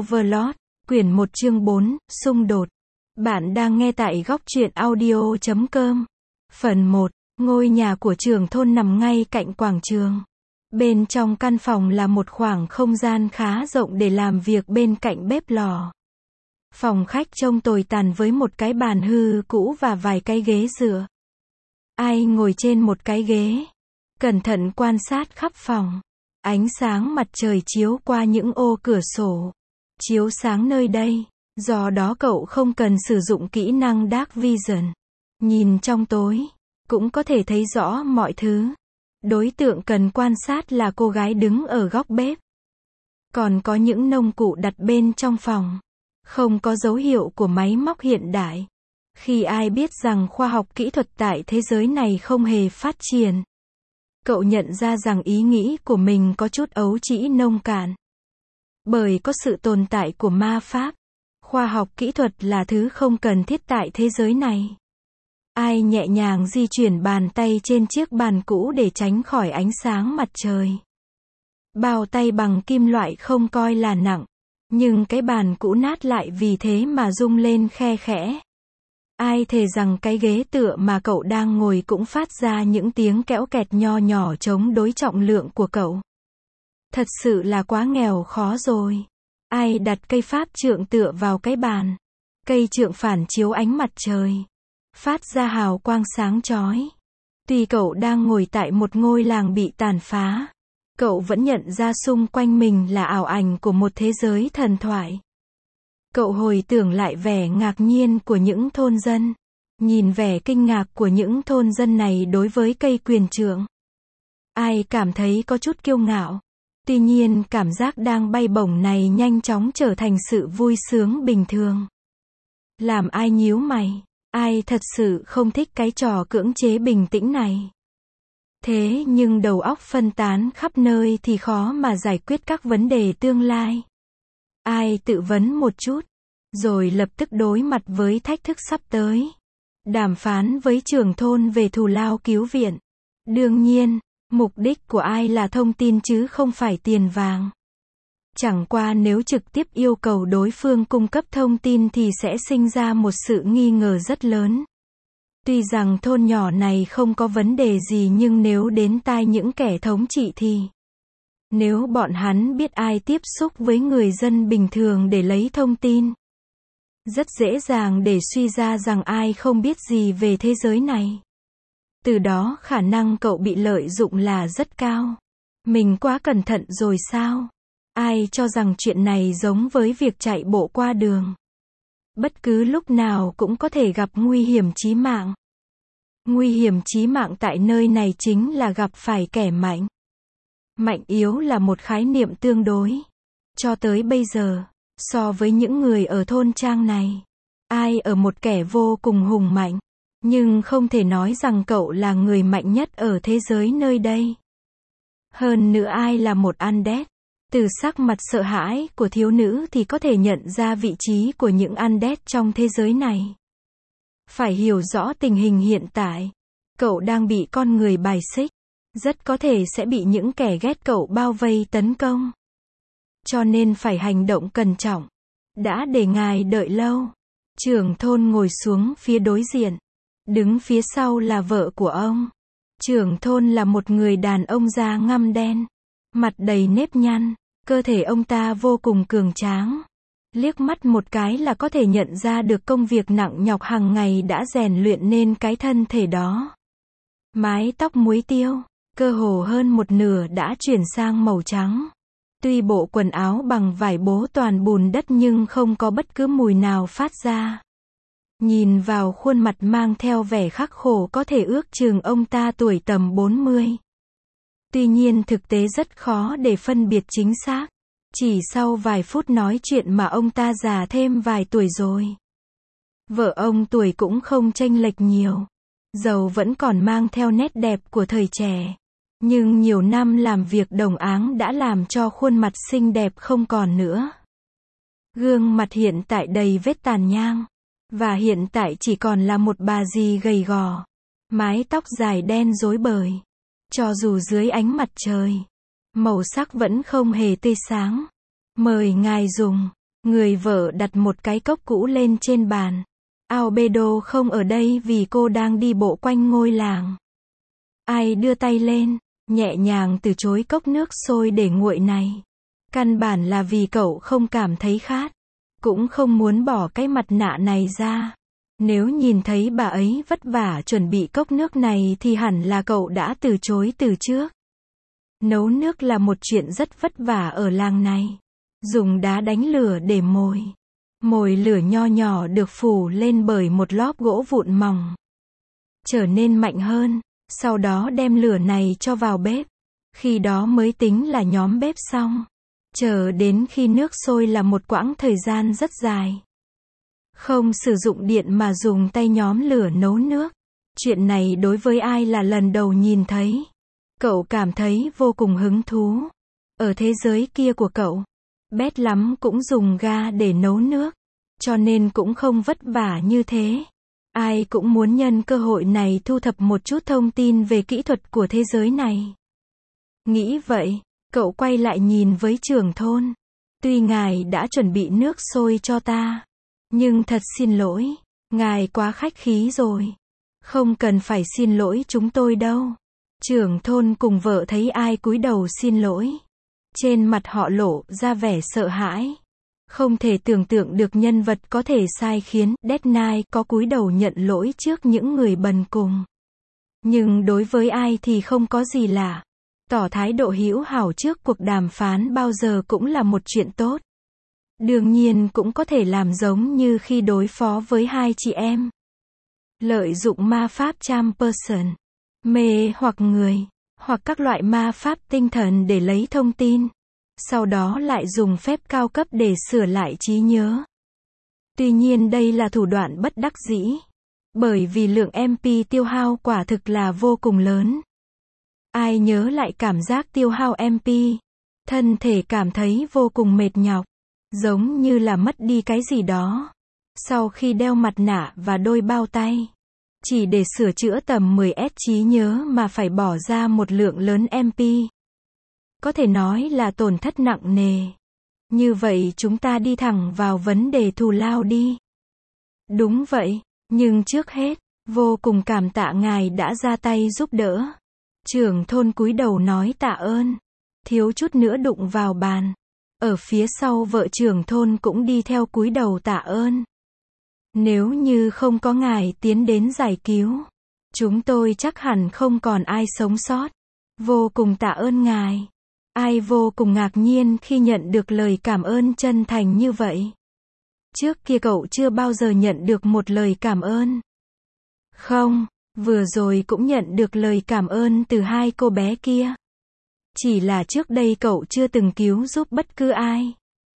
Overlord, quyển 1 chương 4, xung đột. Bạn đang nghe tại góc truyện audio.com. Phần 1, ngôi nhà của trưởng thôn nằm ngay cạnh quảng trường. Bên trong căn phòng là một khoảng không gian khá rộng để làm việc bên cạnh bếp lò. Phòng khách trông tồi tàn với một cái bàn hư cũ và vài cái ghế dựa. Ai ngồi trên một cái ghế, cẩn thận quan sát khắp phòng. Ánh sáng mặt trời chiếu qua những ô cửa sổ, chiếu sáng nơi đây, do đó cậu không cần sử dụng kỹ năng Dark Vision. Nhìn trong tối, cũng có thể thấy rõ mọi thứ. Đối tượng cần quan sát là cô gái đứng ở góc bếp. Còn có những nông cụ đặt bên trong phòng. Không có dấu hiệu của máy móc hiện đại. Khi ai biết rằng khoa học kỹ thuật tại thế giới này không hề phát triển, cậu nhận ra rằng ý nghĩ của mình có chút ấu trĩ nông cạn. Bởi có sự tồn tại của ma pháp, khoa học kỹ thuật là thứ không cần thiết tại thế giới này. Ai nhẹ nhàng di chuyển bàn tay trên chiếc bàn cũ để tránh khỏi ánh sáng mặt trời. Bao tay bằng kim loại không coi là nặng, nhưng cái bàn cũ nát lại vì thế mà rung lên khe khẽ. Ai thề rằng cái ghế tựa mà cậu đang ngồi cũng phát ra những tiếng kẽo kẹt nho nhỏ chống đối trọng lượng của cậu. Thật sự là quá nghèo khó rồi. Ai đặt cây pháp trượng tựa vào cái bàn. Cây trượng phản chiếu ánh mặt trời, phát ra hào quang sáng chói. Tuy cậu đang ngồi tại một ngôi làng bị tàn phá, cậu vẫn nhận ra xung quanh mình là ảo ảnh của một thế giới thần thoại. Cậu hồi tưởng lại vẻ ngạc nhiên của những thôn dân. Nhìn vẻ kinh ngạc của những thôn dân này đối với cây quyền trượng. Ai cảm thấy có chút kiêu ngạo. Tuy nhiên cảm giác đang bay bổng này nhanh chóng trở thành sự vui sướng bình thường. Làm ai nhíu mày. Ai thật sự không thích cái trò cưỡng chế bình tĩnh này. Thế nhưng đầu óc phân tán khắp nơi thì khó mà giải quyết các vấn đề tương lai. Ai tự vấn một chút, rồi lập tức đối mặt với thách thức sắp tới. Đàm phán với trưởng thôn về thù lao cứu viện. Đương nhiên, mục đích của ai là thông tin chứ không phải tiền vàng. Chẳng qua nếu trực tiếp yêu cầu đối phương cung cấp thông tin thì sẽ sinh ra một sự nghi ngờ rất lớn. Tuy rằng thôn nhỏ này không có vấn đề gì nhưng nếu đến tai những kẻ thống trị thì... Nếu bọn hắn biết ai tiếp xúc với người dân bình thường để lấy thông tin, rất dễ dàng để suy ra rằng ai không biết gì về thế giới này. Từ đó khả năng cậu bị lợi dụng là rất cao. Mình quá cẩn thận rồi sao? Ai cho rằng chuyện này giống với việc chạy bộ qua đường. Bất cứ lúc nào cũng có thể gặp nguy hiểm chí mạng. Nguy hiểm chí mạng tại nơi này chính là gặp phải kẻ mạnh. Mạnh yếu là một khái niệm tương đối. Cho tới bây giờ, so với những người ở thôn trang này, ai ở một kẻ vô cùng hùng mạnh. Nhưng không thể nói rằng cậu là người mạnh nhất ở thế giới nơi đây. Hơn nữa ai là một undead. Từ sắc mặt sợ hãi của thiếu nữ thì có thể nhận ra vị trí của những undead trong thế giới này. Phải hiểu rõ tình hình hiện tại. Cậu đang bị con người bài xích. Rất có thể sẽ bị những kẻ ghét cậu bao vây tấn công. Cho nên phải hành động cẩn trọng. Đã để ngài đợi lâu. Trưởng thôn ngồi xuống phía đối diện. Đứng phía sau là vợ của ông. Trưởng thôn là một người đàn ông da ngăm đen. Mặt đầy nếp nhăn. Cơ thể ông ta vô cùng cường tráng. Liếc mắt một cái là có thể nhận ra được công việc nặng nhọc hàng ngày đã rèn luyện nên cái thân thể đó. Mái tóc muối tiêu, cơ hồ hơn một nửa đã chuyển sang màu trắng. Tuy bộ quần áo bằng vải bố toàn bùn đất nhưng không có bất cứ mùi nào phát ra. Nhìn vào khuôn mặt mang theo vẻ khắc khổ có thể ước chừng ông ta tuổi tầm 40. Tuy nhiên thực tế rất khó để phân biệt chính xác. Chỉ sau vài phút nói chuyện mà ông ta già thêm vài tuổi rồi. Vợ ông tuổi cũng không chênh lệch nhiều. Dầu vẫn còn mang theo nét đẹp của thời trẻ. Nhưng nhiều năm làm việc đồng áng đã làm cho khuôn mặt xinh đẹp không còn nữa. Gương mặt hiện tại đầy vết tàn nhang. Và hiện tại chỉ còn là một bà dì gầy gò. Mái tóc dài đen rối bời. Cho dù dưới ánh mặt trời, màu sắc vẫn không hề tươi sáng. Mời ngài dùng. Người vợ đặt một cái cốc cũ lên trên bàn. Albedo không ở đây vì cô đang đi bộ quanh ngôi làng. Ai đưa tay lên, nhẹ nhàng từ chối cốc nước sôi để nguội này. Căn bản là vì cậu không cảm thấy khát, cũng không muốn bỏ cái mặt nạ này ra. Nếu nhìn thấy bà ấy vất vả chuẩn bị cốc nước này thì hẳn là cậu đã từ chối từ trước. Nấu nước là một chuyện rất vất vả ở làng này. Dùng đá đánh lửa để mồi. Mồi lửa nho nhỏ được phủ lên bởi một lóp gỗ vụn mỏng. Trở nên mạnh hơn, sau đó đem lửa này cho vào bếp. Khi đó mới tính là nhóm bếp xong. Chờ đến khi nước sôi là một quãng thời gian rất dài. Không sử dụng điện mà dùng tay nhóm lửa nấu nước. Chuyện này đối với ai là lần đầu nhìn thấy. Cậu cảm thấy vô cùng hứng thú. Ở thế giới kia của cậu, bét lắm cũng dùng ga để nấu nước. Cho nên cũng không vất vả như thế. Ai cũng muốn nhân cơ hội này thu thập một chút thông tin về kỹ thuật của thế giới này. Nghĩ vậy, cậu quay lại nhìn với trưởng thôn. Tuy ngài đã chuẩn bị nước sôi cho ta, nhưng thật xin lỗi, ngài quá khách khí rồi. Không cần phải xin lỗi chúng tôi đâu. Trưởng thôn cùng vợ thấy ai cúi đầu xin lỗi. Trên mặt họ lộ ra vẻ sợ hãi. Không thể tưởng tượng được nhân vật có thể sai khiến Death Knight có cúi đầu nhận lỗi trước những người bần cùng. Nhưng đối với ai thì không có gì lạ. Tỏ thái độ hữu hảo trước cuộc đàm phán bao giờ cũng là một chuyện tốt. Đương nhiên cũng có thể làm giống như khi đối phó với hai chị em. Lợi dụng ma pháp charm person, mê hoặc người, hoặc các loại ma pháp tinh thần để lấy thông tin. Sau đó lại dùng phép cao cấp để sửa lại trí nhớ. Tuy nhiên đây là thủ đoạn bất đắc dĩ. Bởi vì lượng MP tiêu hao quả thực là vô cùng lớn. Ai nhớ lại cảm giác tiêu hao MP, thân thể cảm thấy vô cùng mệt nhọc, giống như là mất đi cái gì đó. Sau khi đeo mặt nạ và đôi bao tay, chỉ để sửa chữa tầm 10S trí nhớ mà phải bỏ ra một lượng lớn MP. Có thể nói là tổn thất nặng nề. Như vậy chúng ta đi thẳng vào vấn đề thù lao đi. Đúng vậy, nhưng trước hết, vô cùng cảm tạ ngài đã ra tay giúp đỡ. Trưởng thôn cúi đầu nói tạ ơn. Thiếu chút nữa đụng vào bàn. Ở phía sau vợ trưởng thôn cũng đi theo cúi đầu tạ ơn. Nếu như không có ngài tiến đến giải cứu, chúng tôi chắc hẳn không còn ai sống sót. Vô cùng tạ ơn ngài. Ai vô cùng ngạc nhiên khi nhận được lời cảm ơn chân thành như vậy. Trước kia cậu chưa bao giờ nhận được một lời cảm ơn. Không, vừa rồi cũng nhận được lời cảm ơn từ hai cô bé kia. Chỉ là trước đây cậu chưa từng cứu giúp bất cứ ai.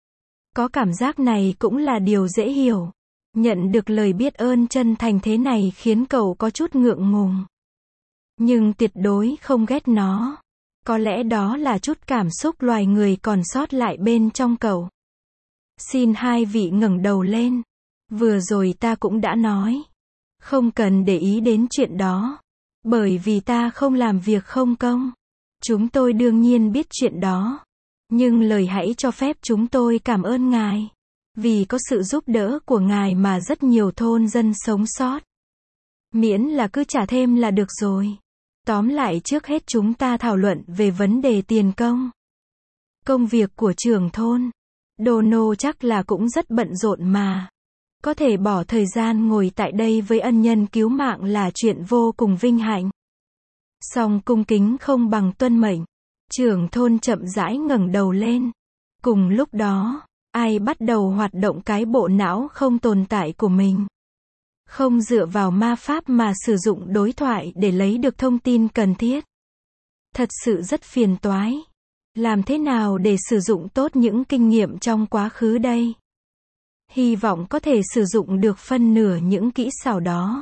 Có cảm giác này cũng là điều dễ hiểu. Nhận được lời biết ơn chân thành thế này khiến cậu có chút ngượng ngùng. Nhưng tuyệt đối không ghét nó. Có lẽ đó là chút cảm xúc loài người còn sót lại bên trong cậu. Xin hai vị ngẩng đầu lên. Vừa rồi ta cũng đã nói. Không cần để ý đến chuyện đó. Bởi vì ta không làm việc không công. Chúng tôi đương nhiên biết chuyện đó. Nhưng lời hãy cho phép chúng tôi cảm ơn ngài. Vì có sự giúp đỡ của ngài mà rất nhiều thôn dân sống sót. Miễn là cứ trả thêm là được rồi. Tóm lại trước hết chúng ta thảo luận về vấn đề tiền công. Công việc của trưởng thôn. Dono chắc là cũng rất bận rộn mà. Có thể bỏ thời gian ngồi tại đây với ân nhân cứu mạng là chuyện vô cùng vinh hạnh. Song cung kính không bằng tuân mệnh. Trưởng thôn chậm rãi ngẩng đầu lên. Cùng lúc đó, ai bắt đầu hoạt động cái bộ não không tồn tại của mình. Không dựa vào ma pháp mà sử dụng đối thoại để lấy được thông tin cần thiết. Thật sự rất phiền toái. Làm thế nào để sử dụng tốt những kinh nghiệm trong quá khứ đây? Hy vọng có thể sử dụng được phân nửa những kỹ xảo đó.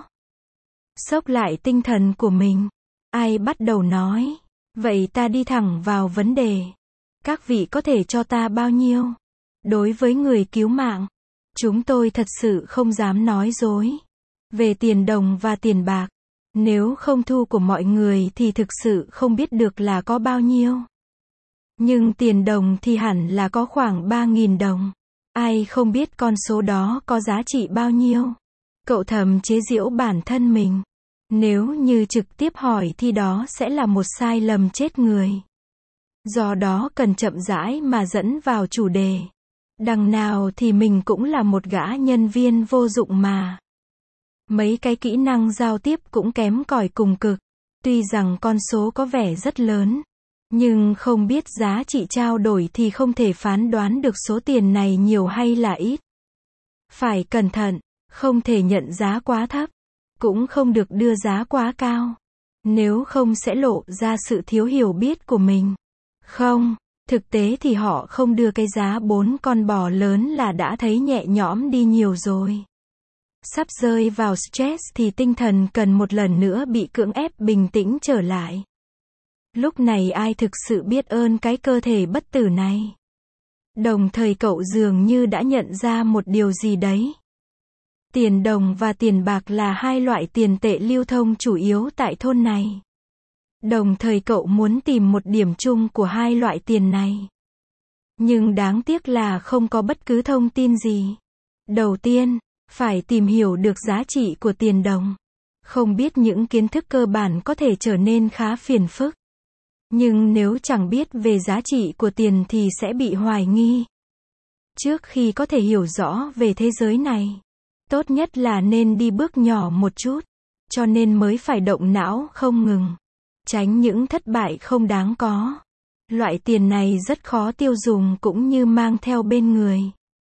Xốc lại tinh thần của mình. Ai bắt đầu nói. Vậy ta đi thẳng vào vấn đề. Các vị có thể cho ta bao nhiêu? Đối với người cứu mạng, chúng tôi thật sự không dám nói dối. Về tiền đồng và tiền bạc, nếu không thu của mọi người thì thực sự không biết được là có bao nhiêu. Nhưng tiền đồng thì hẳn là có khoảng 3.000 đồng. Ai không biết con số đó có giá trị bao nhiêu. Cậu thầm chế giễu bản thân mình. Nếu như trực tiếp hỏi thì đó sẽ là một sai lầm chết người. Do đó cần chậm rãi mà dẫn vào chủ đề. Đằng nào thì mình cũng là một gã nhân viên vô dụng mà. Mấy cái kỹ năng giao tiếp cũng kém cỏi cùng cực. Tuy rằng con số có vẻ rất lớn, nhưng không biết giá trị trao đổi thì không thể phán đoán được số tiền này nhiều hay là ít. Phải cẩn thận, không thể nhận giá quá thấp, cũng không được đưa giá quá cao. Nếu không sẽ lộ ra sự thiếu hiểu biết của mình. Không, thực tế thì họ không đưa cái giá 4 con bò lớn là đã thấy nhẹ nhõm đi nhiều rồi. Sắp rơi vào stress thì tinh thần cần một lần nữa bị cưỡng ép bình tĩnh trở lại. Lúc này ai thực sự biết ơn cái cơ thể bất tử này. Đồng thời cậu dường như đã nhận ra một điều gì đấy. Tiền đồng và tiền bạc là hai loại tiền tệ lưu thông chủ yếu tại thôn này. Đồng thời cậu muốn tìm một điểm chung của hai loại tiền này. Nhưng đáng tiếc là không có bất cứ thông tin gì. Đầu tiên, phải tìm hiểu được giá trị của tiền đồng. Không biết những kiến thức cơ bản có thể trở nên khá phiền phức. Nhưng nếu chẳng biết về giá trị của tiền thì sẽ bị hoài nghi. Trước khi có thể hiểu rõ về thế giới này, tốt nhất là nên đi bước nhỏ một chút. Cho nên mới phải động não không ngừng. Tránh những thất bại không đáng có. Loại tiền này rất khó tiêu dùng cũng như mang theo bên người.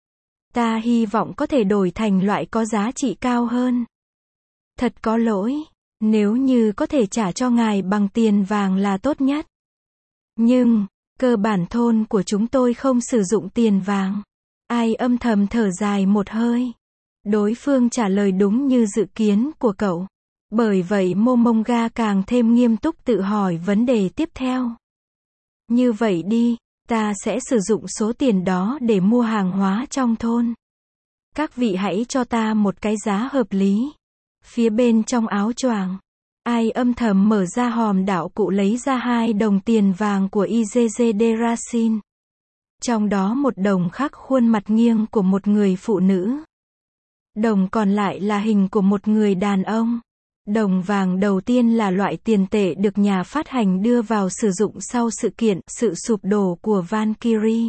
Ta hy vọng có thể đổi thành loại có giá trị cao hơn. Thật có lỗi, nếu như có thể trả cho ngài bằng tiền vàng là tốt nhất. Nhưng, cơ bản thôn của chúng tôi không sử dụng tiền vàng. Ai âm thầm thở dài một hơi. Đối phương trả lời đúng như dự kiến của cậu. Bởi vậy Momonga càng thêm nghiêm túc tự hỏi vấn đề tiếp theo. Như vậy đi, ta sẽ sử dụng số tiền đó để mua hàng hóa trong thôn. Các vị hãy cho ta một cái giá hợp lý. Phía bên trong áo choàng, ai âm thầm mở ra hòm đạo cụ lấy ra 2 đồng tiền vàng của IZZ Derasin. Trong đó 1 đồng khắc khuôn mặt nghiêng của một người phụ nữ. Đồng còn lại là hình của một người đàn ông. Đồng vàng đầu tiên là loại tiền tệ được nhà phát hành đưa vào sử dụng sau sự kiện, sự sụp đổ của Valkyrie.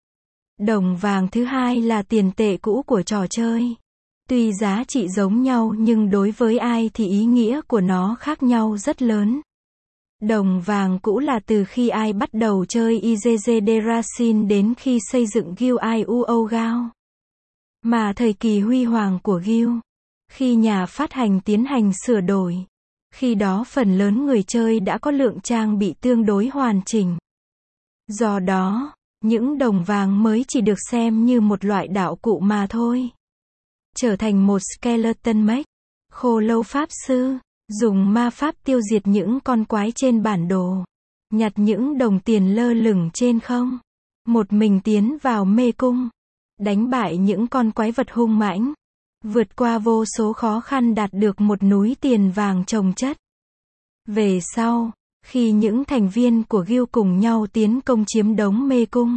Đồng vàng thứ hai là tiền tệ cũ của trò chơi. Tuy giá trị giống nhau nhưng đối với ai thì ý nghĩa của nó khác nhau rất lớn. Đồng vàng cũ là từ khi ai bắt đầu chơi IZZ Derasin đến khi xây dựng Guild IUO Gao. Mà thời kỳ huy hoàng của Guild, khi nhà phát hành tiến hành sửa đổi, khi đó phần lớn người chơi đã có lượng trang bị tương đối hoàn chỉnh. Do đó, những đồng vàng mới chỉ được xem như một loại đạo cụ mà thôi. Trở thành một skeleton mech, khô lâu pháp sư, dùng ma pháp tiêu diệt những con quái trên bản đồ, nhặt những đồng tiền lơ lửng trên không, một mình tiến vào mê cung, đánh bại những con quái vật hung mãnh, vượt qua vô số khó khăn đạt được một núi tiền vàng chồng chất. Về sau, khi những thành viên của Guild cùng nhau tiến công chiếm đống mê cung,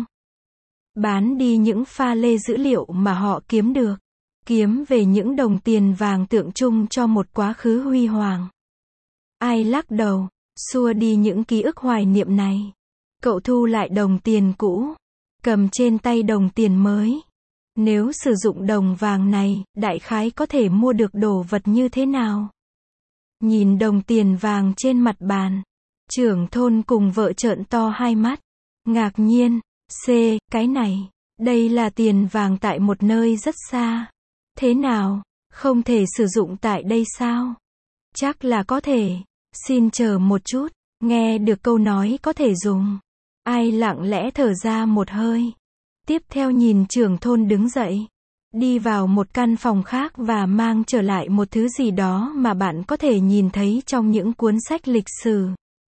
bán đi những pha lê dữ liệu mà họ kiếm được, kiếm về những đồng tiền vàng tượng trưng cho một quá khứ huy hoàng. Ai lắc đầu, xua đi những ký ức hoài niệm này. Cậu thu lại đồng tiền cũ, cầm trên tay đồng tiền mới. Nếu sử dụng đồng vàng này, đại khái có thể mua được đồ vật như thế nào? Nhìn đồng tiền vàng trên mặt bàn, trưởng thôn cùng vợ trợn to hai mắt, ngạc nhiên, cái này, đây là tiền vàng tại một nơi rất xa. Thế nào, không thể sử dụng tại đây sao? Chắc là có thể, xin chờ một chút, nghe được câu nói có thể dùng. Ai lặng lẽ thở ra một hơi. Tiếp theo nhìn trưởng thôn đứng dậy, đi vào một căn phòng khác và mang trở lại một thứ gì đó mà bạn có thể nhìn thấy trong những cuốn sách lịch sử.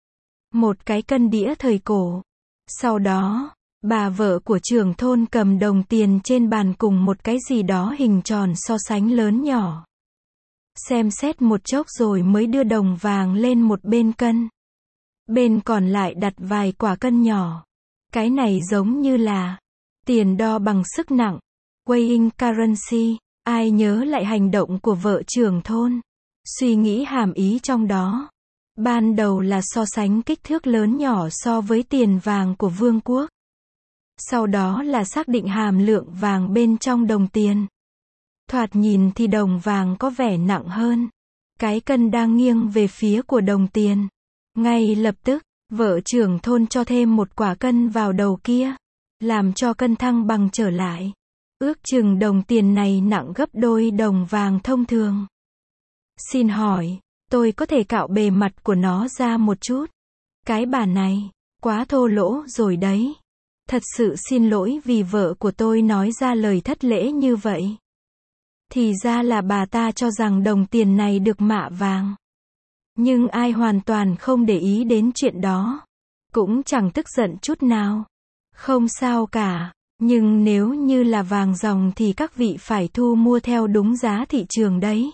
Một cái cân đĩa thời cổ. Sau đó, bà vợ của trưởng thôn cầm đồng tiền trên bàn cùng một cái gì đó hình tròn so sánh lớn nhỏ. Xem xét một chốc rồi mới đưa đồng vàng lên một bên cân. Bên còn lại đặt vài quả cân nhỏ. Cái này giống như là tiền đo bằng sức nặng. Weighing currency. Ai nhớ lại hành động của vợ trưởng thôn? Suy nghĩ hàm ý trong đó. Ban đầu là so sánh kích thước lớn nhỏ so với tiền vàng của vương quốc. Sau đó là xác định hàm lượng vàng bên trong đồng tiền. Thoạt nhìn thì đồng vàng có vẻ nặng hơn. Cái cân đang nghiêng về phía của đồng tiền. Ngay lập tức, vợ trưởng thôn cho thêm một quả cân vào đầu kia. Làm cho cân thăng bằng trở lại. Ước chừng đồng tiền này nặng gấp đôi đồng vàng thông thường. Xin hỏi, tôi có thể cạo bề mặt của nó ra một chút? Cái bà này, quá thô lỗ rồi đấy. Thật sự xin lỗi vì vợ của tôi nói ra lời thất lễ như vậy. Thì ra là bà ta cho rằng đồng tiền này được mạ vàng. Nhưng ai hoàn toàn không để ý đến chuyện đó. Cũng chẳng tức giận chút nào. Không sao cả. Nhưng nếu như là vàng ròng thì các vị phải thu mua theo đúng giá thị trường đấy.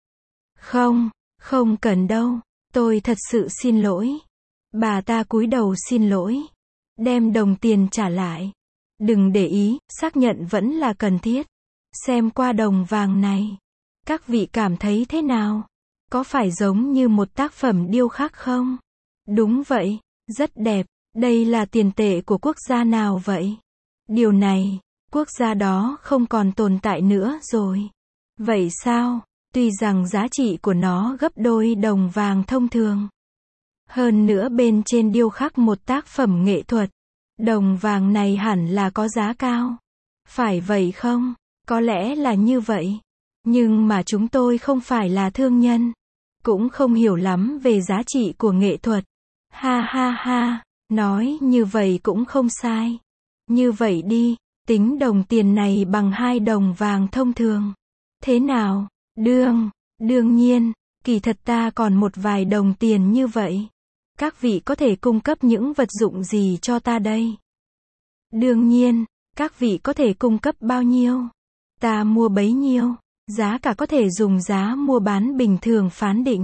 Không cần đâu. Tôi thật sự xin lỗi. Bà ta cúi đầu xin lỗi. Đem đồng tiền trả lại. Đừng để ý, xác nhận vẫn là cần thiết. Xem qua đồng vàng này. Các vị cảm thấy thế nào? Có phải giống như một tác phẩm điêu khắc không? Đúng vậy, rất đẹp. Đây là tiền tệ của quốc gia nào vậy? Điều này, quốc gia đó không còn tồn tại nữa rồi. Vậy sao? Tuy rằng giá trị của nó gấp đôi đồng vàng thông thường. Hơn nữa bên trên điêu khắc một tác phẩm nghệ thuật. Đồng vàng này hẳn là có giá cao. Phải vậy không? Có lẽ là như vậy. Nhưng mà chúng tôi không phải là thương nhân. Cũng không hiểu lắm về giá trị của nghệ thuật. Ha ha ha, nói như vậy cũng không sai. Như vậy đi, tính đồng tiền này bằng 2 đồng vàng thông thường. Thế nào? Đương nhiên, kỳ thật ta còn một vài đồng tiền như vậy. Các vị có thể cung cấp những vật dụng gì cho ta đây? Đương nhiên, các vị có thể cung cấp bao nhiêu? Ta mua bấy nhiêu. Giá cả có thể dùng giá mua bán bình thường phán định.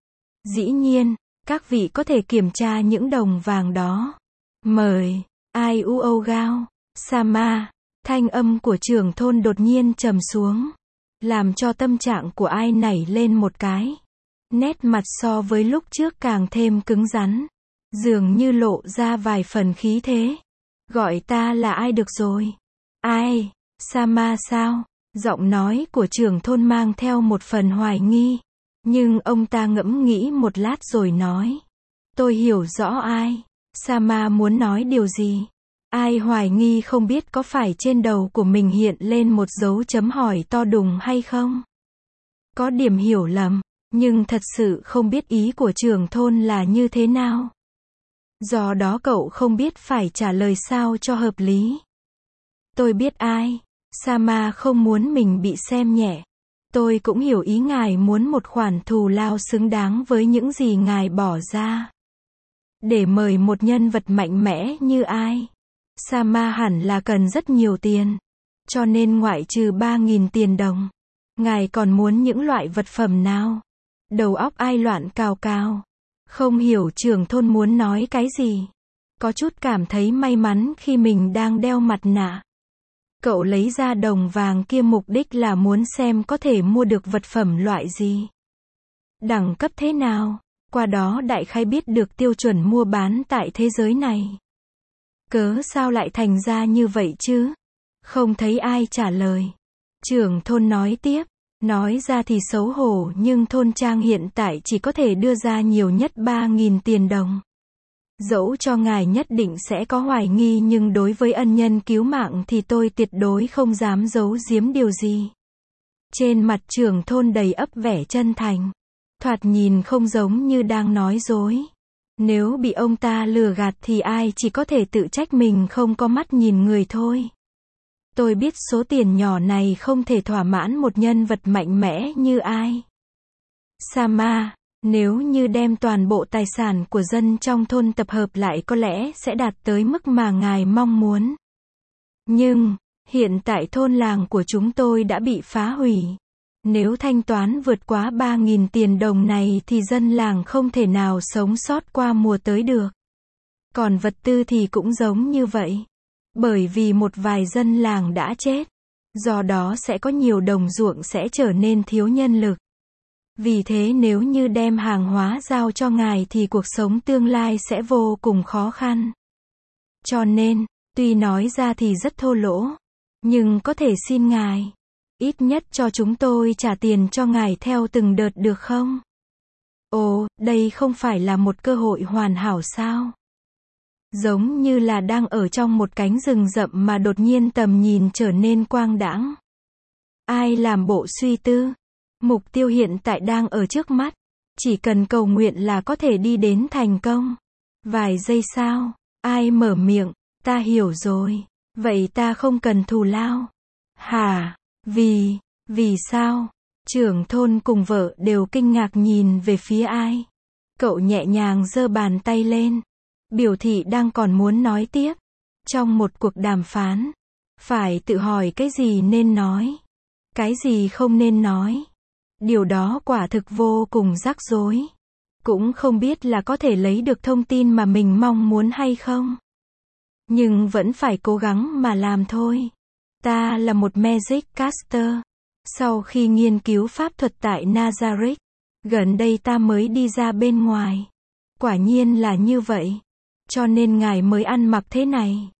Dĩ nhiên, các vị có thể kiểm tra những đồng vàng đó. Mời. Ai uo gao. Sama. Thanh âm của trưởng thôn đột nhiên trầm xuống. Làm cho tâm trạng của ai nảy lên một cái. Nét mặt so với lúc trước càng thêm cứng rắn. Dường như lộ ra vài phần khí thế. Gọi ta là ai được rồi? Ai? Sama sao? Giọng nói của trưởng thôn mang theo một phần hoài nghi. Nhưng ông ta ngẫm nghĩ một lát rồi nói. Tôi hiểu rõ ai. Sama muốn nói điều gì? Ai hoài nghi không biết có phải trên đầu của mình hiện lên một dấu chấm hỏi to đùng hay không? Có điểm hiểu lầm, nhưng thật sự không biết ý của trưởng thôn là như thế nào. Do đó cậu không biết phải trả lời sao cho hợp lý. Tôi biết ai. Sama không muốn mình bị xem nhẹ. Tôi cũng hiểu ý ngài muốn một khoản thù lao xứng đáng với những gì ngài bỏ ra. Để mời một nhân vật mạnh mẽ như ai? Sama hẳn là cần rất nhiều tiền. Cho nên ngoại trừ 3.000 tiền đồng. Ngài còn muốn những loại vật phẩm nào? Đầu óc ai loạn cào cào. Không hiểu trưởng thôn muốn nói cái gì. Có chút cảm thấy may mắn khi mình đang đeo mặt nạ. Cậu lấy ra đồng vàng kia mục đích là muốn xem có thể mua được vật phẩm loại gì. Đẳng cấp thế nào. Qua đó đại khái biết được tiêu chuẩn mua bán tại thế giới này. Cớ sao lại thành ra như vậy chứ? Không thấy ai trả lời. Trưởng thôn nói tiếp. Nói ra thì xấu hổ nhưng thôn trang hiện tại chỉ có thể đưa ra nhiều nhất 3.000 tiền đồng. Dẫu cho ngài nhất định sẽ có hoài nghi nhưng đối với ân nhân cứu mạng thì tôi tuyệt đối không dám giấu giếm điều gì. Trên mặt trưởng thôn đầy ắp vẻ chân thành. Thoạt nhìn không giống như đang nói dối. Nếu bị ông ta lừa gạt thì ai chỉ có thể tự trách mình không có mắt nhìn người thôi. Tôi biết số tiền nhỏ này không thể thỏa mãn một nhân vật mạnh mẽ như ai. Sama, nếu như đem toàn bộ tài sản của dân trong thôn tập hợp lại có lẽ sẽ đạt tới mức mà ngài mong muốn. Nhưng, hiện tại thôn làng của chúng tôi đã bị phá hủy. Nếu thanh toán vượt quá 3.000 tiền đồng này thì dân làng không thể nào sống sót qua mùa tới được. Còn vật tư thì cũng giống như vậy. Bởi vì một vài dân làng đã chết. Do đó sẽ có nhiều đồng ruộng sẽ trở nên thiếu nhân lực. Vì thế nếu như đem hàng hóa giao cho ngài thì cuộc sống tương lai sẽ vô cùng khó khăn. Cho nên, tuy nói ra thì rất thô lỗ, nhưng có thể xin ngài, ít nhất cho chúng tôi trả tiền cho ngài theo từng đợt được không? Ồ, đây không phải là một cơ hội hoàn hảo sao? Giống như là đang ở trong một cánh rừng rậm mà đột nhiên tầm nhìn trở nên quang đãng. Ai làm bộ suy tư? Mục tiêu hiện tại đang ở trước mắt. Chỉ cần cầu nguyện là có thể đi đến thành công. Vài giây sau, ai mở miệng, ta hiểu rồi. Vậy ta không cần thù lao. Hả? Vì sao? Trưởng thôn cùng vợ đều kinh ngạc nhìn về phía ai. Cậu nhẹ nhàng giơ bàn tay lên. Biểu thị đang còn muốn nói tiếp. Trong một cuộc đàm phán, phải tự hỏi cái gì nên nói, cái gì không nên nói. Điều đó quả thực vô cùng rắc rối. Cũng không biết là có thể lấy được thông tin mà mình mong muốn hay không. Nhưng vẫn phải cố gắng mà làm thôi. Ta là một Magic Caster. Sau khi nghiên cứu pháp thuật tại Nazareth, gần đây ta mới đi ra bên ngoài. Quả nhiên là như vậy. Cho nên ngài mới ăn mặc thế này.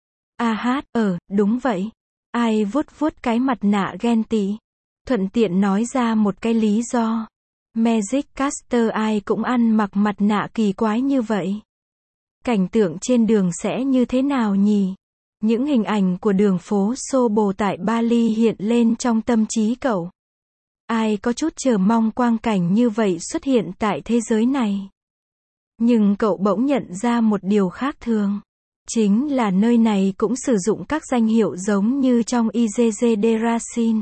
Đúng vậy. Ai vuốt vuốt cái mặt nạ ghen tị. Thuận tiện nói ra một cái lý do. Magic Caster ai cũng ăn mặc mặt nạ kỳ quái như vậy. Cảnh tượng trên đường sẽ như thế nào nhỉ? Những hình ảnh của đường phố xô bồ tại Bali hiện lên trong tâm trí cậu. Ai có chút chờ mong quang cảnh như vậy xuất hiện tại thế giới này. Nhưng cậu bỗng nhận ra một điều khác thường. Chính là nơi này cũng sử dụng các danh hiệu giống như trong IGG Derasin.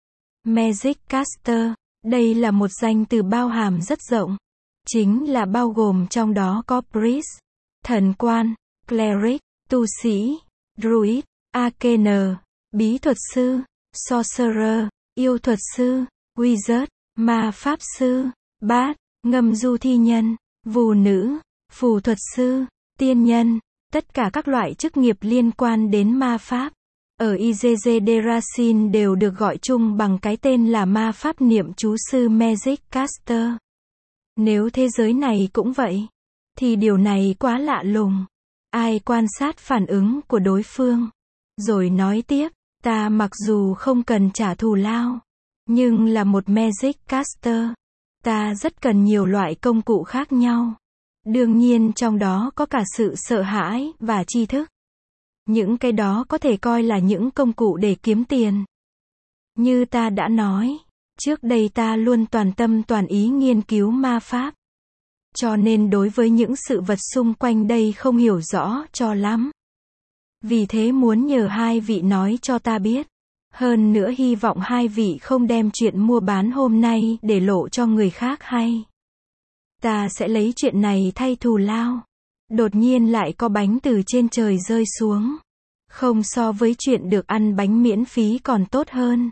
Magic Caster, đây là một danh từ bao hàm rất rộng. Chính là bao gồm trong đó có Priest, thần quan, Cleric, tu sĩ, Druid, Arcane, bí thuật sư, Sorcerer, yêu thuật sư, Wizard, ma pháp sư, Bard, ngâm du thi nhân, phù nữ, phù thuật sư, tiên nhân, tất cả các loại chức nghiệp liên quan đến ma pháp. Ở IGG Derasin đều được gọi chung bằng cái tên là ma pháp niệm chú sư Magic Caster. Nếu thế giới này cũng vậy, thì điều này quá lạ lùng. Ai quan sát phản ứng của đối phương, rồi nói tiếp, ta mặc dù không cần trả thù lao, nhưng là một Magic Caster. Ta rất cần nhiều loại công cụ khác nhau. Đương nhiên trong đó có cả sự sợ hãi và tri thức. Những cái đó có thể coi là những công cụ để kiếm tiền. Như ta đã nói, trước đây ta luôn toàn tâm toàn ý nghiên cứu ma pháp. Cho nên đối với những sự vật xung quanh đây không hiểu rõ cho lắm. Vì thế muốn nhờ hai vị nói cho ta biết. Hơn nữa hy vọng hai vị không đem chuyện mua bán hôm nay để lộ cho người khác hay. Ta sẽ lấy chuyện này thay thù lao. Đột nhiên lại có bánh từ trên trời rơi xuống. Không so với chuyện được ăn bánh miễn phí còn tốt hơn.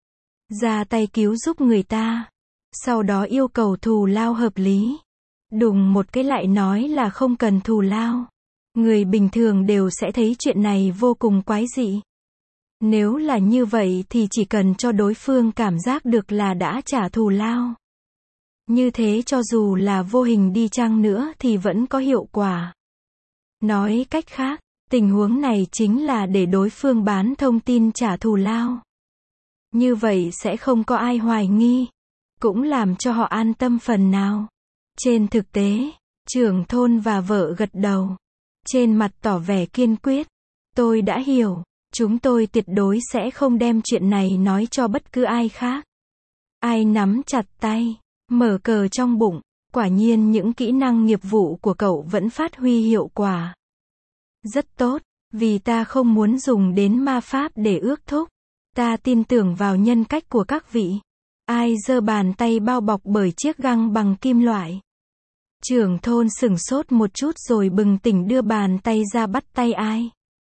Ra tay cứu giúp người ta. Sau đó yêu cầu thù lao hợp lý. Đùng một cái lại nói là không cần thù lao. Người bình thường đều sẽ thấy chuyện này vô cùng quái dị. Nếu là như vậy thì chỉ cần cho đối phương cảm giác được là đã trả thù lao. Như thế cho dù là vô hình đi chăng nữa thì vẫn có hiệu quả. Nói cách khác, tình huống này chính là để đối phương bán thông tin trả thù lao. Như vậy sẽ không có ai hoài nghi. Cũng làm cho họ an tâm phần nào. Trên thực tế, trưởng thôn và vợ gật đầu. Trên mặt tỏ vẻ kiên quyết. Tôi đã hiểu. Chúng tôi tuyệt đối sẽ không đem chuyện này nói cho bất cứ ai khác. Ai nắm chặt tay, mở cờ trong bụng. Quả nhiên những kỹ năng nghiệp vụ của cậu vẫn phát huy hiệu quả. Rất tốt, vì ta không muốn dùng đến ma pháp để ước thúc. Ta tin tưởng vào nhân cách của các vị. Ai giơ bàn tay bao bọc bởi chiếc găng bằng kim loại. Trưởng thôn sửng sốt một chút rồi bừng tỉnh đưa bàn tay ra bắt tay ai.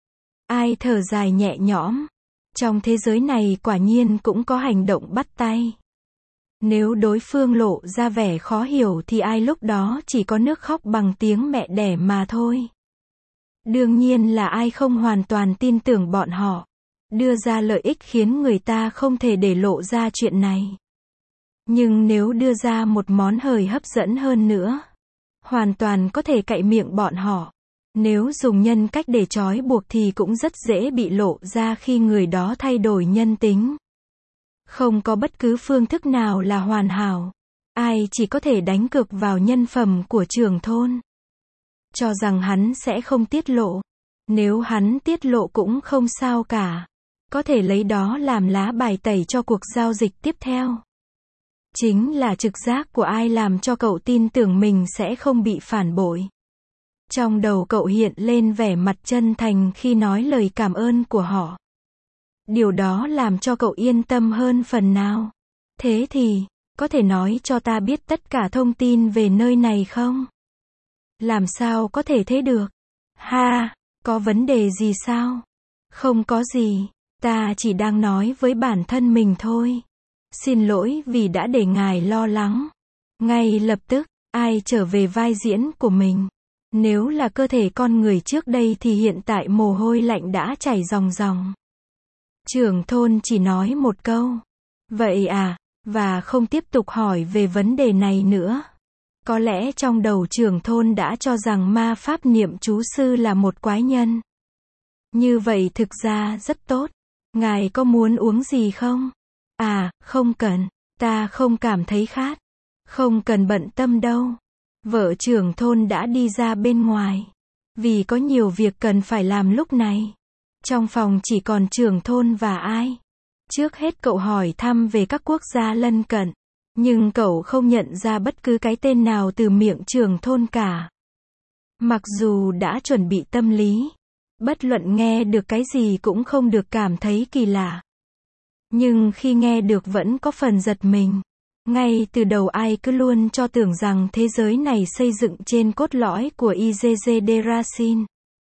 Ai thở dài nhẹ nhõm. Trong thế giới này quả nhiên cũng có hành động bắt tay. Nếu đối phương lộ ra vẻ khó hiểu thì ai lúc đó chỉ có nước khóc bằng tiếng mẹ đẻ mà thôi. Đương nhiên là ai không hoàn toàn tin tưởng bọn họ. đưa ra lợi ích khiến người ta không thể để lộ ra chuyện này. Nhưng nếu đưa ra một món hời hấp dẫn hơn nữa, hoàn toàn có thể cạy miệng bọn họ. Nếu dùng nhân cách để trói buộc thì cũng rất dễ bị lộ ra khi người đó thay đổi nhân tính. Không có bất cứ phương thức nào là hoàn hảo. Ai chỉ có thể đánh cược vào nhân phẩm của trưởng thôn. Cho rằng hắn sẽ không tiết lộ. Nếu hắn tiết lộ cũng không sao cả. Có thể lấy đó làm lá bài tẩy cho cuộc giao dịch tiếp theo. Chính là trực giác của ai làm cho cậu tin tưởng mình sẽ không bị phản bội. Trong đầu cậu hiện lên vẻ mặt chân thành khi nói lời cảm ơn của họ. Điều đó làm cho cậu yên tâm hơn phần nào. Thế thì, có thể nói cho ta biết tất cả thông tin về nơi này không? Làm sao có thể thế được? Ha, có vấn đề gì sao? Không có gì, ta chỉ đang nói với bản thân mình thôi. Xin lỗi vì đã để ngài lo lắng. Ngay lập tức, ai trở về vai diễn của mình. Nếu là cơ thể con người trước đây thì hiện tại mồ hôi lạnh đã chảy ròng ròng. Trưởng thôn chỉ nói một câu. Vậy à, và không tiếp tục hỏi về vấn đề này nữa. Có lẽ trong đầu trưởng thôn đã cho rằng ma pháp niệm chú sư là một quái nhân. Như vậy thực ra rất tốt. Ngài có muốn uống gì không? À, không cần. Ta không cảm thấy khát. Không cần bận tâm đâu. Vợ trưởng thôn đã đi ra bên ngoài. Vì có nhiều việc cần phải làm lúc này. Trong phòng chỉ còn trưởng thôn và ai. Trước hết cậu hỏi thăm về các quốc gia lân cận. Nhưng cậu không nhận ra bất cứ cái tên nào từ miệng trưởng thôn cả. Mặc dù đã chuẩn bị tâm lý. Bất luận nghe được cái gì cũng không được cảm thấy kỳ lạ. Nhưng khi nghe được vẫn có phần giật mình. Ngay từ đầu ai cứ luôn cho tưởng rằng thế giới này xây dựng trên cốt lõi của Izeze-Derasin.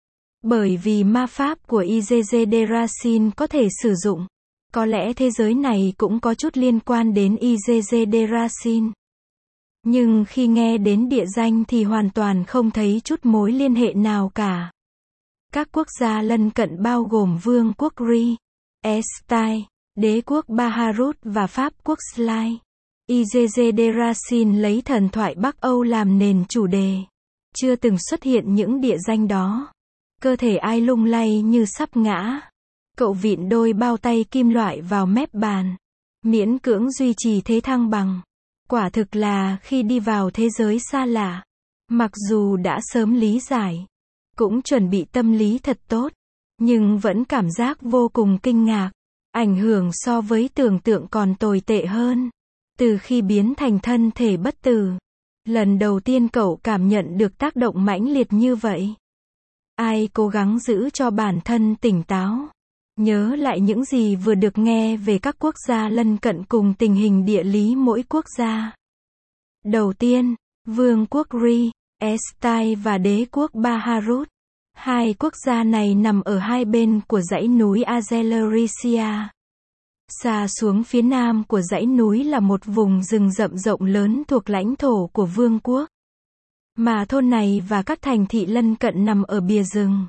Bởi vì ma pháp của Izeze-Derasin có thể sử dụng. Có lẽ thế giới này cũng có chút liên quan đến Izeze-Derasin. Nhưng khi nghe đến địa danh thì hoàn toàn không thấy chút mối liên hệ nào cả. Các quốc gia lân cận bao gồm Vương quốc Ri, Estai, Đế quốc Baharut và Pháp quốc Sly. Izeze-Derasin lấy thần thoại Bắc Âu làm nền chủ đề. Chưa từng xuất hiện những địa danh đó. Cơ thể ai lung lay như sắp ngã. Cậu vịn đôi bao tay kim loại vào mép bàn. Miễn cưỡng duy trì thế thăng bằng. Quả thực là khi đi vào thế giới xa lạ. Mặc dù đã sớm lý giải. Cũng chuẩn bị tâm lý thật tốt. Nhưng vẫn cảm giác vô cùng kinh ngạc. Ảnh hưởng so với tưởng tượng còn tồi tệ hơn. Từ khi biến thành thân thể bất tử. Lần đầu tiên cậu cảm nhận được tác động mãnh liệt như vậy. Ai cố gắng giữ cho bản thân tỉnh táo. Nhớ lại những gì vừa được nghe về các quốc gia lân cận cùng tình hình địa lý mỗi quốc gia. Đầu tiên, Vương quốc Ri, Estai và Đế quốc Baharut. Hai quốc gia này nằm ở hai bên của dãy núi Azelerisia. Xa xuống phía nam của dãy núi là một vùng rừng rậm rộng lớn thuộc lãnh thổ của vương quốc. Mà thôn này và các thành thị lân cận nằm ở bìa rừng.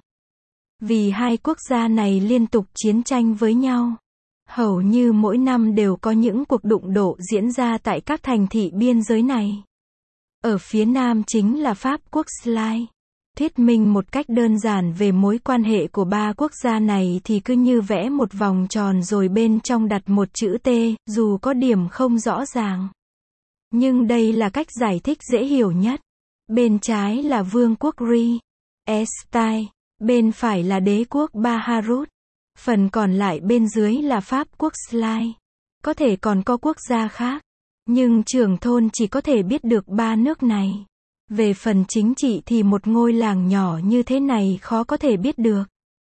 Vì hai quốc gia này liên tục chiến tranh với nhau. Hầu như mỗi năm đều có những cuộc đụng độ diễn ra tại các thành thị biên giới này. Ở phía nam chính là Pháp quốc Sly. Thuyết minh một cách đơn giản về mối quan hệ của ba quốc gia này thì cứ như vẽ một vòng tròn rồi bên trong đặt một chữ T, dù có điểm không rõ ràng. Nhưng đây là cách giải thích dễ hiểu nhất. Bên trái là Vương quốc Ri, Estai, bên phải là Đế quốc Baharut. Phần còn lại bên dưới là Pháp quốc Sly. Có thể còn có quốc gia khác. Nhưng trưởng thôn chỉ có thể biết được ba nước này. Về phần chính trị thì một ngôi làng nhỏ như thế này khó có thể biết được.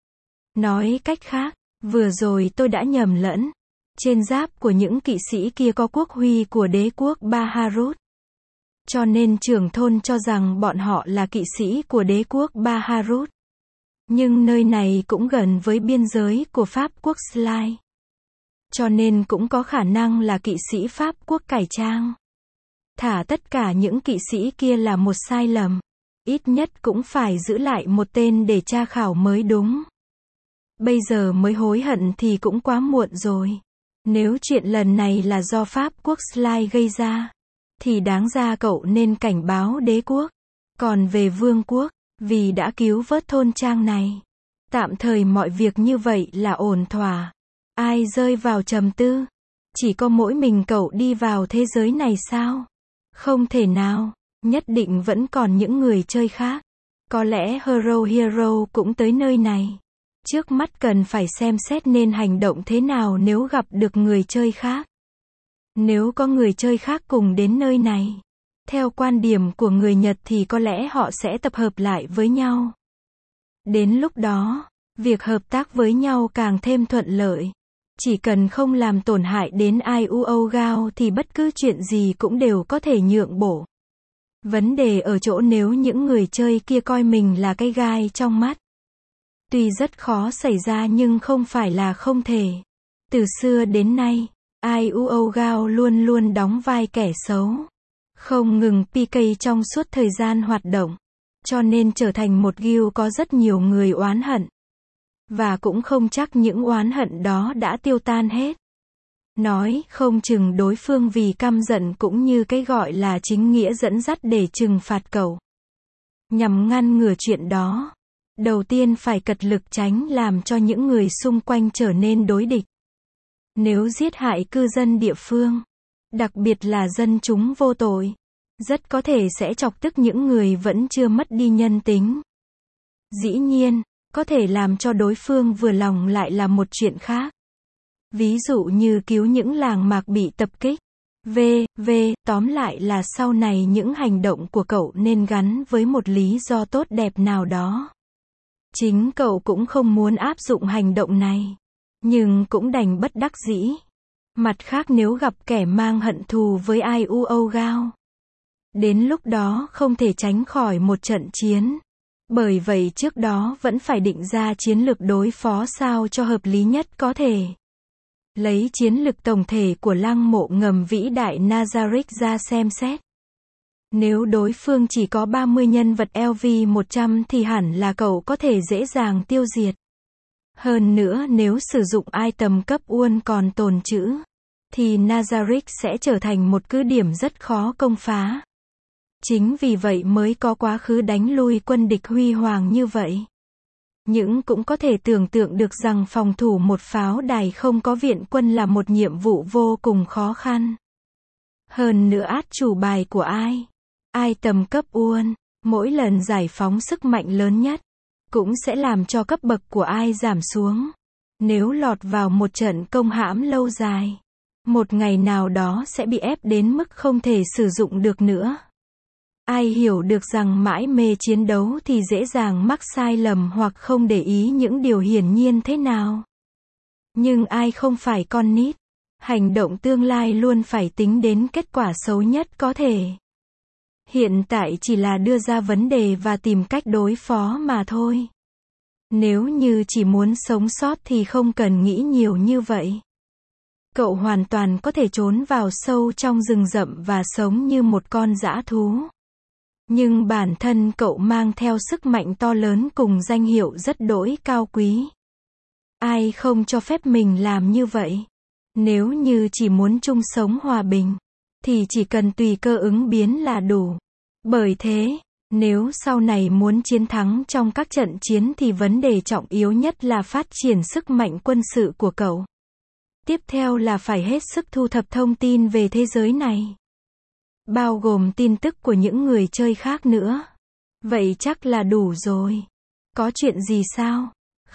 Nói cách khác, vừa rồi tôi đã nhầm lẫn. Trên giáp của những kỵ sĩ kia có quốc huy của Đế quốc Baharut. Cho nên trưởng thôn cho rằng bọn họ là kỵ sĩ của Đế quốc Baharut. Nhưng nơi này cũng gần với biên giới của Pháp quốc Sly. Cho nên cũng có khả năng là kỵ sĩ Pháp quốc cải trang. Thả tất cả những kỵ sĩ kia là một sai lầm. Ít nhất cũng phải giữ lại một tên để tra khảo mới đúng. Bây giờ mới hối hận thì cũng quá muộn rồi. Nếu chuyện lần này là do Pháp quốc Sly gây ra, thì đáng ra cậu nên cảnh báo đế quốc. Còn về vương quốc, vì đã cứu vớt thôn trang này, tạm thời mọi việc như vậy là ổn thỏa. Ai rơi vào trầm tư? Chỉ có mỗi mình cậu đi vào thế giới này sao? Không thể nào, nhất định vẫn còn những người chơi khác. Có lẽ Hero cũng tới nơi này. Trước mắt cần phải xem xét nên hành động thế nào nếu gặp được người chơi khác. Nếu có người chơi khác cùng đến nơi này, theo quan điểm của người Nhật thì có lẽ họ sẽ tập hợp lại với nhau. Đến lúc đó, việc hợp tác với nhau càng thêm thuận lợi. Chỉ cần không làm tổn hại đến Iuo Gao thì bất cứ chuyện gì cũng đều có thể nhượng bộ. Vấn đề ở chỗ nếu những người chơi kia coi mình là cái gai trong mắt. Tuy rất khó xảy ra nhưng không phải là không thể. Từ xưa đến nay, Iuo Gao luôn luôn đóng vai kẻ xấu. Không ngừng PK trong suốt thời gian hoạt động. Cho nên trở thành một guild có rất nhiều người oán hận. Và cũng không chắc những oán hận đó đã tiêu tan hết. Nói không chừng đối phương vì căm giận cũng như cái gọi là chính nghĩa dẫn dắt để trừng phạt cậu. Nhằm ngăn ngừa chuyện đó, đầu tiên phải cật lực tránh làm cho những người xung quanh trở nên đối địch. Nếu giết hại cư dân địa phương, đặc biệt là dân chúng vô tội, rất có thể sẽ chọc tức những người vẫn chưa mất đi nhân tính. Dĩ nhiên, có thể làm cho đối phương vừa lòng lại là một chuyện khác. Ví dụ như cứu những làng mạc bị tập kích. Tóm lại là sau này những hành động của cậu nên gắn với một lý do tốt đẹp nào đó. Chính cậu cũng không muốn áp dụng hành động này, nhưng cũng đành bất đắc dĩ. Mặt khác nếu gặp kẻ mang hận thù với Iuo Gao, đến lúc đó không thể tránh khỏi một trận chiến. Bởi vậy trước đó vẫn phải định ra chiến lược đối phó sao cho hợp lý nhất có thể. Lấy chiến lược tổng thể của lăng mộ ngầm vĩ đại Nazarick ra xem xét. Nếu đối phương chỉ có 30 nhân vật LV100 thì hẳn là cậu có thể dễ dàng tiêu diệt. Hơn nữa nếu sử dụng item cấp Uôn còn tồn trữ, thì Nazarick sẽ trở thành một cứ điểm rất khó công phá. Chính vì vậy mới có quá khứ đánh lui quân địch huy hoàng như vậy. Nhưng cũng có thể tưởng tượng được rằng phòng thủ một pháo đài không có viện quân là một nhiệm vụ vô cùng khó khăn. Hơn nữa át chủ bài của ai? Item cấp Uôn, mỗi lần giải phóng sức mạnh lớn nhất, cũng sẽ làm cho cấp bậc của ai giảm xuống. Nếu lọt vào một trận công hãm lâu dài, một ngày nào đó sẽ bị ép đến mức không thể sử dụng được nữa. Ai hiểu được rằng mãi mê chiến đấu thì dễ dàng mắc sai lầm hoặc không để ý những điều hiển nhiên thế nào. Nhưng ai không phải con nít, hành động tương lai luôn phải tính đến kết quả xấu nhất có thể. Hiện tại chỉ là đưa ra vấn đề và tìm cách đối phó mà thôi. Nếu như chỉ muốn sống sót thì không cần nghĩ nhiều như vậy. Cậu hoàn toàn có thể trốn vào sâu trong rừng rậm và sống như một con dã thú. Nhưng bản thân cậu mang theo sức mạnh to lớn cùng danh hiệu rất đỗi cao quý. Ai không cho phép mình làm như vậy? Nếu như chỉ muốn chung sống hòa bình, thì chỉ cần tùy cơ ứng biến là đủ. Bởi thế, nếu sau này muốn chiến thắng trong các trận chiến thì vấn đề trọng yếu nhất là phát triển sức mạnh quân sự của cậu. Tiếp theo là phải hết sức thu thập thông tin về thế giới này. Bao gồm tin tức của những người chơi khác nữa. Vậy chắc là đủ rồi. Có chuyện gì sao?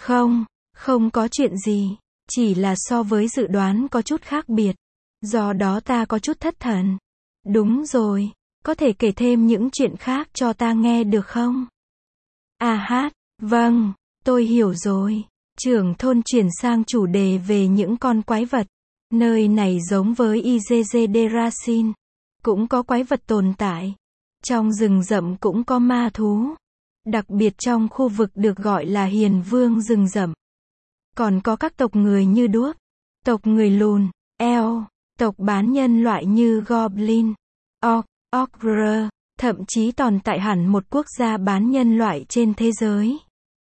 Không có chuyện gì. Chỉ là so với dự đoán có chút khác biệt. Do đó ta có chút thất thần. Đúng rồi. Có thể kể thêm những chuyện khác cho ta nghe được không? Vâng, tôi hiểu rồi. Trưởng thôn chuyển sang chủ đề về những con quái vật. Nơi này giống với IGG Derasin. Cũng có quái vật tồn tại. Trong rừng rậm cũng có ma thú. Đặc biệt trong khu vực được gọi là Hiền Vương rừng rậm. Còn có các tộc người như đuốc, tộc người lùn, elf, tộc bán nhân loại như Goblin, Orc, Ogre, thậm chí tồn tại hẳn một quốc gia bán nhân loại trên thế giới.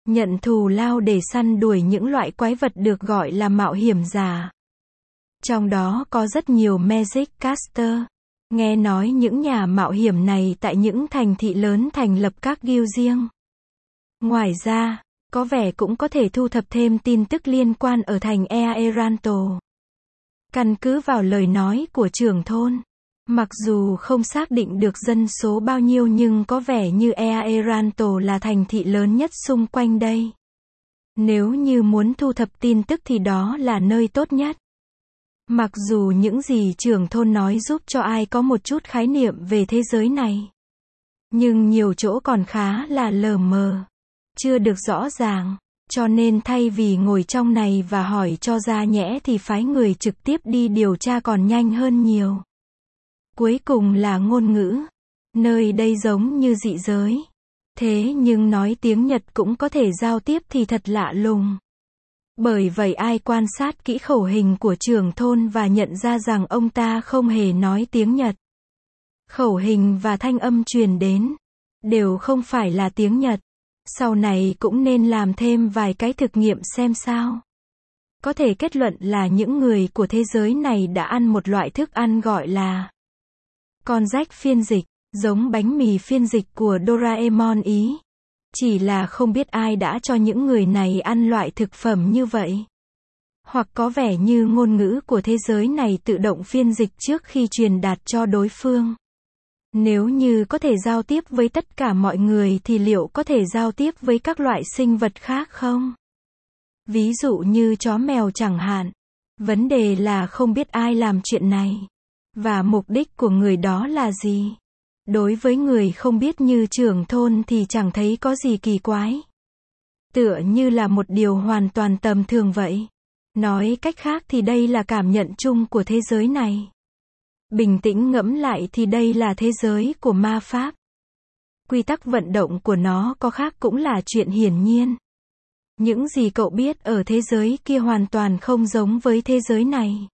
nhận thù lao để săn đuổi những loại quái vật được gọi là mạo hiểm giả. Trong đó có rất nhiều Magic Caster. Nghe nói những nhà mạo hiểm này tại những thành thị lớn thành lập các guild riêng. Ngoài ra, có vẻ cũng có thể thu thập thêm tin tức liên quan ở thành Eranto. Căn cứ vào lời nói của trưởng thôn, mặc dù không xác định được dân số bao nhiêu nhưng có vẻ như Eranto là thành thị lớn nhất xung quanh đây. Nếu như muốn thu thập tin tức thì đó là nơi tốt nhất. Mặc dù những gì trưởng thôn nói giúp cho ai có một chút khái niệm về thế giới này, nhưng nhiều chỗ còn khá là lờ mờ, chưa được rõ ràng, cho nên thay vì ngồi trong này và hỏi cho ra nhẽ thì phái người trực tiếp đi điều tra còn nhanh hơn nhiều. Cuối cùng là ngôn ngữ. Nơi đây giống như dị giới. Thế nhưng nói tiếng Nhật cũng có thể giao tiếp thì thật lạ lùng. Bởi vậy ai quan sát kỹ khẩu hình của trưởng thôn và nhận ra rằng ông ta không hề nói tiếng Nhật. Khẩu hình và thanh âm truyền đến đều không phải là tiếng Nhật. Sau này cũng nên làm thêm vài cái thực nghiệm xem sao. Có thể kết luận là những người của thế giới này đã ăn một loại thức ăn gọi là con rách phiên dịch, giống bánh mì phiên dịch của Doraemon ý. Chỉ là không biết ai đã cho những người này ăn loại thực phẩm như vậy. Hoặc có vẻ như ngôn ngữ của thế giới này tự động phiên dịch trước khi truyền đạt cho đối phương. Nếu như có thể giao tiếp với tất cả mọi người thì liệu có thể giao tiếp với các loại sinh vật khác không? Ví dụ như chó mèo chẳng hạn. Vấn đề là không biết ai làm chuyện này. Và mục đích của người đó là gì? Đối với người không biết như trưởng thôn thì chẳng thấy có gì kỳ quái. Tựa như là một điều hoàn toàn tầm thường vậy. Nói cách khác thì đây là cảm nhận chung của thế giới này. Bình tĩnh ngẫm lại thì đây là thế giới của ma pháp. Quy tắc vận động của nó có khác cũng là chuyện hiển nhiên. Những gì cậu biết ở thế giới kia hoàn toàn không giống với thế giới này.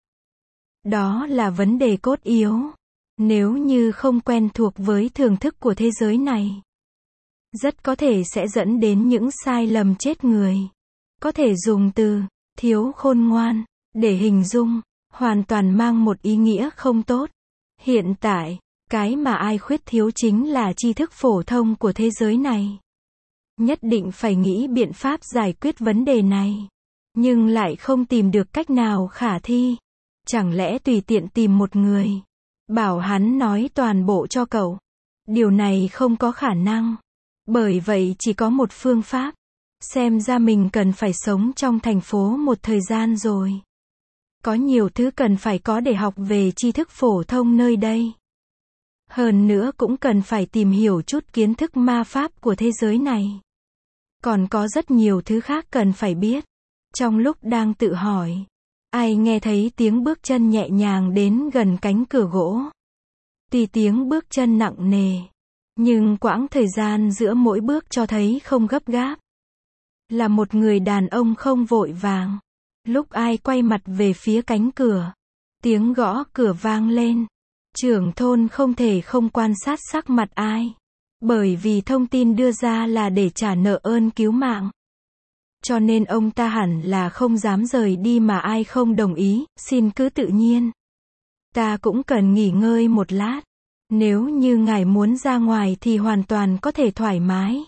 Đó là vấn đề cốt yếu. Nếu như không quen thuộc với thưởng thức của thế giới này, rất có thể sẽ dẫn đến những sai lầm chết người. Có thể dùng từ thiếu khôn ngoan để hình dung, hoàn toàn mang một ý nghĩa không tốt. Hiện tại, cái mà ai khuyết thiếu chính là tri thức phổ thông của thế giới này. Nhất định phải nghĩ biện pháp giải quyết vấn đề này, nhưng lại không tìm được cách nào khả thi. Chẳng lẽ tùy tiện tìm một người, bảo hắn nói toàn bộ cho cậu? Điều này không có khả năng. Bởi vậy chỉ có một phương pháp. Xem ra mình cần phải sống trong thành phố một thời gian rồi. Có nhiều thứ cần phải có để học về tri thức phổ thông nơi đây. Hơn nữa cũng cần phải tìm hiểu chút kiến thức ma pháp của thế giới này. Còn có rất nhiều thứ khác cần phải biết. Trong lúc đang tự hỏi, ai nghe thấy tiếng bước chân nhẹ nhàng đến gần cánh cửa gỗ. Tuy tiếng bước chân nặng nề, nhưng quãng thời gian giữa mỗi bước cho thấy không gấp gáp. Là một người đàn ông không vội vàng. Lúc ai quay mặt về phía cánh cửa, tiếng gõ cửa vang lên. Trưởng thôn không thể không quan sát sắc mặt ai. Bởi vì thông tin đưa ra là để trả nợ ơn cứu mạng. Cho nên ông ta hẳn là không dám rời đi mà ai không đồng ý, xin cứ tự nhiên. Ta cũng cần nghỉ ngơi một lát. Nếu như ngài muốn ra ngoài thì hoàn toàn có thể thoải mái.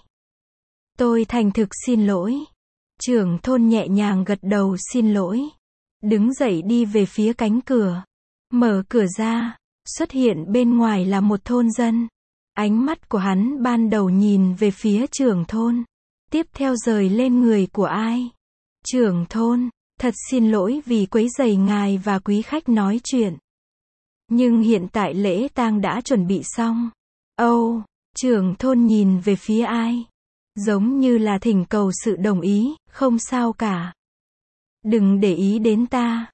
Tôi thành thực xin lỗi. Trưởng thôn nhẹ nhàng gật đầu xin lỗi. Đứng dậy đi về phía cánh cửa. Mở cửa ra, xuất hiện bên ngoài là một thôn dân. Ánh mắt của hắn ban đầu nhìn về phía trưởng thôn. Tiếp theo rời lên người của ai? Trưởng thôn, thật xin lỗi vì quấy rầy ngài và quý khách nói chuyện. Nhưng hiện tại lễ tang đã chuẩn bị xong. Âu, trưởng thôn nhìn về phía ai? Giống như là thỉnh cầu sự đồng ý, không sao cả. Đừng để ý đến ta.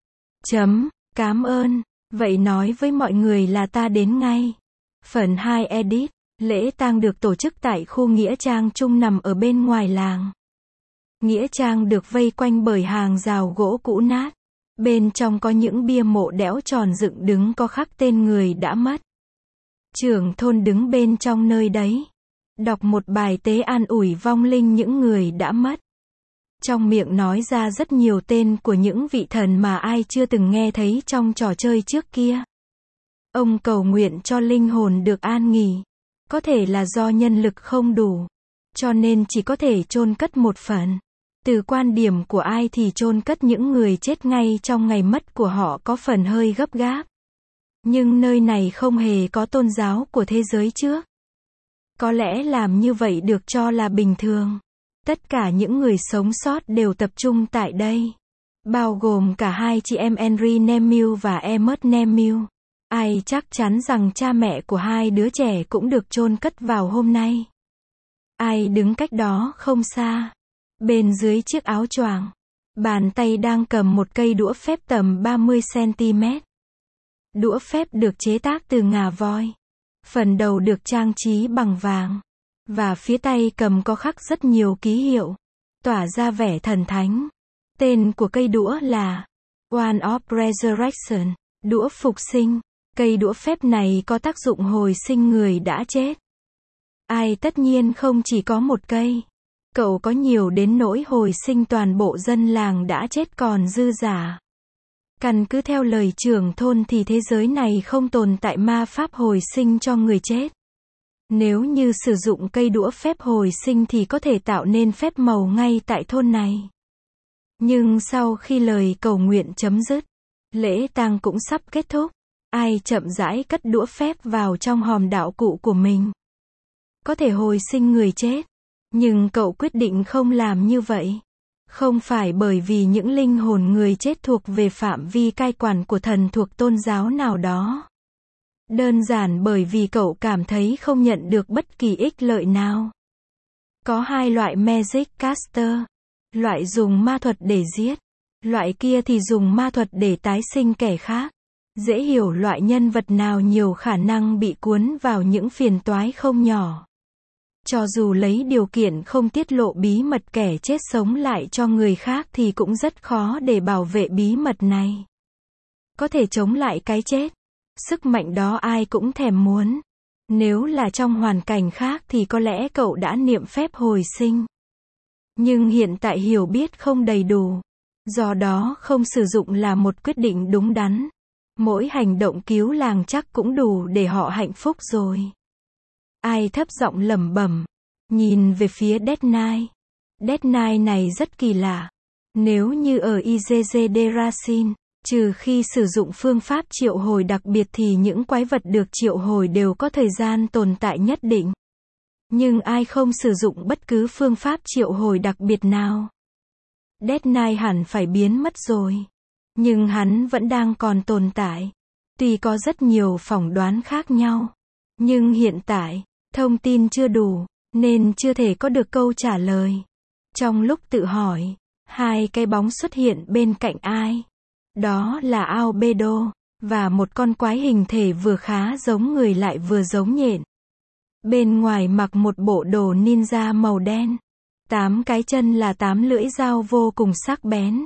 Cám ơn. Vậy nói với mọi người là ta đến ngay. Phần 2 edit. Lễ tang được tổ chức tại khu nghĩa trang chung nằm ở bên ngoài làng. Nghĩa trang được vây quanh bởi hàng rào gỗ cũ nát. Bên trong có những bia mộ đẽo tròn dựng đứng có khắc tên người đã mất. Trưởng thôn đứng bên trong nơi đấy. đọc một bài tế an ủi vong linh những người đã mất. Trong miệng nói ra rất nhiều tên của những vị thần mà ai chưa từng nghe thấy trong trò chơi trước kia. Ông cầu nguyện cho linh hồn được an nghỉ. Có thể là do nhân lực không đủ, cho nên chỉ có thể chôn cất một phần. Từ quan điểm của ai thì chôn cất những người chết ngay trong ngày mất của họ có phần hơi gấp gáp. Nhưng nơi này không hề có tôn giáo của thế giới trước. Có lẽ làm như vậy được cho là bình thường. Tất cả những người sống sót đều tập trung tại đây. Bao gồm cả hai chị em Henry Nemille và Emmett Nemille. Ai chắc chắn rằng cha mẹ của hai đứa trẻ cũng được chôn cất vào hôm nay. Ai đứng cách đó không xa. Bên dưới chiếc áo choàng, bàn tay đang cầm một cây đũa phép tầm 30 cm. Đũa phép được chế tác từ ngà voi. Phần đầu được trang trí bằng vàng. Và phía tay cầm có khắc rất nhiều ký hiệu, tỏa ra vẻ thần thánh. Tên của cây đũa là One of Resurrection, đũa phục sinh. Cây đũa phép này có tác dụng hồi sinh người đã chết. Ai tất nhiên không chỉ có một cây. Cậu có nhiều đến nỗi hồi sinh toàn bộ dân làng đã chết còn dư giả. Căn cứ theo lời trưởng thôn thì thế giới này không tồn tại ma pháp hồi sinh cho người chết. Nếu như sử dụng cây đũa phép hồi sinh thì có thể tạo nên phép màu ngay tại thôn này. Nhưng sau khi lời cầu nguyện chấm dứt, lễ tang cũng sắp kết thúc. Ai chậm rãi cất đũa phép vào trong hòm đạo cụ của mình. Có thể hồi sinh người chết. Nhưng cậu quyết định không làm như vậy. Không phải bởi vì những linh hồn người chết thuộc về phạm vi cai quản của thần thuộc tôn giáo nào đó. Đơn giản bởi vì cậu cảm thấy không nhận được bất kỳ ích lợi nào. Có hai loại Magic Caster. Loại dùng ma thuật để giết. Loại kia thì dùng ma thuật để tái sinh kẻ khác. Dễ hiểu loại nhân vật nào nhiều khả năng bị cuốn vào những phiền toái không nhỏ. Cho dù lấy điều kiện không tiết lộ bí mật kẻ chết sống lại cho người khác thì cũng rất khó để bảo vệ bí mật này. Có thể chống lại cái chết. Sức mạnh đó ai cũng thèm muốn. Nếu là trong hoàn cảnh khác thì có lẽ cậu đã niệm phép hồi sinh. Nhưng hiện tại hiểu biết không đầy đủ. Do đó không sử dụng là một quyết định đúng đắn. Mỗi hành động cứu làng chắc cũng đủ để họ hạnh phúc rồi. Ai thấp giọng lẩm bẩm, nhìn về phía Dead Knight. Dead Knight này rất kỳ lạ. Nếu như ở IGG Derasin, trừ khi sử dụng phương pháp triệu hồi đặc biệt thì những quái vật được triệu hồi đều có thời gian tồn tại nhất định. Nhưng ai không sử dụng bất cứ phương pháp triệu hồi đặc biệt nào. Dead Knight hẳn phải biến mất rồi. Nhưng hắn vẫn đang còn tồn tại. Tuy có rất nhiều phỏng đoán khác nhau. Nhưng hiện tại, thông tin chưa đủ, nên chưa thể có được câu trả lời. Trong lúc tự hỏi, hai cái bóng xuất hiện bên cạnh ai. Đó là Albedo, và một con quái hình thể vừa khá giống người lại vừa giống nhện. Bên ngoài mặc một bộ đồ ninja màu đen. 8 cái chân là 8 lưỡi dao vô cùng sắc bén.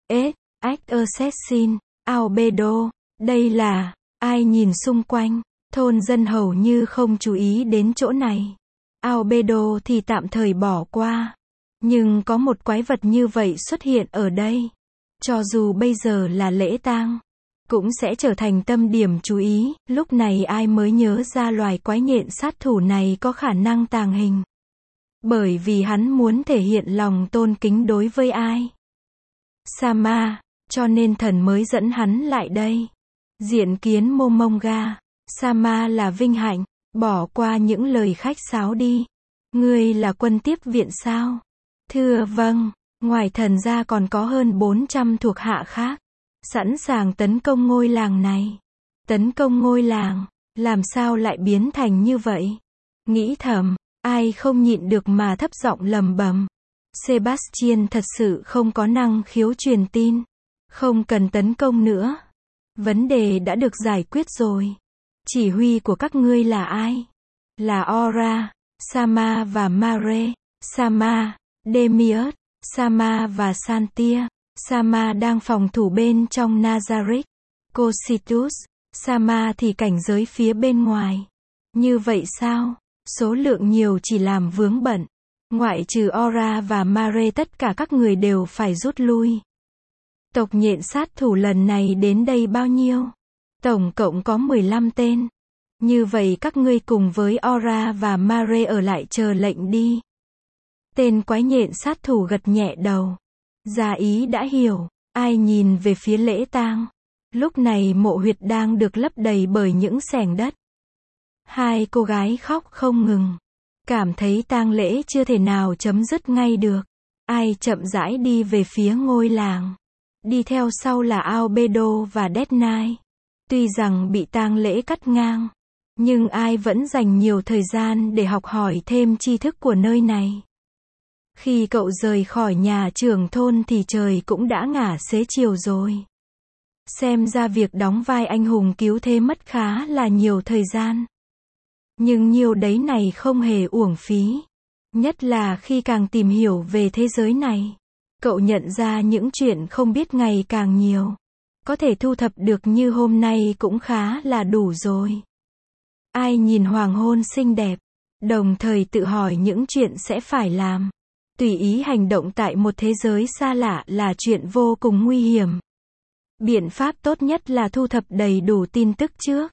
Assassin, Albedo, đây là, ai nhìn xung quanh, thôn dân hầu như không chú ý đến chỗ này. Albedo thì tạm thời bỏ qua. Nhưng có một quái vật như vậy xuất hiện ở đây. Cho dù bây giờ là lễ tang, cũng sẽ trở thành tâm điểm chú ý. Lúc này ai mới nhớ ra loài quái nhện sát thủ này có khả năng tàng hình. Bởi vì hắn muốn thể hiện lòng tôn kính đối với ai. Sama, cho nên thần mới dẫn hắn lại đây. Diện kiến Momonga. Sama là vinh hạnh, bỏ qua những lời khách sáo đi. Ngươi là quân tiếp viện sao? Thưa vâng, ngoài thần ra còn có hơn 400 thuộc hạ khác. Sẵn sàng tấn công ngôi làng này. Tấn công ngôi làng, làm sao lại biến thành như vậy? Nghĩ thầm, ai không nhịn được mà thấp giọng lầm bầm. Sebastian thật sự không có năng khiếu truyền tin. Không cần tấn công nữa. Vấn đề đã được giải quyết rồi. Chỉ huy của các ngươi là ai? Là Ora, Sama và Mare. Sama, Demiurge, Sama và Santia. Sama đang phòng thủ bên trong Nazareth. Cositus, Sama thì cảnh giới phía bên ngoài. Như vậy sao? Số lượng nhiều chỉ làm vướng bận. Ngoại trừ Aura và Mare tất cả các người đều phải rút lui. Tộc nhện sát thủ lần này đến đây bao nhiêu? Tổng cộng có 15 tên. Như vậy các ngươi cùng với Aura và Mare ở lại chờ lệnh đi. Tên quái nhện sát thủ gật nhẹ đầu. Gia ý đã hiểu. Ai nhìn về phía lễ tang. Lúc này mộ huyệt đang được lấp đầy bởi những xẻng đất. Hai cô gái khóc không ngừng. Cảm thấy tang lễ chưa thể nào chấm dứt ngay được. Ai chậm rãi đi về phía ngôi làng. Đi theo sau là Albedo và Death Knight. Tuy rằng bị tang lễ cắt ngang, nhưng ai vẫn dành nhiều thời gian để học hỏi thêm tri thức của nơi này. Khi cậu rời khỏi nhà trưởng thôn thì trời cũng đã ngả xế chiều rồi. Xem ra việc đóng vai anh hùng cứu thế mất khá là nhiều thời gian. Nhưng nhiều đấy này không hề uổng phí. Nhất là khi càng tìm hiểu về thế giới này, cậu nhận ra những chuyện không biết ngày càng nhiều. Có thể thu thập được như hôm nay cũng khá là đủ rồi. Ai nhìn hoàng hôn xinh đẹp, đồng thời tự hỏi những chuyện sẽ phải làm. Tùy ý hành động tại một thế giới xa lạ là chuyện vô cùng nguy hiểm. Biện pháp tốt nhất là thu thập đầy đủ tin tức trước.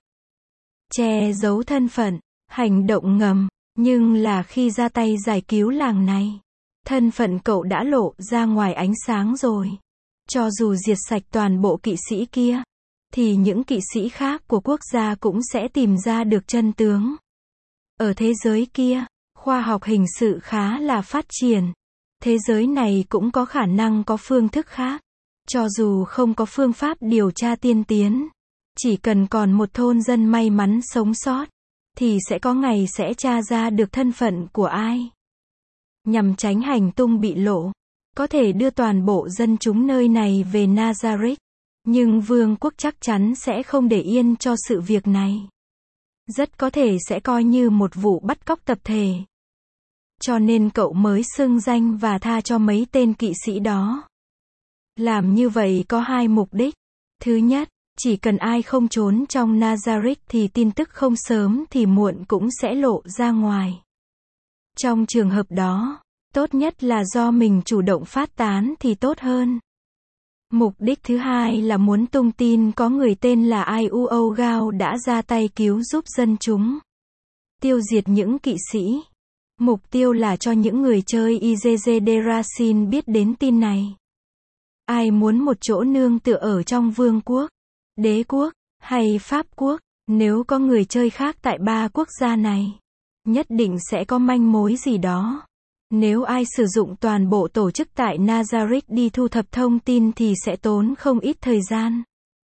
Che giấu thân phận, hành động ngầm, nhưng là khi ra tay giải cứu làng này, thân phận cậu đã lộ ra ngoài ánh sáng rồi. Cho dù diệt sạch toàn bộ kỵ sĩ kia, thì những kỵ sĩ khác của quốc gia cũng sẽ tìm ra được chân tướng. Ở thế giới kia, khoa học hình sự khá là phát triển. Thế giới này cũng có khả năng có phương thức khác. Cho dù không có phương pháp điều tra tiên tiến, chỉ cần còn một thôn dân may mắn sống sót, thì sẽ có ngày sẽ tra ra được thân phận của ai. Nhằm tránh hành tung bị lộ, có thể đưa toàn bộ dân chúng nơi này về Nazareth. Nhưng vương quốc chắc chắn sẽ không để yên cho sự việc này. Rất có thể sẽ coi như một vụ bắt cóc tập thể. Cho nên cậu mới xưng danh và tha cho mấy tên kỵ sĩ đó. Làm như vậy có hai mục đích. Thứ nhất, chỉ cần ai không trốn trong Nazareth thì tin tức không sớm thì muộn cũng sẽ lộ ra ngoài. Trong trường hợp đó, tốt nhất là do mình chủ động phát tán thì tốt hơn. Mục đích thứ hai là muốn tung tin có người tên là Iuo Gao đã ra tay cứu giúp dân chúng. Tiêu diệt những kỵ sĩ. Mục tiêu là cho những người chơi IGG Derasin biết đến tin này. Ai muốn một chỗ nương tựa ở trong vương quốc, đế quốc, hay pháp quốc, nếu có người chơi khác tại ba quốc gia này, nhất định sẽ có manh mối gì đó. Nếu ai sử dụng toàn bộ tổ chức tại Nazareth đi thu thập thông tin thì sẽ tốn không ít thời gian.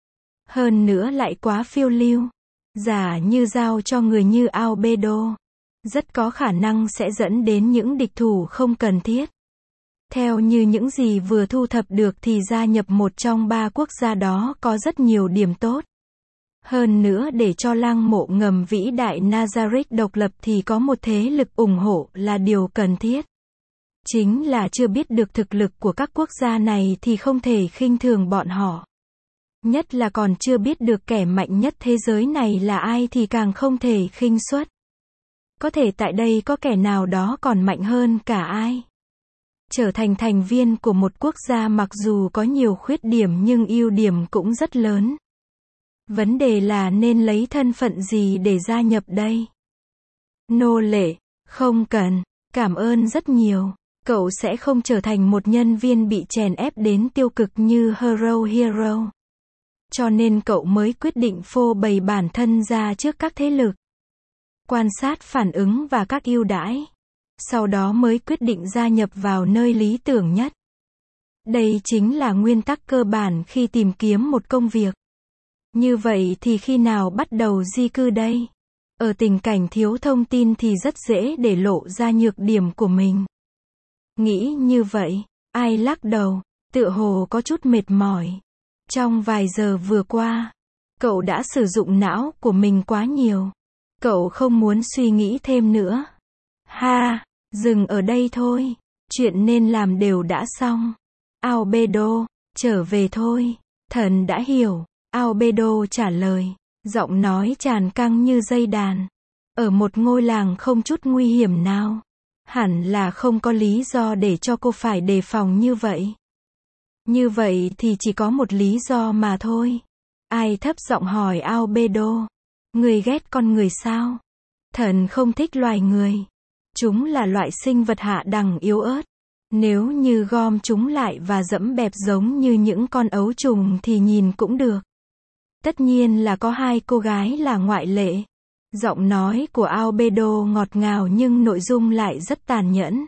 Hơn nữa lại quá phiêu lưu. Giả như giao cho người như Albedo, rất có khả năng sẽ dẫn đến những địch thủ không cần thiết. Theo như những gì vừa thu thập được thì gia nhập một trong ba quốc gia đó có rất nhiều điểm tốt. Hơn nữa để cho lăng mộ ngầm vĩ đại Nazareth độc lập thì có một thế lực ủng hộ là điều cần thiết. Chính là chưa biết được thực lực của các quốc gia này thì không thể khinh thường bọn họ. Nhất là còn chưa biết được kẻ mạnh nhất thế giới này là ai thì càng không thể khinh suất. Có thể tại đây có kẻ nào đó còn mạnh hơn cả ai. Trở thành thành viên của một quốc gia mặc dù có nhiều khuyết điểm nhưng ưu điểm cũng rất lớn. Vấn đề là nên lấy thân phận gì để gia nhập đây? Nô lệ, không cần, cảm ơn rất nhiều. Cậu sẽ không trở thành một nhân viên bị chèn ép đến tiêu cực như Hero. Cho nên cậu mới quyết định phô bày bản thân ra trước các thế lực. Quan sát phản ứng và các ưu đãi. Sau đó mới quyết định gia nhập vào nơi lý tưởng nhất. Đây chính là nguyên tắc cơ bản khi tìm kiếm một công việc. Như vậy thì khi nào bắt đầu di cư đây? Ở tình cảnh thiếu thông tin thì rất dễ để lộ ra nhược điểm của mình. Nghĩ như vậy, ai lắc đầu, tựa hồ có chút mệt mỏi. Trong vài giờ vừa qua, cậu đã sử dụng não của mình quá nhiều. Cậu không muốn suy nghĩ thêm nữa. Ha, dừng ở đây thôi. Chuyện nên làm đều đã xong. Albedo, trở về thôi. Thần đã hiểu. Albedo trả lời. Giọng nói tràn căng như dây đàn. ở một ngôi làng không chút nguy hiểm nào. Hẳn là không có lý do để cho cô phải đề phòng như vậy. Như vậy thì chỉ có một lý do mà thôi. Ai thấp giọng hỏi Albedo. Người ghét con người sao? Thần không thích loài người. Chúng là loại sinh vật hạ đẳng yếu ớt. Nếu như gom chúng lại và dẫm bẹp giống như những con ấu trùng thì nhìn cũng được. Tất nhiên là có hai cô gái là ngoại lệ. Giọng nói của Albedo ngọt ngào nhưng nội dung lại rất tàn nhẫn.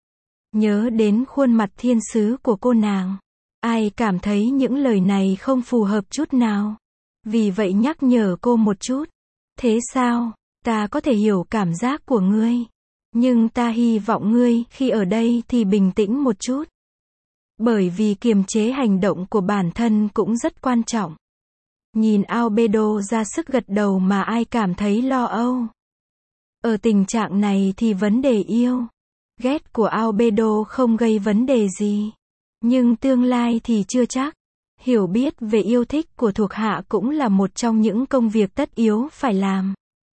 Nhớ đến khuôn mặt thiên sứ của cô nàng. Ai cảm thấy những lời này không phù hợp chút nào. Vì vậy nhắc nhở cô một chút. Thế sao? Ta có thể hiểu cảm giác của ngươi. Nhưng ta hy vọng ngươi khi ở đây thì bình tĩnh một chút. Bởi vì kiềm chế hành động của bản thân cũng rất quan trọng. Nhìn Albedo ra sức gật đầu mà ai cảm thấy lo âu. Ở tình trạng này thì vấn đề yêu, ghét của Albedo không gây vấn đề gì. Nhưng tương lai thì chưa chắc. Hiểu biết về yêu thích của thuộc hạ cũng là một trong những công việc tất yếu phải làm.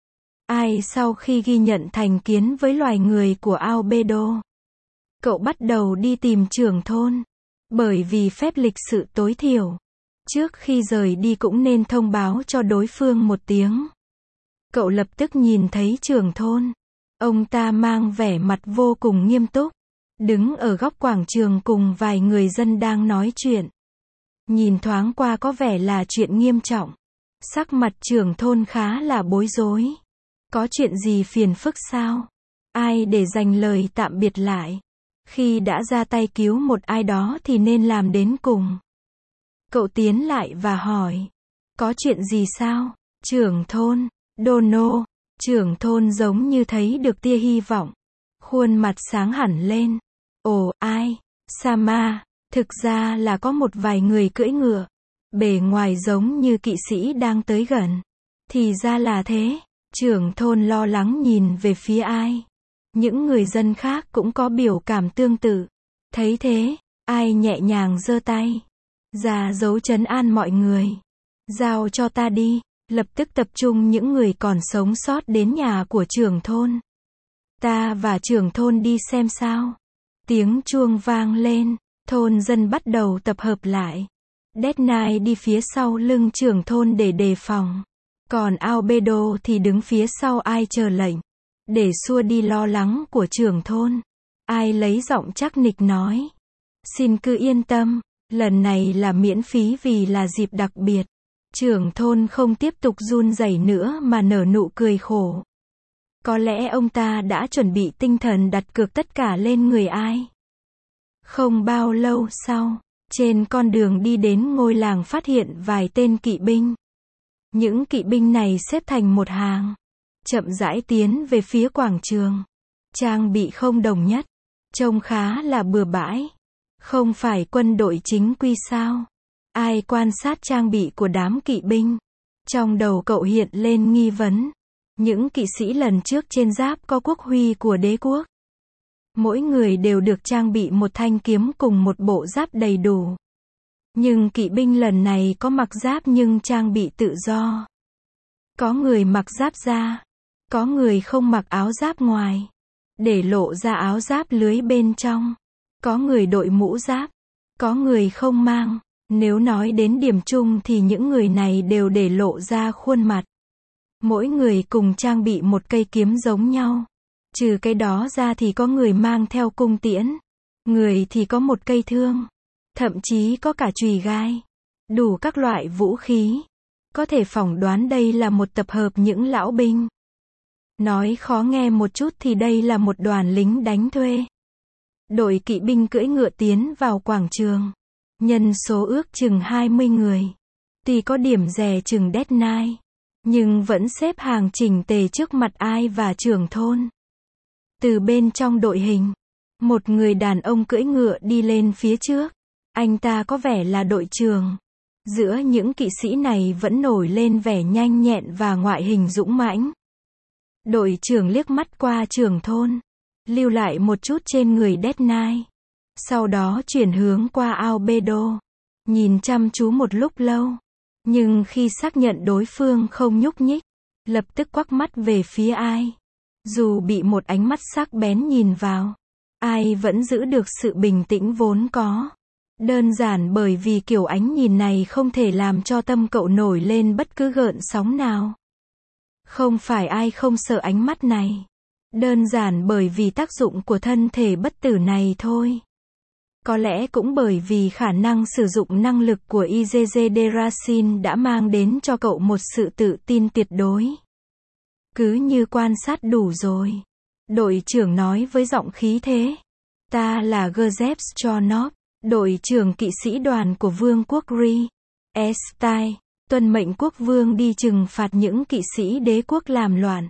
Ai sau khi ghi nhận thành kiến với loài người của Albedo, cậu bắt đầu đi tìm trưởng thôn. Bởi vì phép lịch sự tối thiểu, trước khi rời đi cũng nên thông báo cho đối phương một tiếng. Cậu lập tức nhìn thấy trưởng thôn. Ông ta mang vẻ mặt vô cùng nghiêm túc, đứng ở góc quảng trường cùng vài người dân đang nói chuyện. Nhìn thoáng qua có vẻ là chuyện nghiêm trọng. Sắc mặt trưởng thôn khá là bối rối. Có chuyện gì phiền phức sao? Ai để dành lời tạm biệt lại. Khi đã ra tay cứu một ai đó thì nên làm đến cùng. Cậu tiến lại và hỏi. Có chuyện gì sao? Trưởng thôn, Dono. Trưởng thôn giống như thấy được tia hy vọng. Khuôn mặt sáng hẳn lên. Ồ, ai? Sama. Thực ra là có một vài người cưỡi ngựa. Bề ngoài giống như kỵ sĩ đang tới gần. Thì ra là thế. Trưởng thôn lo lắng nhìn về phía ai. Những người dân khác cũng có biểu cảm tương tự. Thấy thế, ai nhẹ nhàng giơ tay ra dấu trấn an mọi người. Giao cho ta đi. Lập tức tập trung những người còn sống sót đến nhà của trưởng thôn. Ta và trưởng thôn đi xem sao. Tiếng chuông vang lên. Thôn dân bắt đầu tập hợp lại. Dead Knight đi phía sau lưng trưởng thôn để đề phòng. Còn Albedo thì đứng phía sau ai chờ lệnh. Để xua đi lo lắng của trưởng thôn. Ai lấy giọng chắc nịch nói. Xin cứ yên tâm. Lần này là miễn phí vì là dịp đặc biệt. Trưởng thôn không tiếp tục run rẩy nữa mà nở nụ cười khổ. Có lẽ ông ta đã chuẩn bị tinh thần đặt cược tất cả lên người ai. Không bao lâu sau, trên con đường đi đến ngôi làng phát hiện vài tên kỵ binh. Những kỵ binh này xếp thành một hàng, chậm rãi tiến về phía quảng trường. Trang bị không đồng nhất, trông khá là bừa bãi. Không phải quân đội chính quy sao? Ai quan sát trang bị của đám kỵ binh? Trong đầu cậu hiện lên nghi vấn. Những kỵ sĩ lần trước trên giáp có quốc huy của đế quốc. Mỗi người đều được trang bị một thanh kiếm cùng một bộ giáp đầy đủ. Nhưng kỵ binh lần này có mặc giáp nhưng trang bị tự do. Có người mặc giáp da, có người không mặc áo giáp ngoài, để lộ ra áo giáp lưới bên trong. Có người đội mũ giáp, có người không mang. Nếu nói đến điểm chung thì những người này đều để lộ ra khuôn mặt. Mỗi người cùng trang bị một cây kiếm giống nhau. Trừ cái đó ra thì có người mang theo cung tiễn. Người thì có một cây thương. Thậm chí có cả chùy gai. Đủ các loại vũ khí. Có thể phỏng đoán đây là một tập hợp những lão binh. Nói khó nghe một chút thì đây là một đoàn lính đánh thuê. Đội kỵ binh cưỡi ngựa tiến vào quảng trường. Nhân số ước chừng 20 người. Tuy có điểm rè chừng Dead Knight, nhưng vẫn xếp hàng chỉnh tề trước mặt ai và trưởng thôn. Từ bên trong đội hình, một người đàn ông cưỡi ngựa đi lên phía trước. Anh ta có vẻ là đội trưởng. Giữa những kỵ sĩ này vẫn nổi lên vẻ nhanh nhẹn và ngoại hình dũng mãnh. Đội trưởng liếc mắt qua trưởng thôn, lưu lại một chút trên người Dead Knight. Sau đó chuyển hướng qua Albedo, nhìn chăm chú một lúc lâu. Nhưng khi xác nhận đối phương không nhúc nhích, lập tức quắc mắt về phía ai. Dù bị một ánh mắt sắc bén nhìn vào, ai vẫn giữ được sự bình tĩnh vốn có. Đơn giản bởi vì kiểu ánh nhìn này không thể làm cho tâm cậu nổi lên bất cứ gợn sóng nào. Không phải ai không sợ ánh mắt này. Đơn giản bởi vì tác dụng của thân thể bất tử này thôi. Có lẽ cũng bởi vì khả năng sử dụng năng lực của IgG Derasin đã mang đến cho cậu một sự tự tin tuyệt đối. Cứ như quan sát đủ rồi. Đội trưởng nói với giọng khí thế. Ta là Grzeb Chornov, đội trưởng kỵ sĩ đoàn của Vương quốc Ri. Estai, tuân mệnh quốc vương đi trừng phạt những kỵ sĩ đế quốc làm loạn.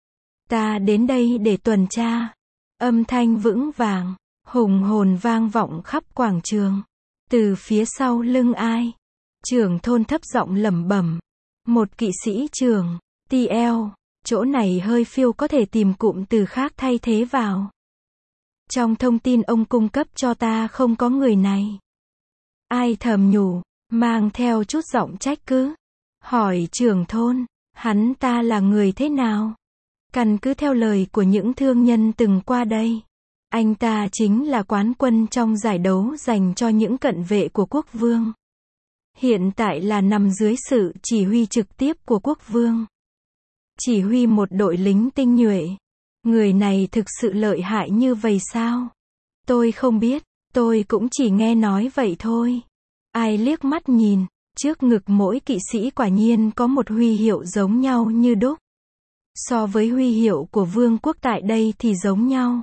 Ta đến đây để tuần tra. Âm thanh vững vàng, hùng hồn vang vọng khắp quảng trường. Từ phía sau lưng ai? Trưởng thôn thấp giọng lẩm bẩm. Một kỵ sĩ trưởng, TL, chỗ này hơi phiêu có thể tìm cụm từ khác thay thế vào. Trong thông tin ông cung cấp cho ta không có người này. Ai thầm nhủ, mang theo chút giọng trách cứ. Hỏi trưởng thôn, hắn ta là người thế nào? Căn cứ theo lời của những thương nhân từng qua đây, anh ta chính là quán quân trong giải đấu dành cho những cận vệ của quốc vương. Hiện tại là nằm dưới sự chỉ huy trực tiếp của quốc vương. Chỉ huy một đội lính tinh nhuệ. Người này thực sự lợi hại như vậy sao? Tôi không biết, tôi cũng chỉ nghe nói vậy thôi. Ai liếc mắt nhìn, trước ngực mỗi kỵ sĩ quả nhiên có một huy hiệu giống nhau như đúc. So với huy hiệu của vương quốc tại đây thì giống nhau.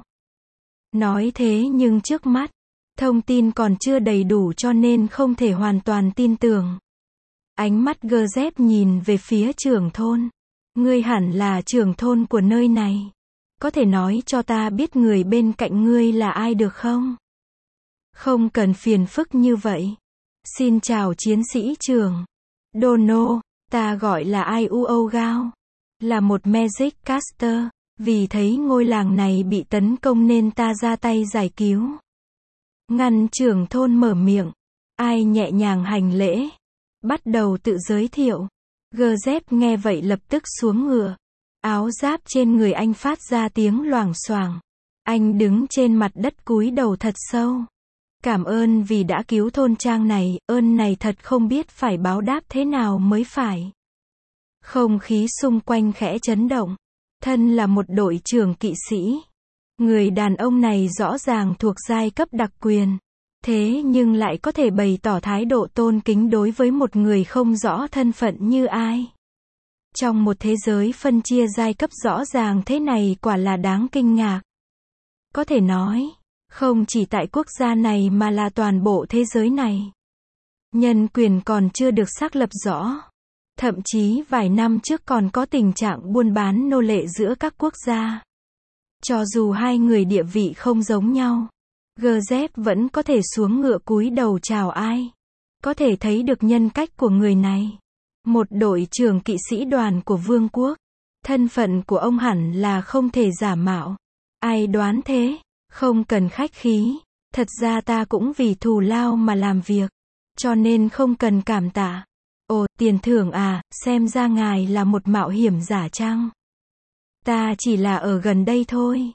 Nói thế nhưng trước mắt, thông tin còn chưa đầy đủ cho nên không thể hoàn toàn tin tưởng. Ánh mắt Grzeb nhìn về phía trưởng thôn. Ngươi hẳn là trưởng thôn của nơi này. Có thể nói cho ta biết người bên cạnh ngươi là ai được không? Không cần phiền phức như vậy. Xin chào chiến sĩ trưởng. Dono, ta gọi là Iuogao. Là một Magic Caster. Vì thấy ngôi làng này bị tấn công nên ta ra tay giải cứu. Ngăn trưởng thôn mở miệng. Ai nhẹ nhàng hành lễ. Bắt đầu tự giới thiệu. Grzeb nghe vậy lập tức xuống ngựa. Áo giáp trên người anh phát ra tiếng loảng xoảng. Anh đứng trên mặt đất cúi đầu thật sâu. Cảm ơn vì đã cứu thôn trang này, ơn này thật không biết phải báo đáp thế nào mới phải. Không khí xung quanh khẽ chấn động. Thân là một đội trưởng kỵ sĩ. Người đàn ông này rõ ràng thuộc giai cấp đặc quyền. Thế nhưng lại có thể bày tỏ thái độ tôn kính đối với một người không rõ thân phận như ai. Trong một thế giới phân chia giai cấp rõ ràng thế này quả là đáng kinh ngạc. Có thể nói, không chỉ tại quốc gia này mà là toàn bộ thế giới này. Nhân quyền còn chưa được xác lập rõ. Thậm chí vài năm trước còn có tình trạng buôn bán nô lệ giữa các quốc gia. Cho dù hai người địa vị không giống nhau, Grzeb vẫn có thể xuống ngựa cúi đầu chào ai. Có thể thấy được nhân cách của người này. Một đội trưởng kỵ sĩ đoàn của vương quốc. Thân phận của ông hẳn là không thể giả mạo. Ai đoán thế? Không cần khách khí. Thật ra ta cũng vì thù lao mà làm việc. Cho nên không cần cảm tạ. Ồ, tiền thưởng à, xem ra ngài là một mạo hiểm giả chăng? Ta chỉ là ở gần đây thôi.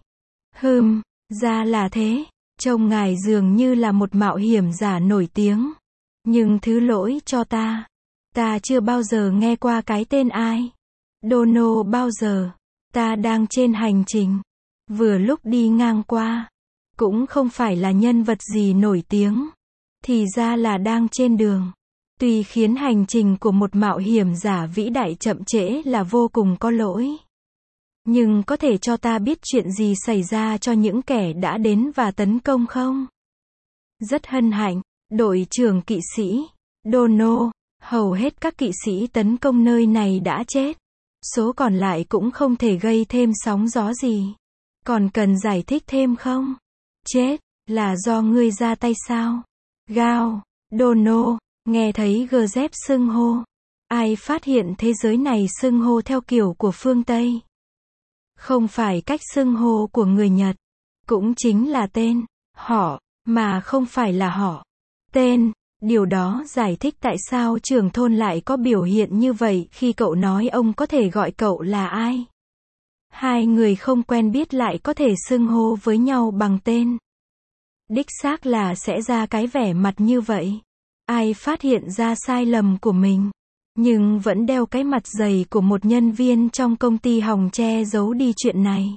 Ra là thế. Trông ngài dường như là một mạo hiểm giả nổi tiếng. Nhưng thứ lỗi cho ta. Ta chưa bao giờ nghe qua cái tên ai. Dono bao giờ. Ta đang trên hành trình. Vừa lúc đi ngang qua. Cũng không phải là nhân vật gì nổi tiếng. Thì ra là đang trên đường. Tuy khiến hành trình của một mạo hiểm giả vĩ đại chậm trễ là vô cùng có lỗi. Nhưng có thể cho ta biết chuyện gì xảy ra cho những kẻ đã đến và tấn công không? Rất hân hạnh, đội trưởng kỵ sĩ, Dono, hầu hết các kỵ sĩ tấn công nơi này đã chết. Số còn lại cũng không thể gây thêm sóng gió gì. Còn cần giải thích thêm không? Chết, là do ngươi ra tay sao? Gao, Dono, nghe thấy Grzeb xưng hô. Ai phát hiện thế giới này xưng hô theo kiểu của phương Tây? Không phải cách xưng hô của người Nhật. Cũng chính là tên, họ, mà không phải là họ. Tên, Điều đó giải thích tại sao trưởng thôn lại có biểu hiện như vậy khi cậu nói ông có thể gọi cậu là ai. Hai người không quen biết lại có thể xưng hô với nhau bằng tên. Đích xác là sẽ ra cái vẻ mặt như vậy. Ai phát hiện ra sai lầm của mình, nhưng vẫn đeo cái mặt dày của một nhân viên trong công ty hòng che giấu đi chuyện này.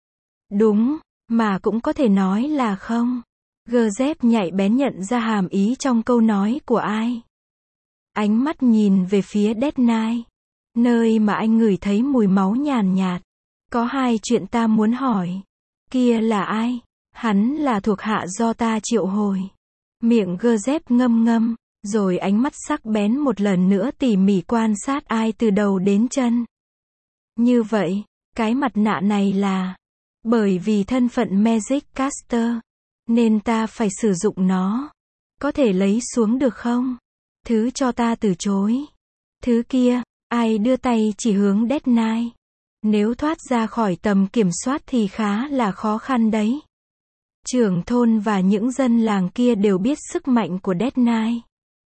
Đúng, mà cũng có thể nói là không. Gazep nhạy bén nhận ra hàm ý trong câu nói của ai. Ánh mắt nhìn về phía Deadnight, nơi mà anh ngửi thấy mùi máu nhàn nhạt. Có hai chuyện ta muốn hỏi. Kia là ai? Hắn là thuộc hạ do ta triệu hồi. Miệng Gazep ngâm ngâm, rồi ánh mắt sắc bén một lần nữa tỉ mỉ quan sát ai từ đầu đến chân. Như vậy, cái mặt nạ này là... Bởi vì thân phận Magic Caster, nên ta phải sử dụng nó. Có thể lấy xuống được không? Thứ cho ta từ chối. Thứ kia, ai đưa tay chỉ hướng Deadnight. Nếu thoát ra khỏi tầm kiểm soát thì khá là khó khăn đấy. Trưởng thôn và những dân làng kia đều biết sức mạnh của Deadnight.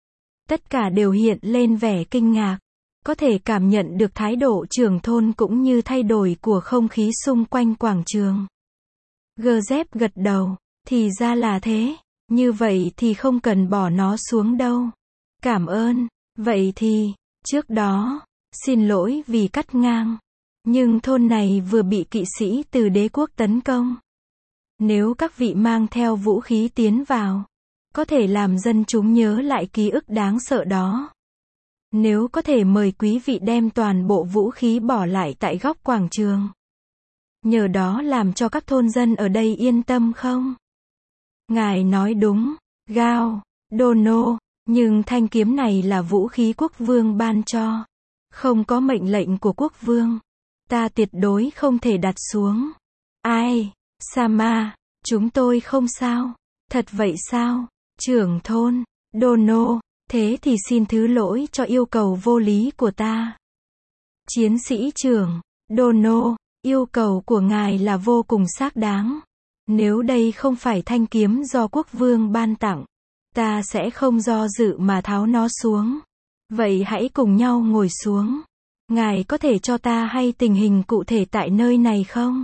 Tất cả đều hiện lên vẻ kinh ngạc. Có thể cảm nhận được thái độ trưởng thôn cũng như thay đổi của không khí xung quanh quảng trường. Gazep gật đầu. Thì ra là thế. Như vậy thì không cần bỏ nó xuống đâu. Cảm ơn. Vậy thì, trước đó, xin lỗi vì cắt ngang. Nhưng thôn này vừa bị kỵ sĩ từ đế quốc tấn công. Nếu các vị mang theo vũ khí tiến vào, có thể làm dân chúng nhớ lại ký ức đáng sợ đó. Nếu có thể mời quý vị đem toàn bộ vũ khí bỏ lại tại góc quảng trường. Nhờ đó làm cho các thôn dân ở đây yên tâm không? Ngài nói đúng, Gao, Dono, nhưng thanh kiếm này là vũ khí quốc vương ban cho. Không có mệnh lệnh của quốc vương. Ta tuyệt đối không thể đặt xuống. Ai? Sama, chúng tôi không sao. Thật vậy sao? Trưởng thôn, Dono, thế thì xin thứ lỗi cho yêu cầu vô lý của ta. Chiến sĩ trưởng, Dono, yêu cầu của ngài là vô cùng xác đáng. Nếu đây không phải thanh kiếm do quốc vương ban tặng, ta sẽ không do dự mà tháo nó xuống. Vậy hãy cùng nhau ngồi xuống. Ngài có thể cho ta hay tình hình cụ thể tại nơi này không?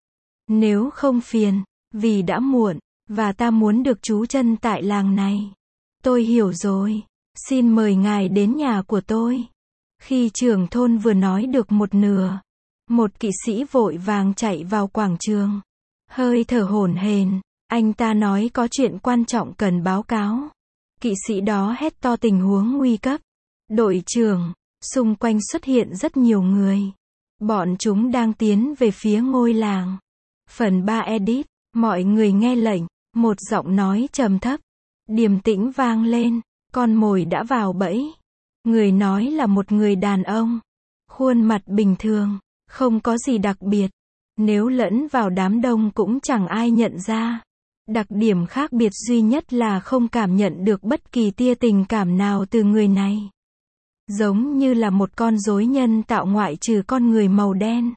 Nếu không phiền, vì đã muộn, và ta muốn được trú chân tại làng này. Tôi hiểu rồi. Xin mời ngài đến nhà của tôi. Khi trưởng thôn vừa nói được một nửa, một kỵ sĩ vội vàng chạy vào quảng trường. Hơi thở hổn hển, anh ta nói có chuyện quan trọng cần báo cáo. Kỵ sĩ đó hét to tình huống nguy cấp. Đội trưởng, xung quanh xuất hiện rất nhiều người. Bọn chúng đang tiến về phía ngôi làng. Phần 3 edit, mọi người nghe lệnh, một giọng nói trầm thấp, điềm tĩnh vang lên, con mồi đã vào bẫy. Người nói là một người đàn ông. Khuôn mặt bình thường, không có gì đặc biệt. Nếu lẫn vào đám đông cũng chẳng ai nhận ra. Đặc điểm khác biệt duy nhất là không cảm nhận được bất kỳ tia tình cảm nào từ người này. Giống như là một con rối nhân tạo ngoại trừ con người màu đen.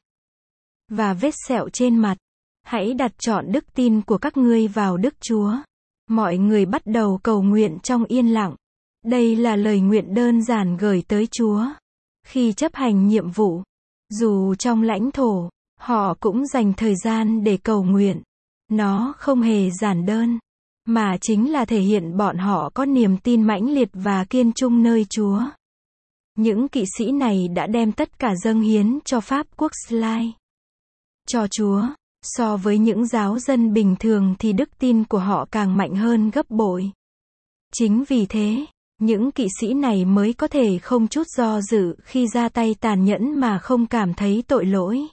Và vết sẹo trên mặt. Hãy đặt trọn đức tin của các ngươi vào Đức Chúa. Mọi người bắt đầu cầu nguyện trong yên lặng. Đây là lời nguyện đơn giản gửi tới Chúa. Khi chấp hành nhiệm vụ, dù trong lãnh thổ, họ cũng dành thời gian để cầu nguyện. Nó không hề giản đơn, mà chính là thể hiện bọn họ có niềm tin mãnh liệt và kiên trung nơi Chúa. Những kỵ sĩ này đã đem tất cả dâng hiến cho Pháp quốc Sly. Cho Chúa. So với những giáo dân bình thường thì đức tin của họ càng mạnh hơn gấp bội. Chính vì thế, những kỵ sĩ này mới có thể không chút do dự khi ra tay tàn nhẫn mà không cảm thấy tội lỗi.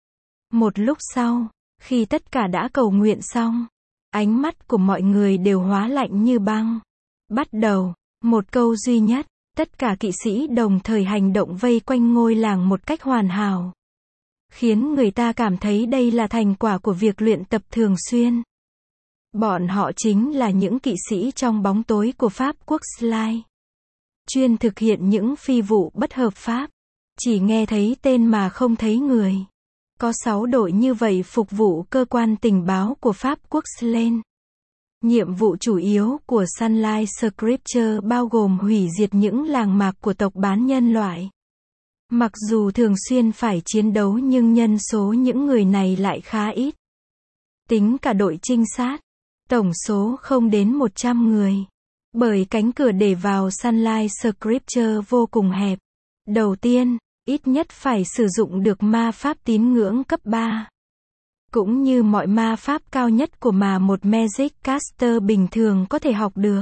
Một lúc sau, khi tất cả đã cầu nguyện xong, ánh mắt của mọi người đều hóa lạnh như băng. Bắt đầu, một câu duy nhất, tất cả kỵ sĩ đồng thời hành động vây quanh ngôi làng một cách hoàn hảo. Khiến người ta cảm thấy đây là thành quả của việc luyện tập thường xuyên. Bọn họ chính là những kỵ sĩ trong bóng tối của Pháp quốc Sly. Chuyên thực hiện những phi vụ bất hợp pháp. Chỉ nghe thấy tên mà không thấy người. Có 6 đội như vậy phục vụ cơ quan tình báo của Pháp quốc Slen. Nhiệm vụ chủ yếu của Sunlight Scripture bao gồm hủy diệt những làng mạc của tộc bán nhân loại. Mặc dù thường xuyên phải chiến đấu nhưng nhân số những người này lại khá ít. Tính cả đội trinh sát, tổng số không đến 100 người. Bởi cánh cửa để vào Sunlight Scripture vô cùng hẹp. Đầu tiên, ít nhất phải sử dụng được ma pháp tín ngưỡng cấp 3. Cũng như mọi ma pháp cao nhất của mà một Magic Caster bình thường có thể học được.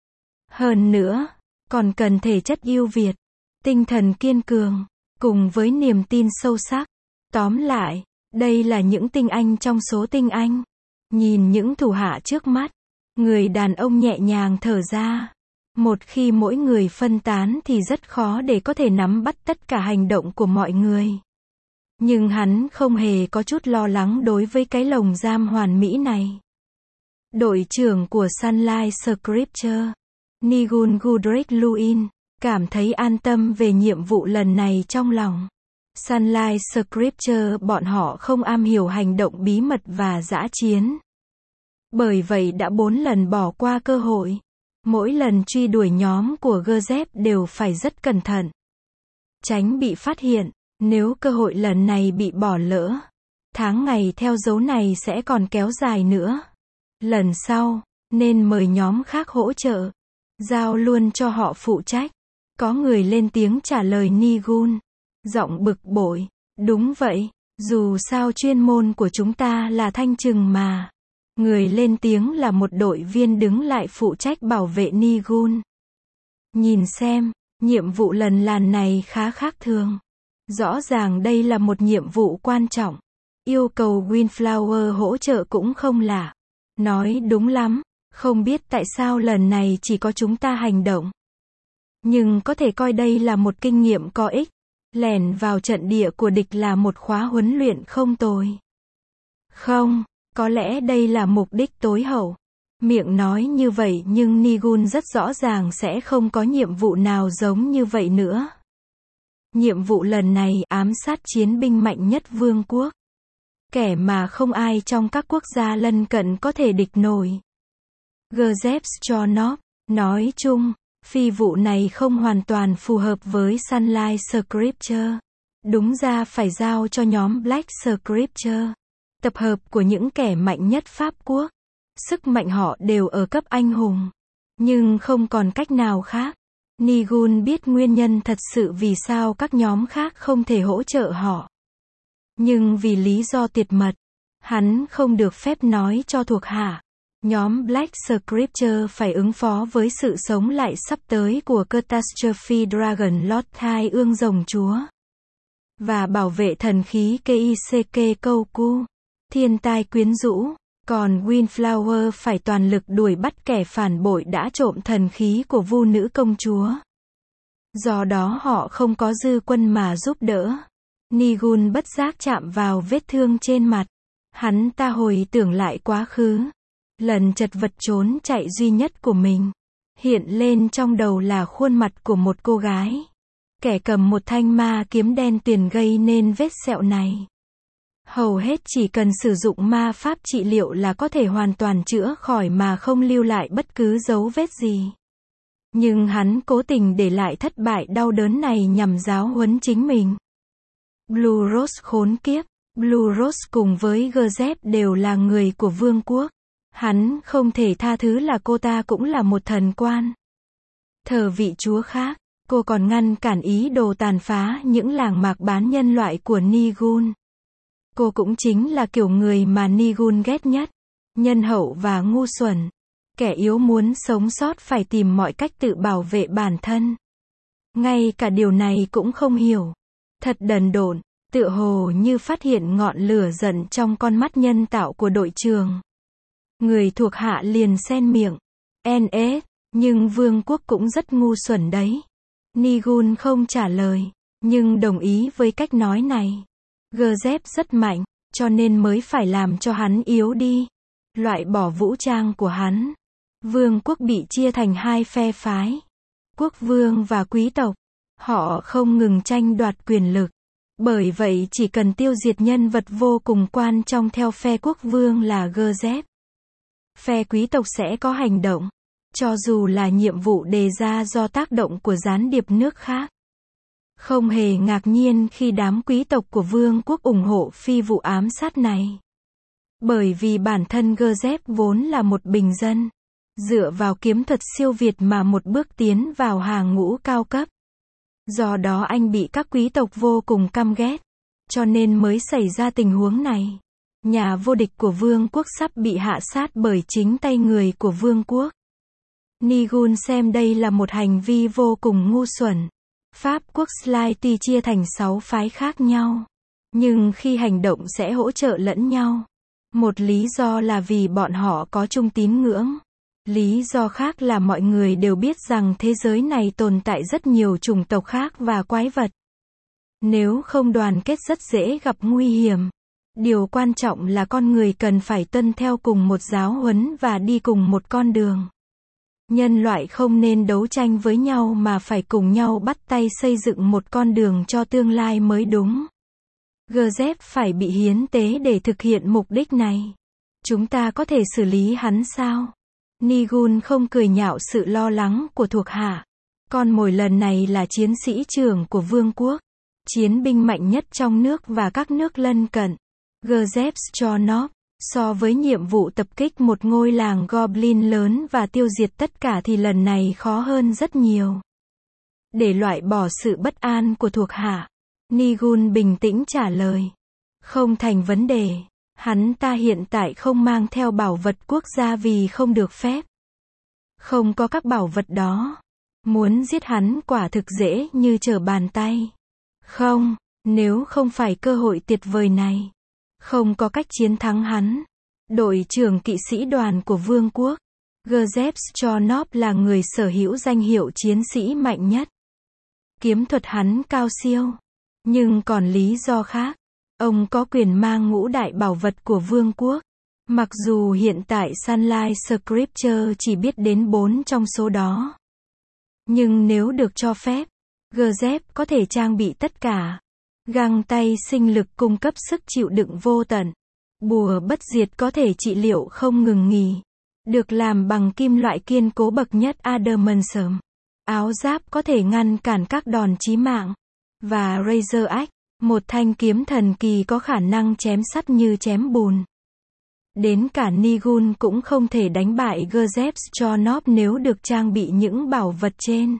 Hơn nữa, còn cần thể chất ưu việt, tinh thần kiên cường, cùng với niềm tin sâu sắc. Tóm lại, đây là những tinh anh trong số tinh anh. Nhìn những thủ hạ trước mắt, người đàn ông nhẹ nhàng thở ra. Một khi mỗi người phân tán thì rất khó để có thể nắm bắt tất cả hành động của mọi người. Nhưng hắn không hề có chút lo lắng đối với cái lồng giam hoàn mỹ này. Đội trưởng của Sunlight Scripture, Nigun Goodrick Luin, cảm thấy an tâm về nhiệm vụ lần này trong lòng. Sunlight Scripture bọn họ không am hiểu hành động bí mật và dã chiến. Bởi vậy đã 4 lần bỏ qua cơ hội. Mỗi lần truy đuổi nhóm của Gazep đều phải rất cẩn thận. Tránh bị phát hiện, nếu cơ hội lần này bị bỏ lỡ. Tháng ngày theo dấu này sẽ còn kéo dài nữa. Lần sau, nên mời nhóm khác hỗ trợ. Giao luôn cho họ phụ trách. Có người lên tiếng trả lời Nigun. Giọng bực bội. Đúng vậy, dù sao chuyên môn của chúng ta là thanh trừng mà. Người lên tiếng là một đội viên đứng lại phụ trách bảo vệ Nigun. Nhìn xem, nhiệm vụ lần này khá khác thường. Rõ ràng đây là một nhiệm vụ quan trọng. Yêu cầu Windflower hỗ trợ cũng không lạ. Nói đúng lắm, không biết tại sao lần này chỉ có chúng ta hành động. Nhưng có thể coi đây là một kinh nghiệm có ích. Lẻn vào trận địa của địch là một khóa huấn luyện không tồi. Không, có lẽ đây là mục đích tối hậu. Miệng nói như vậy nhưng Nigun rất rõ ràng sẽ không có nhiệm vụ nào giống như vậy nữa. Nhiệm vụ lần này ám sát chiến binh mạnh nhất vương quốc. Kẻ mà không ai trong các quốc gia lân cận có thể địch nổi. Gazep Chonop nói chung, phi vụ này không hoàn toàn phù hợp với Sunlight Scripture. Đúng ra phải giao cho nhóm Black Scripture. Tập hợp của những kẻ mạnh nhất Pháp quốc. Sức mạnh họ đều ở cấp anh hùng. Nhưng không còn cách nào khác. Nigun biết nguyên nhân thật sự vì sao các nhóm khác không thể hỗ trợ họ. Nhưng vì lý do tuyệt mật, hắn không được phép nói cho thuộc hạ. Nhóm Black Scripture phải ứng phó với sự sống lại sắp tới của Catastrophe Dragon Lord Thai ương rồng chúa. Và bảo vệ thần khí Keiseke Kouku, thiên tai quyến rũ. Còn Windflower phải toàn lực đuổi bắt kẻ phản bội đã trộm thần khí của Vu nữ công chúa. Do đó họ không có dư quân mà giúp đỡ. Nigun bất giác chạm vào vết thương trên mặt. Hắn ta hồi tưởng lại quá khứ. Lần chật vật trốn chạy duy nhất của mình. Hiện lên trong đầu là khuôn mặt của một cô gái. Kẻ cầm một thanh ma kiếm đen tuyền gây nên vết sẹo này. Hầu hết chỉ cần sử dụng ma pháp trị liệu là có thể hoàn toàn chữa khỏi mà không lưu lại bất cứ dấu vết gì. Nhưng hắn cố tình để lại thất bại đau đớn này nhằm giáo huấn chính mình. Blue Rose khốn kiếp. Blue Rose cùng với Gazep đều là người của vương quốc. Hắn không thể tha thứ là cô ta cũng là một thần quan. Thờ vị chúa khác, cô còn ngăn cản ý đồ tàn phá những làng mạc bán nhân loại của Nigun. Cô cũng chính là kiểu người mà Nigun ghét nhất. Nhân hậu và ngu xuẩn. Kẻ yếu muốn sống sót phải tìm mọi cách tự bảo vệ bản thân. Ngay cả điều này cũng không hiểu. Thật đần độn, tựa hồ như phát hiện ngọn lửa giận trong con mắt nhân tạo của đội trưởng. Người thuộc hạ liền xen miệng. NS, nhưng vương quốc cũng rất ngu xuẩn đấy. Nigun không trả lời, nhưng đồng ý với cách nói này. Gazep rất mạnh, cho nên mới phải làm cho hắn yếu đi. Loại bỏ vũ trang của hắn. Vương quốc bị chia thành hai phe phái. Quốc vương và quý tộc. Họ không ngừng tranh đoạt quyền lực. Bởi vậy chỉ cần tiêu diệt nhân vật vô cùng quan trọng theo phe quốc vương là Gazep. phe quý tộc sẽ có hành động. Cho dù là nhiệm vụ đề ra do tác động của gián điệp nước khác. Không hề ngạc nhiên khi đám quý tộc của vương quốc ủng hộ phi vụ ám sát này. Bởi vì bản thân Joseph vốn là một bình dân. Dựa vào kiếm thuật siêu việt mà một bước tiến vào hàng ngũ cao cấp. Do đó anh bị các quý tộc vô cùng căm ghét. Cho nên mới xảy ra tình huống này. Nhà vô địch của vương quốc sắp bị hạ sát bởi chính tay người của vương quốc. Nigun xem đây là một hành vi vô cùng ngu xuẩn. Pháp quốc Slightly chia thành 6 phái khác nhau. Nhưng khi hành động sẽ hỗ trợ lẫn nhau. Một lý do là vì bọn họ có chung tín ngưỡng. Lý do khác là mọi người đều biết rằng thế giới này tồn tại rất nhiều chủng tộc khác và quái vật. Nếu không đoàn kết rất dễ gặp nguy hiểm. Điều quan trọng là con người cần phải tuân theo cùng một giáo huấn và đi cùng một con đường. Nhân loại không nên đấu tranh với nhau mà phải cùng nhau bắt tay xây dựng một con đường cho tương lai mới đúng. Joseph phải bị hiến tế để thực hiện mục đích này. Chúng ta có thể xử lý hắn sao? Nigun không cười nhạo sự lo lắng của thuộc hạ. Con mồi lần này là chiến sĩ trưởng của vương quốc. Chiến binh mạnh nhất trong nước và các nước lân cận. Joseph Charnock. So với nhiệm vụ tập kích một ngôi làng Goblin lớn và tiêu diệt tất cả thì lần này khó hơn rất nhiều. Để loại bỏ sự bất an của thuộc hạ, Nigun bình tĩnh trả lời. Không thành vấn đề. Hắn ta hiện tại không mang theo bảo vật quốc gia vì không được phép. Không có các bảo vật đó. Muốn giết hắn quả thực dễ như trở bàn tay. Không, nếu không phải cơ hội tuyệt vời này. Không có cách chiến thắng hắn. Đội trưởng kỵ sĩ đoàn của vương quốc, Joseph Charnock là người sở hữu danh hiệu chiến sĩ mạnh nhất. Kiếm thuật hắn cao siêu. Nhưng còn lý do khác. Ông có quyền mang ngũ đại bảo vật của vương quốc. Mặc dù hiện tại Sunlight Scripture chỉ biết đến 4 trong số đó. Nhưng nếu được cho phép, Joseph có thể trang bị tất cả. Găng tay sinh lực cung cấp sức chịu đựng vô tận. Bùa bất diệt có thể trị liệu không ngừng nghỉ. Được làm bằng kim loại kiên cố bậc nhất Adamantium. Áo giáp có thể ngăn cản các đòn chí mạng. Và Razor Axe, một thanh kiếm thần kỳ có khả năng chém sắt như chém bùn. Đến cả Nigun cũng không thể đánh bại Joseph Charnock nếu được trang bị những bảo vật trên.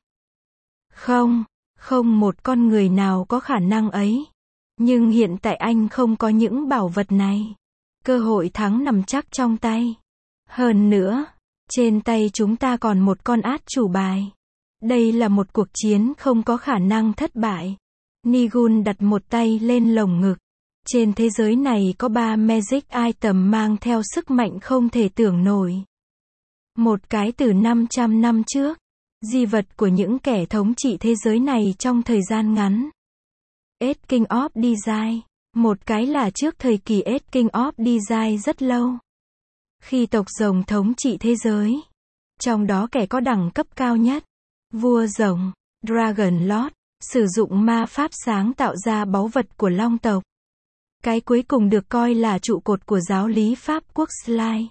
Không một con người nào có khả năng ấy. Nhưng hiện tại anh không có những bảo vật này. Cơ hội thắng nằm chắc trong tay. Hơn nữa, trên tay chúng ta còn một con át chủ bài. Đây là một cuộc chiến không có khả năng thất bại. Nigun đặt một tay lên lồng ngực. Trên thế giới này có 3 magic item mang theo sức mạnh không thể tưởng nổi. Một cái từ 500 năm trước. Di vật của những kẻ thống trị thế giới này trong thời gian ngắn. Eight King of Design. Một cái là trước thời kỳ Eight King of Design rất lâu. Khi tộc rồng thống trị thế giới. Trong đó kẻ có đẳng cấp cao nhất. Vua rồng, Dragon Lord, sử dụng ma pháp sáng tạo ra báu vật của long tộc. Cái cuối cùng được coi là trụ cột của giáo lý Pháp quốc Sly.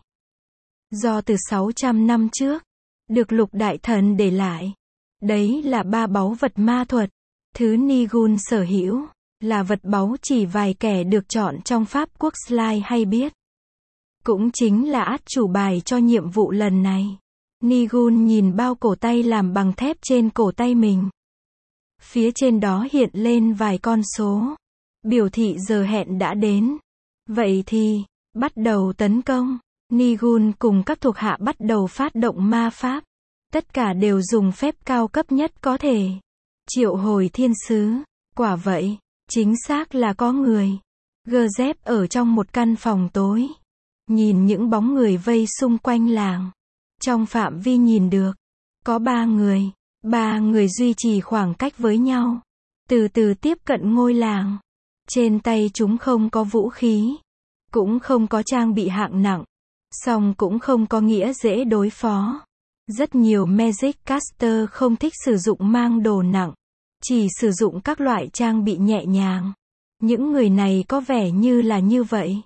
Do từ 600 năm trước, được Lục Đại Thần để lại. Đấy là 3 báu vật ma thuật. Thứ Nigun sở hữu, là vật báu chỉ vài kẻ được chọn trong Pháp quốc Sly hay biết. Cũng chính là át chủ bài cho nhiệm vụ lần này. Nigun nhìn bao cổ tay làm bằng thép trên cổ tay mình. Phía trên đó hiện lên vài con số. Biểu thị giờ hẹn đã đến. Vậy thì, bắt đầu tấn công. Nigun cùng các thuộc hạ bắt đầu phát động ma pháp. Tất cả đều dùng phép cao cấp nhất có thể. Triệu hồi thiên sứ. Quả vậy, chính xác là có người. Joseph ở trong một căn phòng tối. Nhìn những bóng người vây xung quanh làng. Trong phạm vi nhìn được, có 3 người. 3 người duy trì khoảng cách với nhau. Từ từ tiếp cận ngôi làng. Trên tay chúng không có vũ khí. Cũng không có trang bị hạng nặng. Song cũng không có nghĩa dễ đối phó. Rất nhiều Magic Caster không thích sử dụng mang đồ nặng. Chỉ sử dụng các loại trang bị nhẹ nhàng. Những người này có vẻ như là như vậy.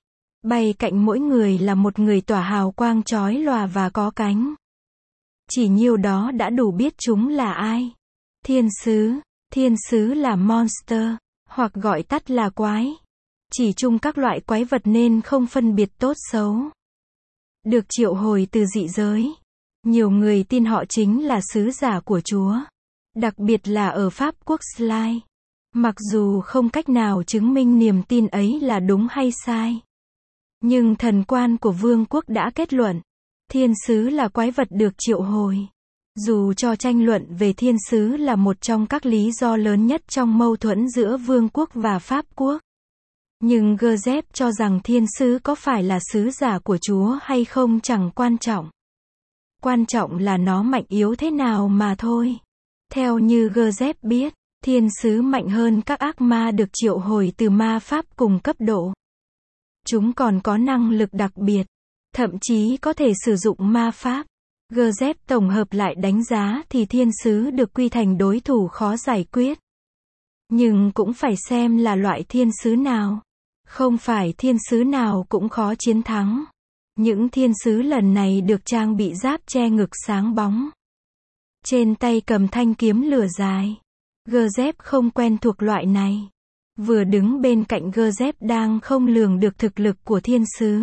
Bay cạnh mỗi người là một người tỏa hào quang chói lòa và có cánh. Chỉ nhiêu đó đã đủ biết chúng là ai. Thiên sứ. Thiên sứ là monster, hoặc gọi tắt là quái. Chỉ chung các loại quái vật nên không phân biệt tốt xấu. Được triệu hồi từ dị giới. Nhiều người tin họ chính là sứ giả của Chúa. Đặc biệt là ở Pháp quốc Sly. Mặc dù không cách nào chứng minh niềm tin ấy là đúng hay sai. Nhưng thần quan của vương quốc đã kết luận. Thiên sứ là quái vật được triệu hồi. Dù cho tranh luận về thiên sứ là một trong các lý do lớn nhất trong mâu thuẫn giữa vương quốc và Pháp quốc. Nhưng Joseph cho rằng thiên sứ có phải là sứ giả của Chúa hay không chẳng quan trọng. Quan trọng là nó mạnh yếu thế nào mà thôi. Theo như Joseph biết, thiên sứ mạnh hơn các ác ma được triệu hồi từ ma pháp cùng cấp độ. Chúng còn có năng lực đặc biệt, thậm chí có thể sử dụng ma pháp. Joseph tổng hợp lại đánh giá thì thiên sứ được quy thành đối thủ khó giải quyết. Nhưng cũng phải xem là loại thiên sứ nào. Không phải thiên sứ nào cũng khó chiến thắng. Những thiên sứ lần này được trang bị giáp che ngực sáng bóng. Trên tay cầm thanh kiếm lửa dài. Joseph không quen thuộc loại này. Vừa đứng bên cạnh Joseph đang không lường được thực lực của thiên sứ.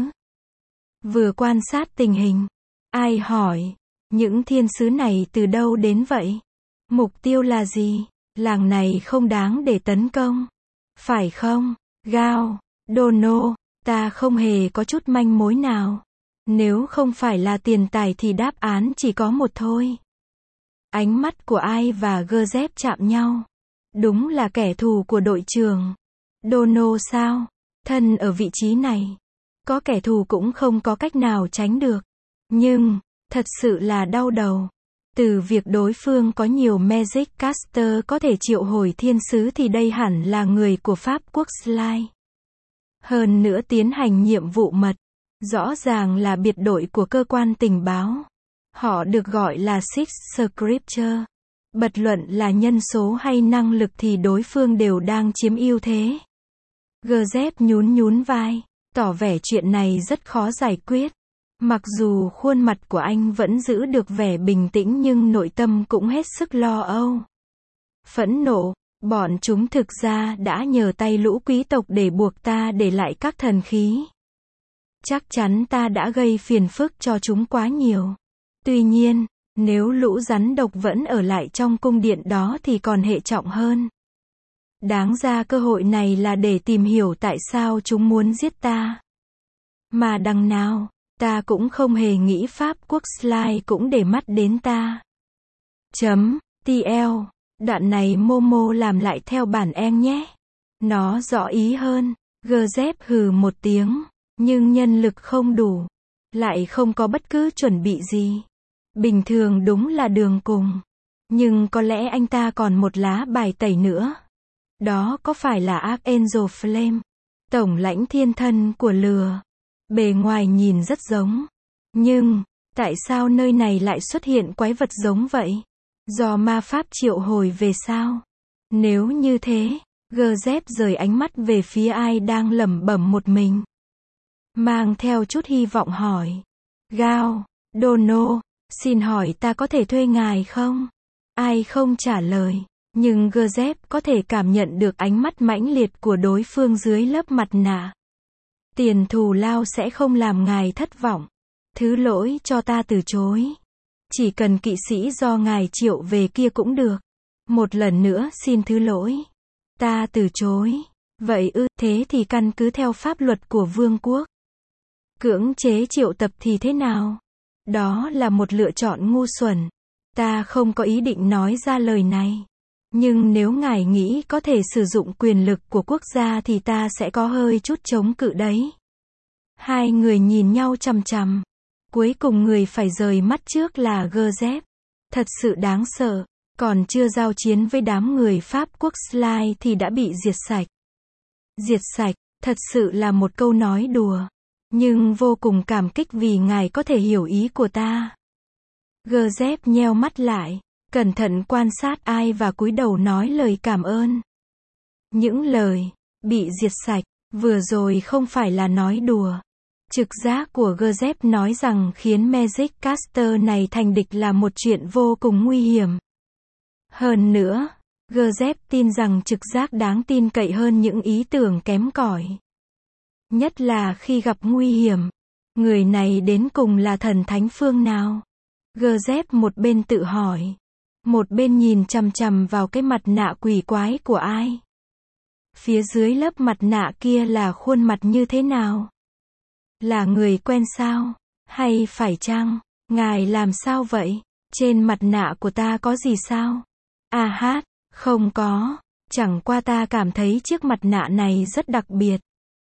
Vừa quan sát tình hình. Ai hỏi, những thiên sứ này từ đâu đến vậy? Mục tiêu là gì? Làng này không đáng để tấn công. Phải không? Gao, Dono, ta không hề có chút manh mối nào. Nếu không phải là tiền tài thì đáp án chỉ có một thôi. Ánh mắt của ai và Joseph chạm nhau. Đúng là kẻ thù của đội trưởng. Dono sao? Thân ở vị trí này. Có kẻ thù cũng không có cách nào tránh được. Nhưng, thật sự là đau đầu. Từ việc đối phương có nhiều Magic Caster có thể triệu hồi thiên sứ thì đây hẳn là người của Pháp quốc Sly. Hơn nữa tiến hành nhiệm vụ mật. Rõ ràng là biệt đội của cơ quan tình báo. Họ được gọi là Six Scripture. Bất luận là nhân số hay năng lực thì đối phương đều đang chiếm ưu thế. Joseph nhún vai, tỏ vẻ chuyện này rất khó giải quyết. Mặc dù khuôn mặt của anh vẫn giữ được vẻ bình tĩnh nhưng nội tâm cũng hết sức lo âu. Phẫn nộ, bọn chúng thực ra đã nhờ tay lũ quý tộc để buộc ta để lại các thần khí. Chắc chắn ta đã gây phiền phức cho chúng quá nhiều. Tuy nhiên, nếu lũ rắn độc vẫn ở lại trong cung điện đó thì còn hệ trọng hơn. Đáng ra cơ hội này là để tìm hiểu tại sao chúng muốn giết ta. Mà đằng nào, ta cũng không hề nghĩ Pháp quốc Sly cũng để mắt đến ta. TL, đoạn này Momo làm lại theo bản Eng nhé. Nó rõ ý hơn. Joseph hừ một tiếng, nhưng nhân lực không đủ. Lại không có bất cứ chuẩn bị gì. Bình thường đúng là đường cùng. Nhưng có lẽ anh ta còn một lá bài tẩy nữa. Đó có phải là Archangel Flame, tổng lãnh thiên thân của lửa. Bề ngoài nhìn rất giống. Nhưng, tại sao nơi này lại xuất hiện quái vật giống vậy? Do ma pháp triệu hồi về sao? Nếu như thế, Joseph rời ánh mắt về phía ai đang lẩm bẩm một mình. Mang theo chút hy vọng hỏi. Gao, Dono, xin hỏi ta có thể thuê ngài không? Ai không trả lời. Nhưng Joseph có thể cảm nhận được ánh mắt mãnh liệt của đối phương dưới lớp mặt nạ. Tiền thù lao sẽ không làm ngài thất vọng. Thứ lỗi cho ta từ chối. Chỉ cần kỵ sĩ do ngài triệu về kia cũng được. Một lần nữa xin thứ lỗi. Ta từ chối. Vậy thế thì căn cứ theo pháp luật của vương quốc. Cưỡng chế triệu tập thì thế nào? Đó là một lựa chọn ngu xuẩn. Ta không có ý định nói ra lời này. Nhưng nếu ngài nghĩ có thể sử dụng quyền lực của quốc gia thì ta sẽ có hơi chút chống cự đấy. Hai người nhìn nhau chằm chằm. Cuối cùng người phải rời mắt trước là Joseph. Thật sự đáng sợ. Còn chưa giao chiến với đám người Pháp quốc Sly thì đã bị diệt sạch. Diệt sạch, thật sự là một câu nói đùa. Nhưng vô cùng cảm kích vì ngài có thể hiểu ý của ta. Joseph nheo mắt lại, cẩn thận quan sát ai và cúi đầu nói lời cảm ơn. Những lời, bị diệt sạch, vừa rồi không phải là nói đùa. Trực giác của Gazep nói rằng khiến Magic Caster này thành địch là một chuyện vô cùng nguy hiểm. Hơn nữa, Gazep tin rằng trực giác đáng tin cậy hơn những ý tưởng kém cỏi. Nhất là khi gặp nguy hiểm. Người này đến cùng là thần thánh phương nào? Gazep một bên tự hỏi, một bên nhìn chằm chằm vào cái mặt nạ quỷ quái của ai. Phía dưới lớp mặt nạ kia là khuôn mặt như thế nào? Là người quen sao? Hay phải chăng? Ngài làm sao vậy? Trên mặt nạ của ta có gì sao? À hát, không có. Chẳng qua ta cảm thấy chiếc mặt nạ này rất đặc biệt.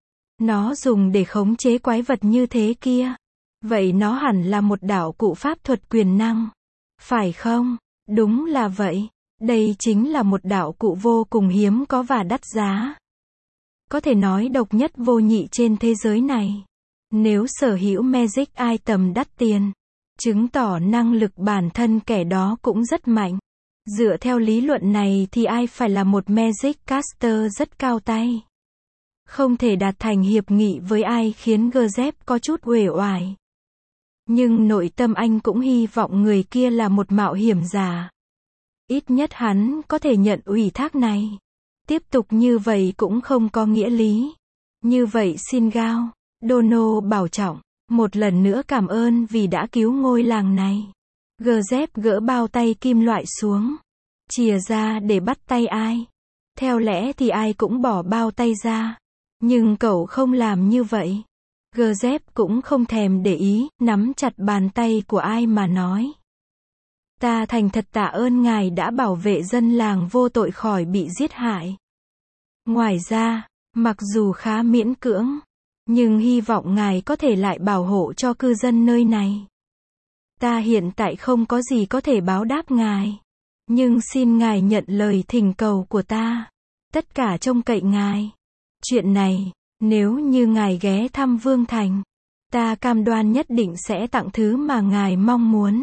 Nó dùng để khống chế quái vật như thế kia. Vậy nó hẳn là một đạo cụ pháp thuật quyền năng. Phải không? Đúng là vậy. Đây chính là một đạo cụ vô cùng hiếm có và đắt giá. Có thể nói độc nhất vô nhị trên thế giới này. Nếu sở hữu Magic Item đắt tiền, chứng tỏ năng lực bản thân kẻ đó cũng rất mạnh. Dựa theo lý luận này thì ai phải là một Magic Caster rất cao tay. Không thể đạt thành hiệp nghị với ai khiến Gazep có chút uể oải. Nhưng nội tâm anh cũng hy vọng người kia là một mạo hiểm giả. Ít nhất hắn có thể nhận ủy thác này. Tiếp tục như vậy cũng không có nghĩa lý. Như vậy xin Gao, Dono bảo trọng, một lần nữa cảm ơn vì đã cứu ngôi làng này. Gazep gỡ bao tay kim loại xuống, chìa ra để bắt tay ai. Theo lẽ thì ai cũng bỏ bao tay ra. Nhưng cậu không làm như vậy. Gazep cũng không thèm để ý, nắm chặt bàn tay của ai mà nói. Ta thành thật tạ ơn ngài đã bảo vệ dân làng vô tội khỏi bị giết hại. Ngoài ra, mặc dù khá miễn cưỡng, nhưng hy vọng ngài có thể lại bảo hộ cho cư dân nơi này. Ta hiện tại không có gì có thể báo đáp ngài. Nhưng xin ngài nhận lời thỉnh cầu của ta. Tất cả trông cậy ngài. Chuyện này, nếu như ngài ghé thăm Vương Thành, ta cam đoan nhất định sẽ tặng thứ mà ngài mong muốn.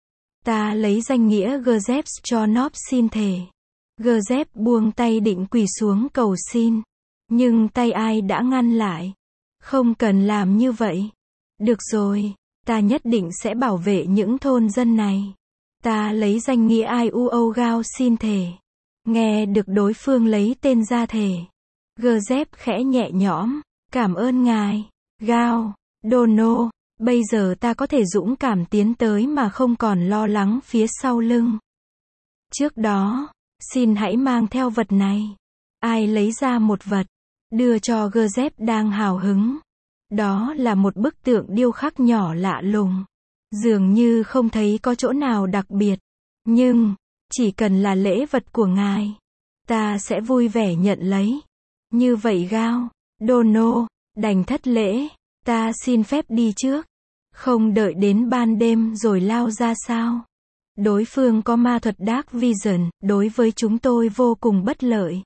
Ta lấy danh nghĩa Gazep cho Nob xin thề. Gazep buông tay định quỳ xuống cầu xin. Nhưng tay ai đã ngăn lại. Không cần làm như vậy. Được rồi, ta nhất định sẽ bảo vệ những thôn dân này. Ta lấy danh nghĩa Iuo Gao xin thề. Nghe được đối phương lấy tên ra thề. Gazep khẽ nhẹ nhõm. Cảm ơn ngài, Gao, Dono. Bây giờ ta có thể dũng cảm tiến tới mà không còn lo lắng phía sau lưng. Trước đó, xin hãy mang theo vật này. Ai lấy ra một vật, đưa cho Gazep đang hào hứng. Đó là một bức tượng điêu khắc nhỏ lạ lùng. Dường như không thấy có chỗ nào đặc biệt. Nhưng, chỉ cần là lễ vật của ngài, ta sẽ vui vẻ nhận lấy. Như vậy Gao, Dono, đành thất lễ, ta xin phép đi trước. Không đợi đến ban đêm rồi lao ra sao? Đối phương có ma thuật Dark Vision, đối với chúng tôi vô cùng bất lợi.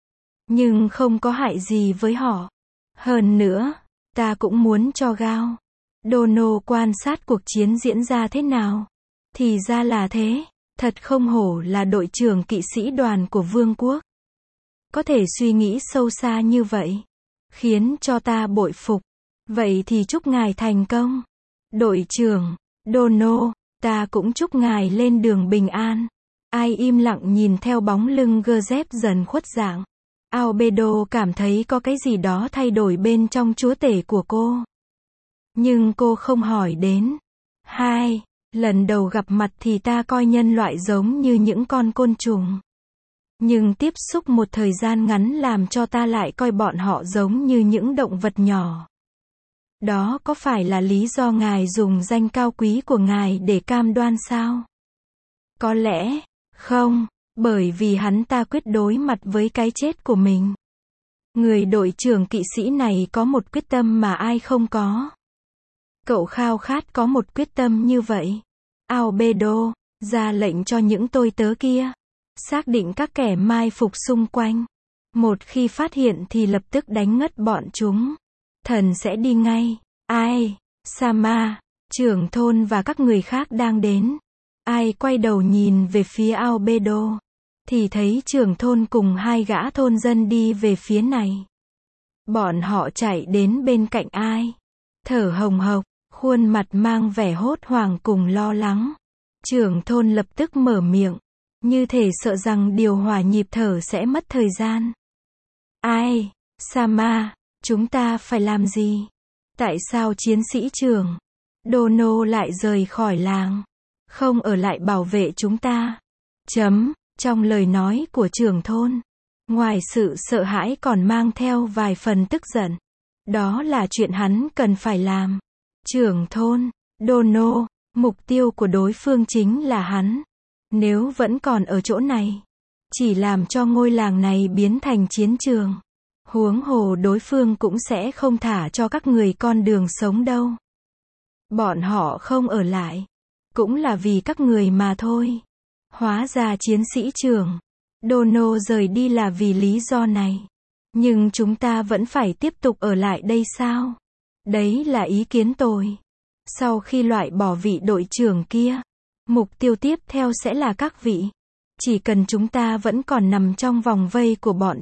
Nhưng không có hại gì với họ. Hơn nữa, ta cũng muốn cho Gao, Dono quan sát cuộc chiến diễn ra thế nào. Thì ra là thế, thật không hổ là đội trưởng kỵ sĩ đoàn của vương quốc. Có thể suy nghĩ sâu xa như vậy, khiến cho ta bội phục. Vậy thì chúc ngài thành công. Đội trưởng, Dono, ta cũng chúc ngài lên đường bình an. Ai im lặng nhìn theo bóng lưng Gazep dần khuất dạng. Albedo cảm thấy có cái gì đó thay đổi bên trong chúa tể của cô. Nhưng cô không hỏi đến. Lần đầu gặp mặt thì ta coi nhân loại giống như những con côn trùng. Nhưng tiếp xúc một thời gian ngắn làm cho ta lại coi bọn họ giống như những động vật nhỏ. Đó có phải là lý do ngài dùng danh cao quý của ngài để cam đoan sao? Có lẽ, không, bởi vì hắn ta quyết đối mặt với cái chết của mình. Người đội trưởng kỵ sĩ này có một quyết tâm mà ai không có. Cậu khao khát có một quyết tâm như vậy. Albedo, ra lệnh cho những tôi tớ kia. Xác định các kẻ mai phục xung quanh. Một khi phát hiện thì lập tức đánh ngất bọn chúng. Thần sẽ đi ngay. Ai? Sama, trưởng thôn và các người khác đang đến. Ai quay đầu nhìn về phía Albedo. Thì thấy trưởng thôn cùng hai gã thôn dân đi về phía này. Bọn họ chạy đến bên cạnh ai. thở hồng hộc, khuôn mặt mang vẻ hốt hoảng cùng lo lắng. Trưởng thôn lập tức mở miệng, như thể sợ rằng điều hòa nhịp thở sẽ mất thời gian. Ai, Sama, chúng ta phải làm gì? Tại sao chiến sĩ trưởng Dono lại rời khỏi làng? Không ở lại bảo vệ chúng ta? Trong lời nói của trưởng thôn, ngoài sự sợ hãi còn mang theo vài phần tức giận. Đó là chuyện hắn cần phải làm. Trưởng thôn, Dono, mục tiêu của đối phương chính là hắn. Nếu vẫn còn ở chỗ này, chỉ làm cho ngôi làng này biến thành chiến trường. Huống hồ đối phương cũng sẽ không thả cho các người con đường sống đâu. Bọn họ không ở lại, cũng là vì các người mà thôi. Hóa ra chiến sĩ trưởng Dono rời đi là vì lý do này. Nhưng chúng ta vẫn phải tiếp tục ở lại đây sao? Đấy là ý kiến tôi. Sau khi loại bỏ vị đội trưởng kia, mục tiêu tiếp theo sẽ là các vị. Chỉ cần chúng ta vẫn còn nằm trong vòng vây của bọn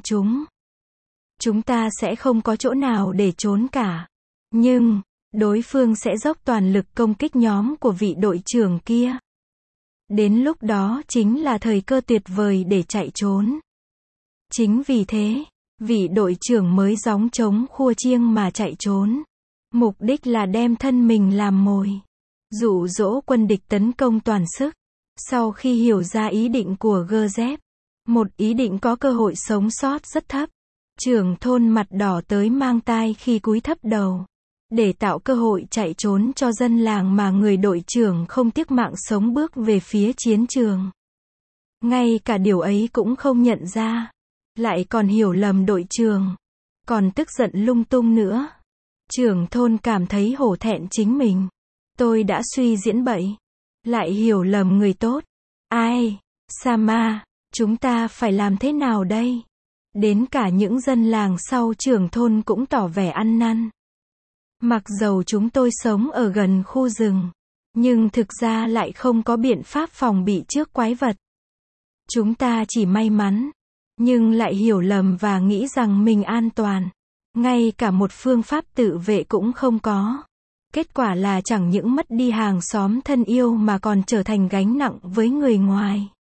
chúng ta sẽ không có chỗ nào để trốn cả. Nhưng, đối phương sẽ dốc toàn lực công kích nhóm của vị đội trưởng kia. Đến lúc đó chính là thời cơ tuyệt vời để chạy trốn. Chính vì thế, vị đội trưởng mới gióng trống khua chiêng mà chạy trốn. Mục đích là đem thân mình làm mồi, dụ dỗ quân địch tấn công toàn sức. Sau khi hiểu ra ý định của Gazep, một ý định có cơ hội sống sót rất thấp, trưởng thôn mặt đỏ tới mang tai khi cúi thấp đầu. Để tạo cơ hội chạy trốn cho dân làng mà người đội trưởng không tiếc mạng sống bước về phía chiến trường. Ngay cả điều ấy cũng không nhận ra. Lại còn hiểu lầm đội trưởng. Còn tức giận lung tung nữa. Trưởng thôn cảm thấy hổ thẹn chính mình. Tôi đã suy diễn bậy. Lại hiểu lầm người tốt. Ai, Sama, chúng ta phải làm thế nào đây? Đến cả những dân làng sau trưởng thôn cũng tỏ vẻ ăn năn. Mặc dầu chúng tôi sống ở gần khu rừng, nhưng thực ra lại không có biện pháp phòng bị trước quái vật. Chúng ta chỉ may mắn, nhưng lại hiểu lầm và nghĩ rằng mình an toàn. Ngay cả một phương pháp tự vệ cũng không có. Kết quả là chẳng những mất đi hàng xóm thân yêu mà còn trở thành gánh nặng với người ngoài.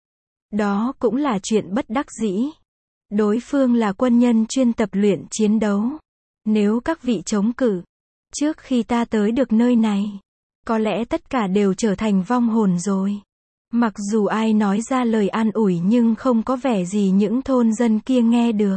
Đó cũng là chuyện bất đắc dĩ. Đối phương là quân nhân chuyên tập luyện chiến đấu. Nếu các vị chống cự, trước khi ta tới được nơi này, có lẽ tất cả đều trở thành vong hồn rồi. Mặc dù ai nói ra lời an ủi nhưng không có vẻ gì những thôn dân kia nghe được.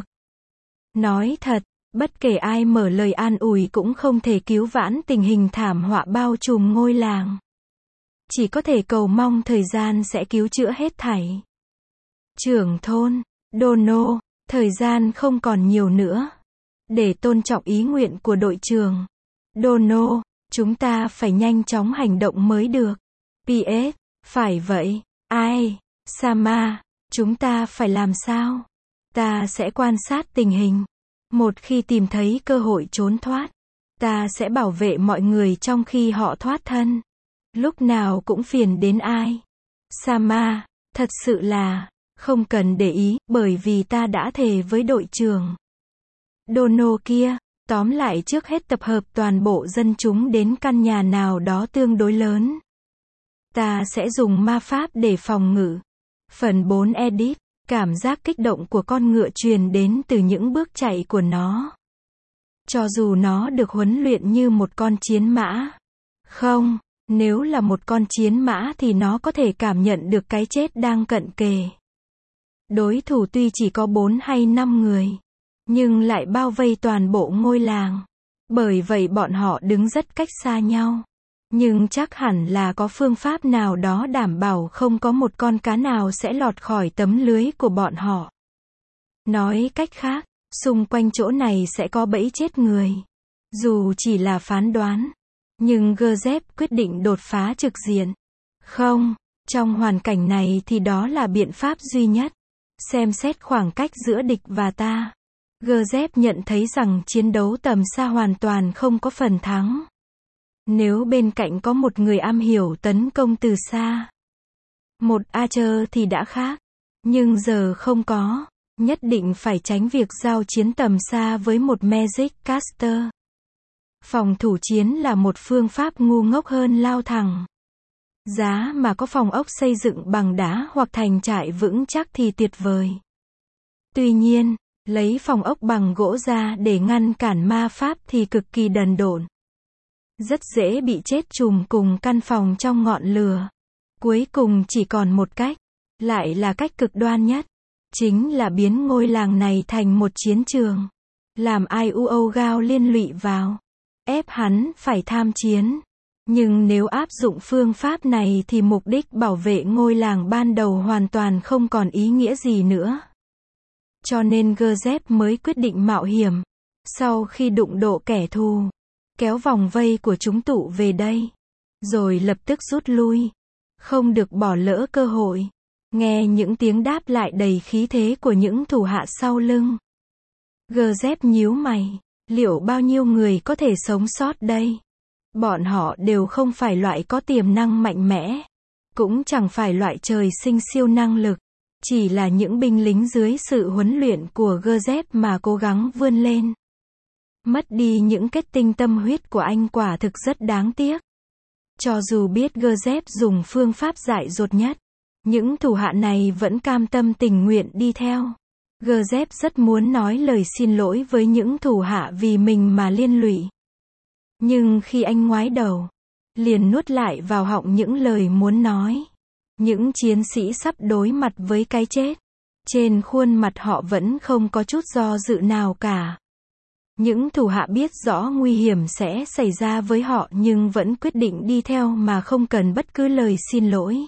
Nói thật, bất kể ai mở lời an ủi cũng không thể cứu vãn tình hình thảm họa bao trùm ngôi làng. Chỉ có thể cầu mong thời gian sẽ cứu chữa hết thảy. Trưởng thôn, Dono, thời gian không còn nhiều nữa. Để tôn trọng ý nguyện của đội trưởng Dono, chúng ta phải nhanh chóng hành động mới được. PS, phải vậy. Ai, Sama, chúng ta phải làm sao? Ta sẽ quan sát tình hình. Một khi tìm thấy cơ hội trốn thoát, ta sẽ bảo vệ mọi người trong khi họ thoát thân. Lúc nào cũng phiền đến ai. Sama, thật sự là, không cần để ý, bởi vì ta đã thề với đội trưởng Dono kia. Tóm lại trước hết tập hợp toàn bộ dân chúng đến căn nhà nào đó tương đối lớn. Ta sẽ dùng ma pháp để phòng ngự. Phần 4 edit. Cảm giác kích động của con ngựa truyền đến từ những bước chạy của nó. Cho dù nó được huấn luyện như một con chiến mã. Không, nếu là một con chiến mã thì nó có thể cảm nhận được cái chết đang cận kề. Đối thủ tuy chỉ có 4 hay 5 người, nhưng lại bao vây toàn bộ ngôi làng. Bởi vậy bọn họ đứng rất cách xa nhau. Nhưng chắc hẳn là có phương pháp nào đó đảm bảo không có một con cá nào sẽ lọt khỏi tấm lưới của bọn họ. Nói cách khác, xung quanh chỗ này sẽ có bẫy chết người. Dù chỉ là phán đoán, nhưng Gazep quyết định đột phá trực diện. Không, trong hoàn cảnh này thì đó là biện pháp duy nhất. Xem xét khoảng cách giữa địch và ta. Gazep nhận thấy rằng chiến đấu tầm xa hoàn toàn không có phần thắng. Nếu bên cạnh có một người am hiểu tấn công từ xa, một archer thì đã khác. Nhưng giờ không có. Nhất định phải tránh việc giao chiến tầm xa với một magic caster. Phòng thủ chiến là một phương pháp ngu ngốc hơn lao thẳng. Giá mà có phòng ốc xây dựng bằng đá hoặc thành trại vững chắc thì tuyệt vời. Tuy nhiên, lấy phòng ốc bằng gỗ ra để ngăn cản ma pháp thì cực kỳ đần độn. Rất dễ bị chết chùm cùng căn phòng trong ngọn lửa. Cuối cùng chỉ còn một cách, lại là cách cực đoan nhất, chính là biến ngôi làng này thành một chiến trường. Làm ai Uo Gao liên lụy vào, ép hắn phải tham chiến. Nhưng nếu áp dụng phương pháp này thì mục đích bảo vệ ngôi làng ban đầu hoàn toàn không còn ý nghĩa gì nữa. Cho nên Gazep mới quyết định mạo hiểm. Sau khi đụng độ kẻ thù, kéo vòng vây của chúng tụ về đây, rồi lập tức rút lui. Không được bỏ lỡ cơ hội. Nghe những tiếng đáp lại đầy khí thế của những thủ hạ sau lưng, Gazep nhíu mày. Liệu bao nhiêu người có thể sống sót đây? Bọn họ đều không phải loại có tiềm năng mạnh mẽ, cũng chẳng phải loại trời sinh siêu năng lực, chỉ là những binh lính dưới sự huấn luyện của Gazep mà cố gắng vươn lên. Mất đi những kết tinh tâm huyết của anh quả thực rất đáng tiếc. Cho dù biết Gazep dùng phương pháp dại dột nhất, những thủ hạ này vẫn cam tâm tình nguyện đi theo. Gazep rất muốn nói lời xin lỗi với những thủ hạ vì mình mà liên lụy. Nhưng khi anh ngoái đầu, liền nuốt lại vào họng những lời muốn nói. Những chiến sĩ sắp đối mặt với cái chết. Trên khuôn mặt họ vẫn không có chút do dự nào cả. Những thủ hạ biết rõ nguy hiểm sẽ xảy ra với họ nhưng vẫn quyết định đi theo mà không cần bất cứ lời xin lỗi.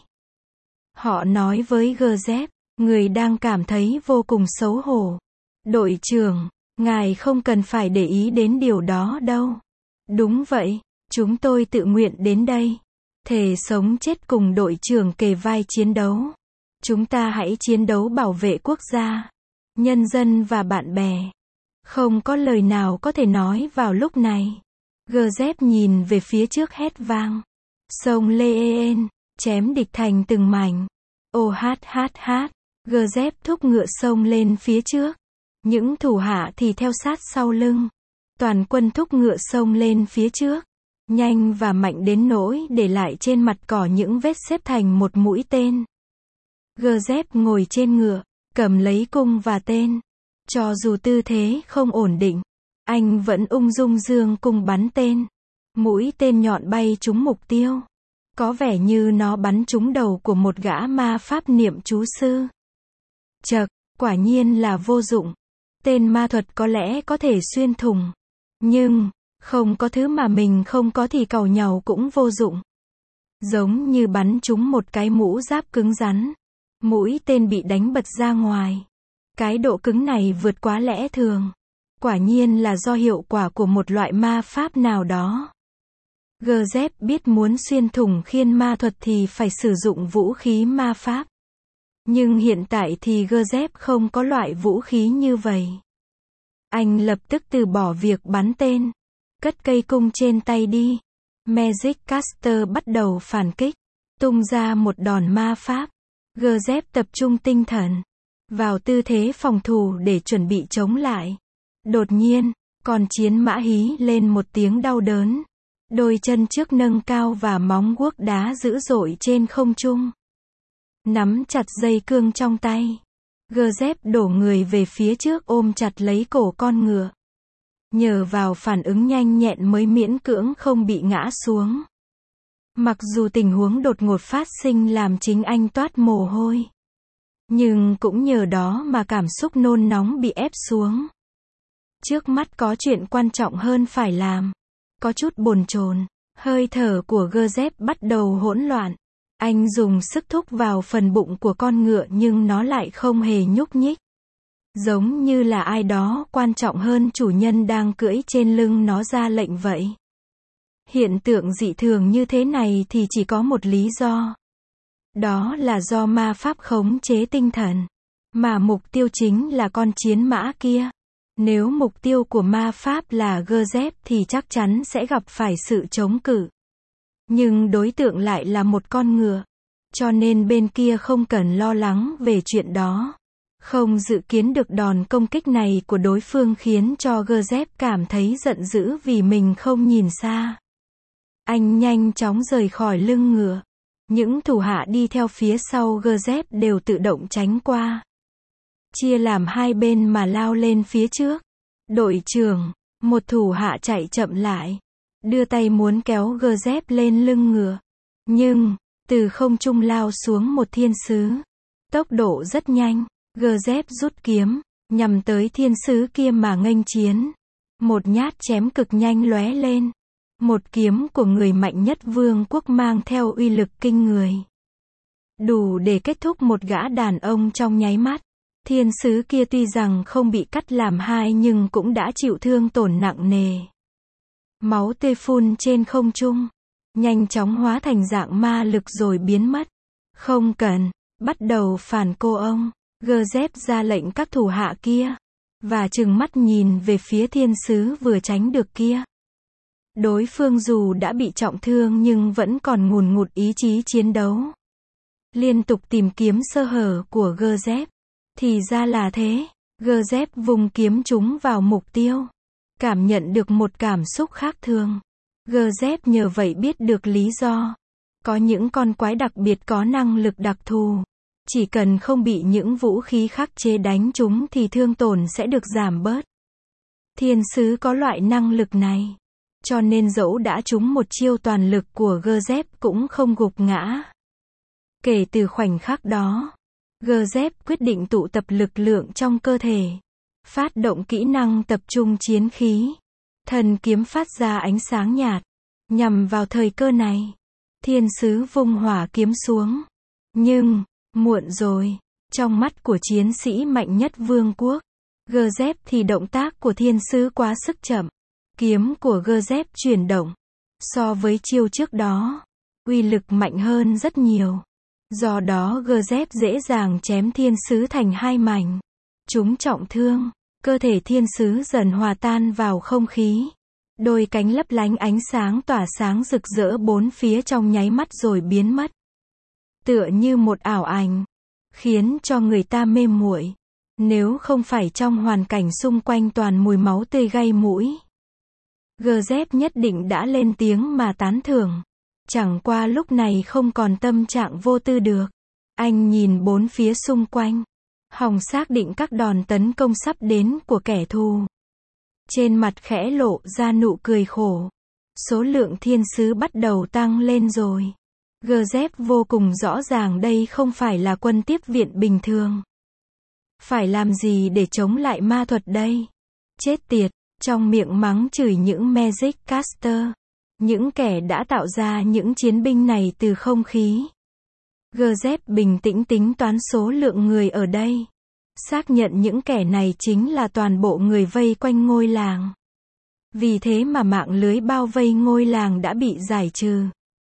Họ nói với Gazep, người đang cảm thấy vô cùng xấu hổ. Đội trưởng, ngài không cần phải để ý đến điều đó đâu. Đúng vậy, chúng tôi tự nguyện đến đây. Thề sống chết cùng đội trưởng kề vai chiến đấu. Chúng ta hãy chiến đấu bảo vệ quốc gia, nhân dân và bạn bè. Không có lời nào có thể nói vào lúc này. Gazep nhìn về phía trước hét vang. Sông Leen, chém địch thành từng mảnh. Ô hát hát hát. Gazep thúc ngựa xông lên phía trước. Những thủ hạ thì theo sát sau lưng. Toàn quân thúc ngựa xông lên phía trước. Nhanh và mạnh đến nỗi để lại trên mặt cỏ những vết xếp thành một mũi tên. Gazep ngồi trên ngựa, cầm lấy cung và tên. Cho dù tư thế không ổn định, anh vẫn ung dung giương cung bắn tên. Mũi tên nhọn bay trúng mục tiêu. Có vẻ như nó bắn trúng đầu của một gã ma pháp niệm chú sư. Chậc, quả nhiên là vô dụng. Tên ma thuật có lẽ có thể xuyên thủng. Nhưng, không có thứ mà mình không có thì càu nhàu cũng vô dụng. Giống như bắn trúng một cái mũ giáp cứng rắn. Mũi tên bị đánh bật ra ngoài. Cái độ cứng này vượt quá lẽ thường. Quả nhiên là do hiệu quả của một loại ma pháp nào đó. Gazep biết muốn xuyên thủng khiên ma thuật thì phải sử dụng vũ khí ma pháp. Nhưng hiện tại thì Gazep không có loại vũ khí như vậy. Anh lập tức từ bỏ việc bắn tên. Cất cây cung trên tay đi. Magic Caster bắt đầu phản kích. Tung ra một đòn ma pháp. Gazep tập trung tinh thần vào tư thế phòng thủ để chuẩn bị chống lại. Đột nhiên, con chiến mã hí lên một tiếng đau đớn. Đôi chân trước nâng cao và móng guốc đá dữ dội trên không trung. Nắm chặt dây cương trong tay. Gazep đổ người về phía trước ôm chặt lấy cổ con ngựa. Nhờ vào phản ứng nhanh nhẹn mới miễn cưỡng không bị ngã xuống. Mặc dù tình huống đột ngột phát sinh làm chính anh toát mồ hôi. Nhưng cũng nhờ đó mà cảm xúc nôn nóng bị ép xuống. Trước mắt có chuyện quan trọng hơn phải làm. Có chút bồn chồn, hơi thở của Gazep bắt đầu hỗn loạn. Anh dùng sức thúc vào phần bụng của con ngựa nhưng nó lại không hề nhúc nhích. Giống như là ai đó quan trọng hơn chủ nhân đang cưỡi trên lưng nó ra lệnh vậy. Hiện tượng dị thường như thế này thì chỉ có một lý do. Đó là do ma pháp khống chế tinh thần. Mà mục tiêu chính là con chiến mã kia. Nếu mục tiêu của ma pháp là Gazep thì chắc chắn sẽ gặp phải sự chống cự. Nhưng đối tượng lại là một con ngựa. Cho nên bên kia không cần lo lắng về chuyện đó. Không dự kiến được đòn công kích này của đối phương khiến cho Gazep cảm thấy giận dữ vì mình không nhìn xa. Anh nhanh chóng rời khỏi lưng ngựa. Những thủ hạ đi theo phía sau Gazep đều tự động tránh qua. Chia làm hai bên mà lao lên phía trước. Đội trưởng, một thủ hạ chạy chậm lại. Đưa tay muốn kéo Gazep lên lưng ngựa. Nhưng, từ không trung lao xuống một thiên sứ. Tốc độ rất nhanh. Gazep rút kiếm, nhằm tới thiên sứ kia mà nghênh chiến. Một nhát chém cực nhanh lóe lên. Một kiếm của người mạnh nhất vương quốc mang theo uy lực kinh người. Đủ để kết thúc một gã đàn ông trong nháy mắt. Thiên sứ kia tuy rằng không bị cắt làm hai nhưng cũng đã chịu thương tổn nặng nề. Máu tươi phun trên không trung. Nhanh chóng hóa thành dạng ma lực rồi biến mất. Không cần, bắt đầu phản cô ông. Gazep ra lệnh các thủ hạ kia. Và trừng mắt nhìn về phía thiên sứ vừa tránh được kia. Đối phương dù đã bị trọng thương nhưng vẫn còn ngùn ngụt ý chí chiến đấu. Liên tục tìm kiếm sơ hở của Gazep. Thì ra là thế. Gazep vùng kiếm trúng vào mục tiêu. Cảm nhận được một cảm xúc khác thường. Gazep nhờ vậy biết được lý do. Có những con quái đặc biệt có năng lực đặc thù. Chỉ cần không bị những vũ khí khắc chế đánh chúng thì thương tổn sẽ được giảm bớt. Thiên sứ có loại năng lực này. Cho nên dẫu đã trúng một chiêu toàn lực của Gazep cũng không gục ngã. Kể từ khoảnh khắc đó, Gazep quyết định tụ tập lực lượng trong cơ thể. Phát động kỹ năng tập trung chiến khí. Thần kiếm phát ra ánh sáng nhạt. Nhằm vào thời cơ này, thiên sứ vung hỏa kiếm xuống. Nhưng, muộn rồi. Trong mắt của chiến sĩ mạnh nhất vương quốc, Gazep thì động tác của thiên sứ quá sức chậm. Kiếm của Gazep chuyển động. So với chiêu trước đó, uy lực mạnh hơn rất nhiều. Do đó Gazep dễ dàng chém thiên sứ thành hai mảnh. Chúng trọng thương. Cơ thể thiên sứ dần hòa tan vào không khí. Đôi cánh lấp lánh ánh sáng tỏa sáng rực rỡ bốn phía trong nháy mắt rồi biến mất. Tựa như một ảo ảnh. Khiến cho người ta mê muội. Nếu không phải trong hoàn cảnh xung quanh toàn mùi máu tươi gây mũi. Gazep nhất định đã lên tiếng mà tán thưởng. Chẳng qua lúc này không còn tâm trạng vô tư được. Anh nhìn bốn phía xung quanh. Hòng xác định các đòn tấn công sắp đến của kẻ thù. Trên mặt khẽ lộ ra nụ cười khổ. Số lượng thiên sứ bắt đầu tăng lên rồi. Gazep vô cùng rõ ràng đây không phải là quân tiếp viện bình thường. Phải làm gì để chống lại ma thuật đây? Chết tiệt, trong miệng mắng chửi những Magic Caster. Những kẻ đã tạo ra những chiến binh này từ không khí. Gazep bình tĩnh tính toán số lượng người ở đây. Xác nhận những kẻ này chính là toàn bộ người vây quanh ngôi làng. Vì thế mà mạng lưới bao vây ngôi làng đã bị giải trừ.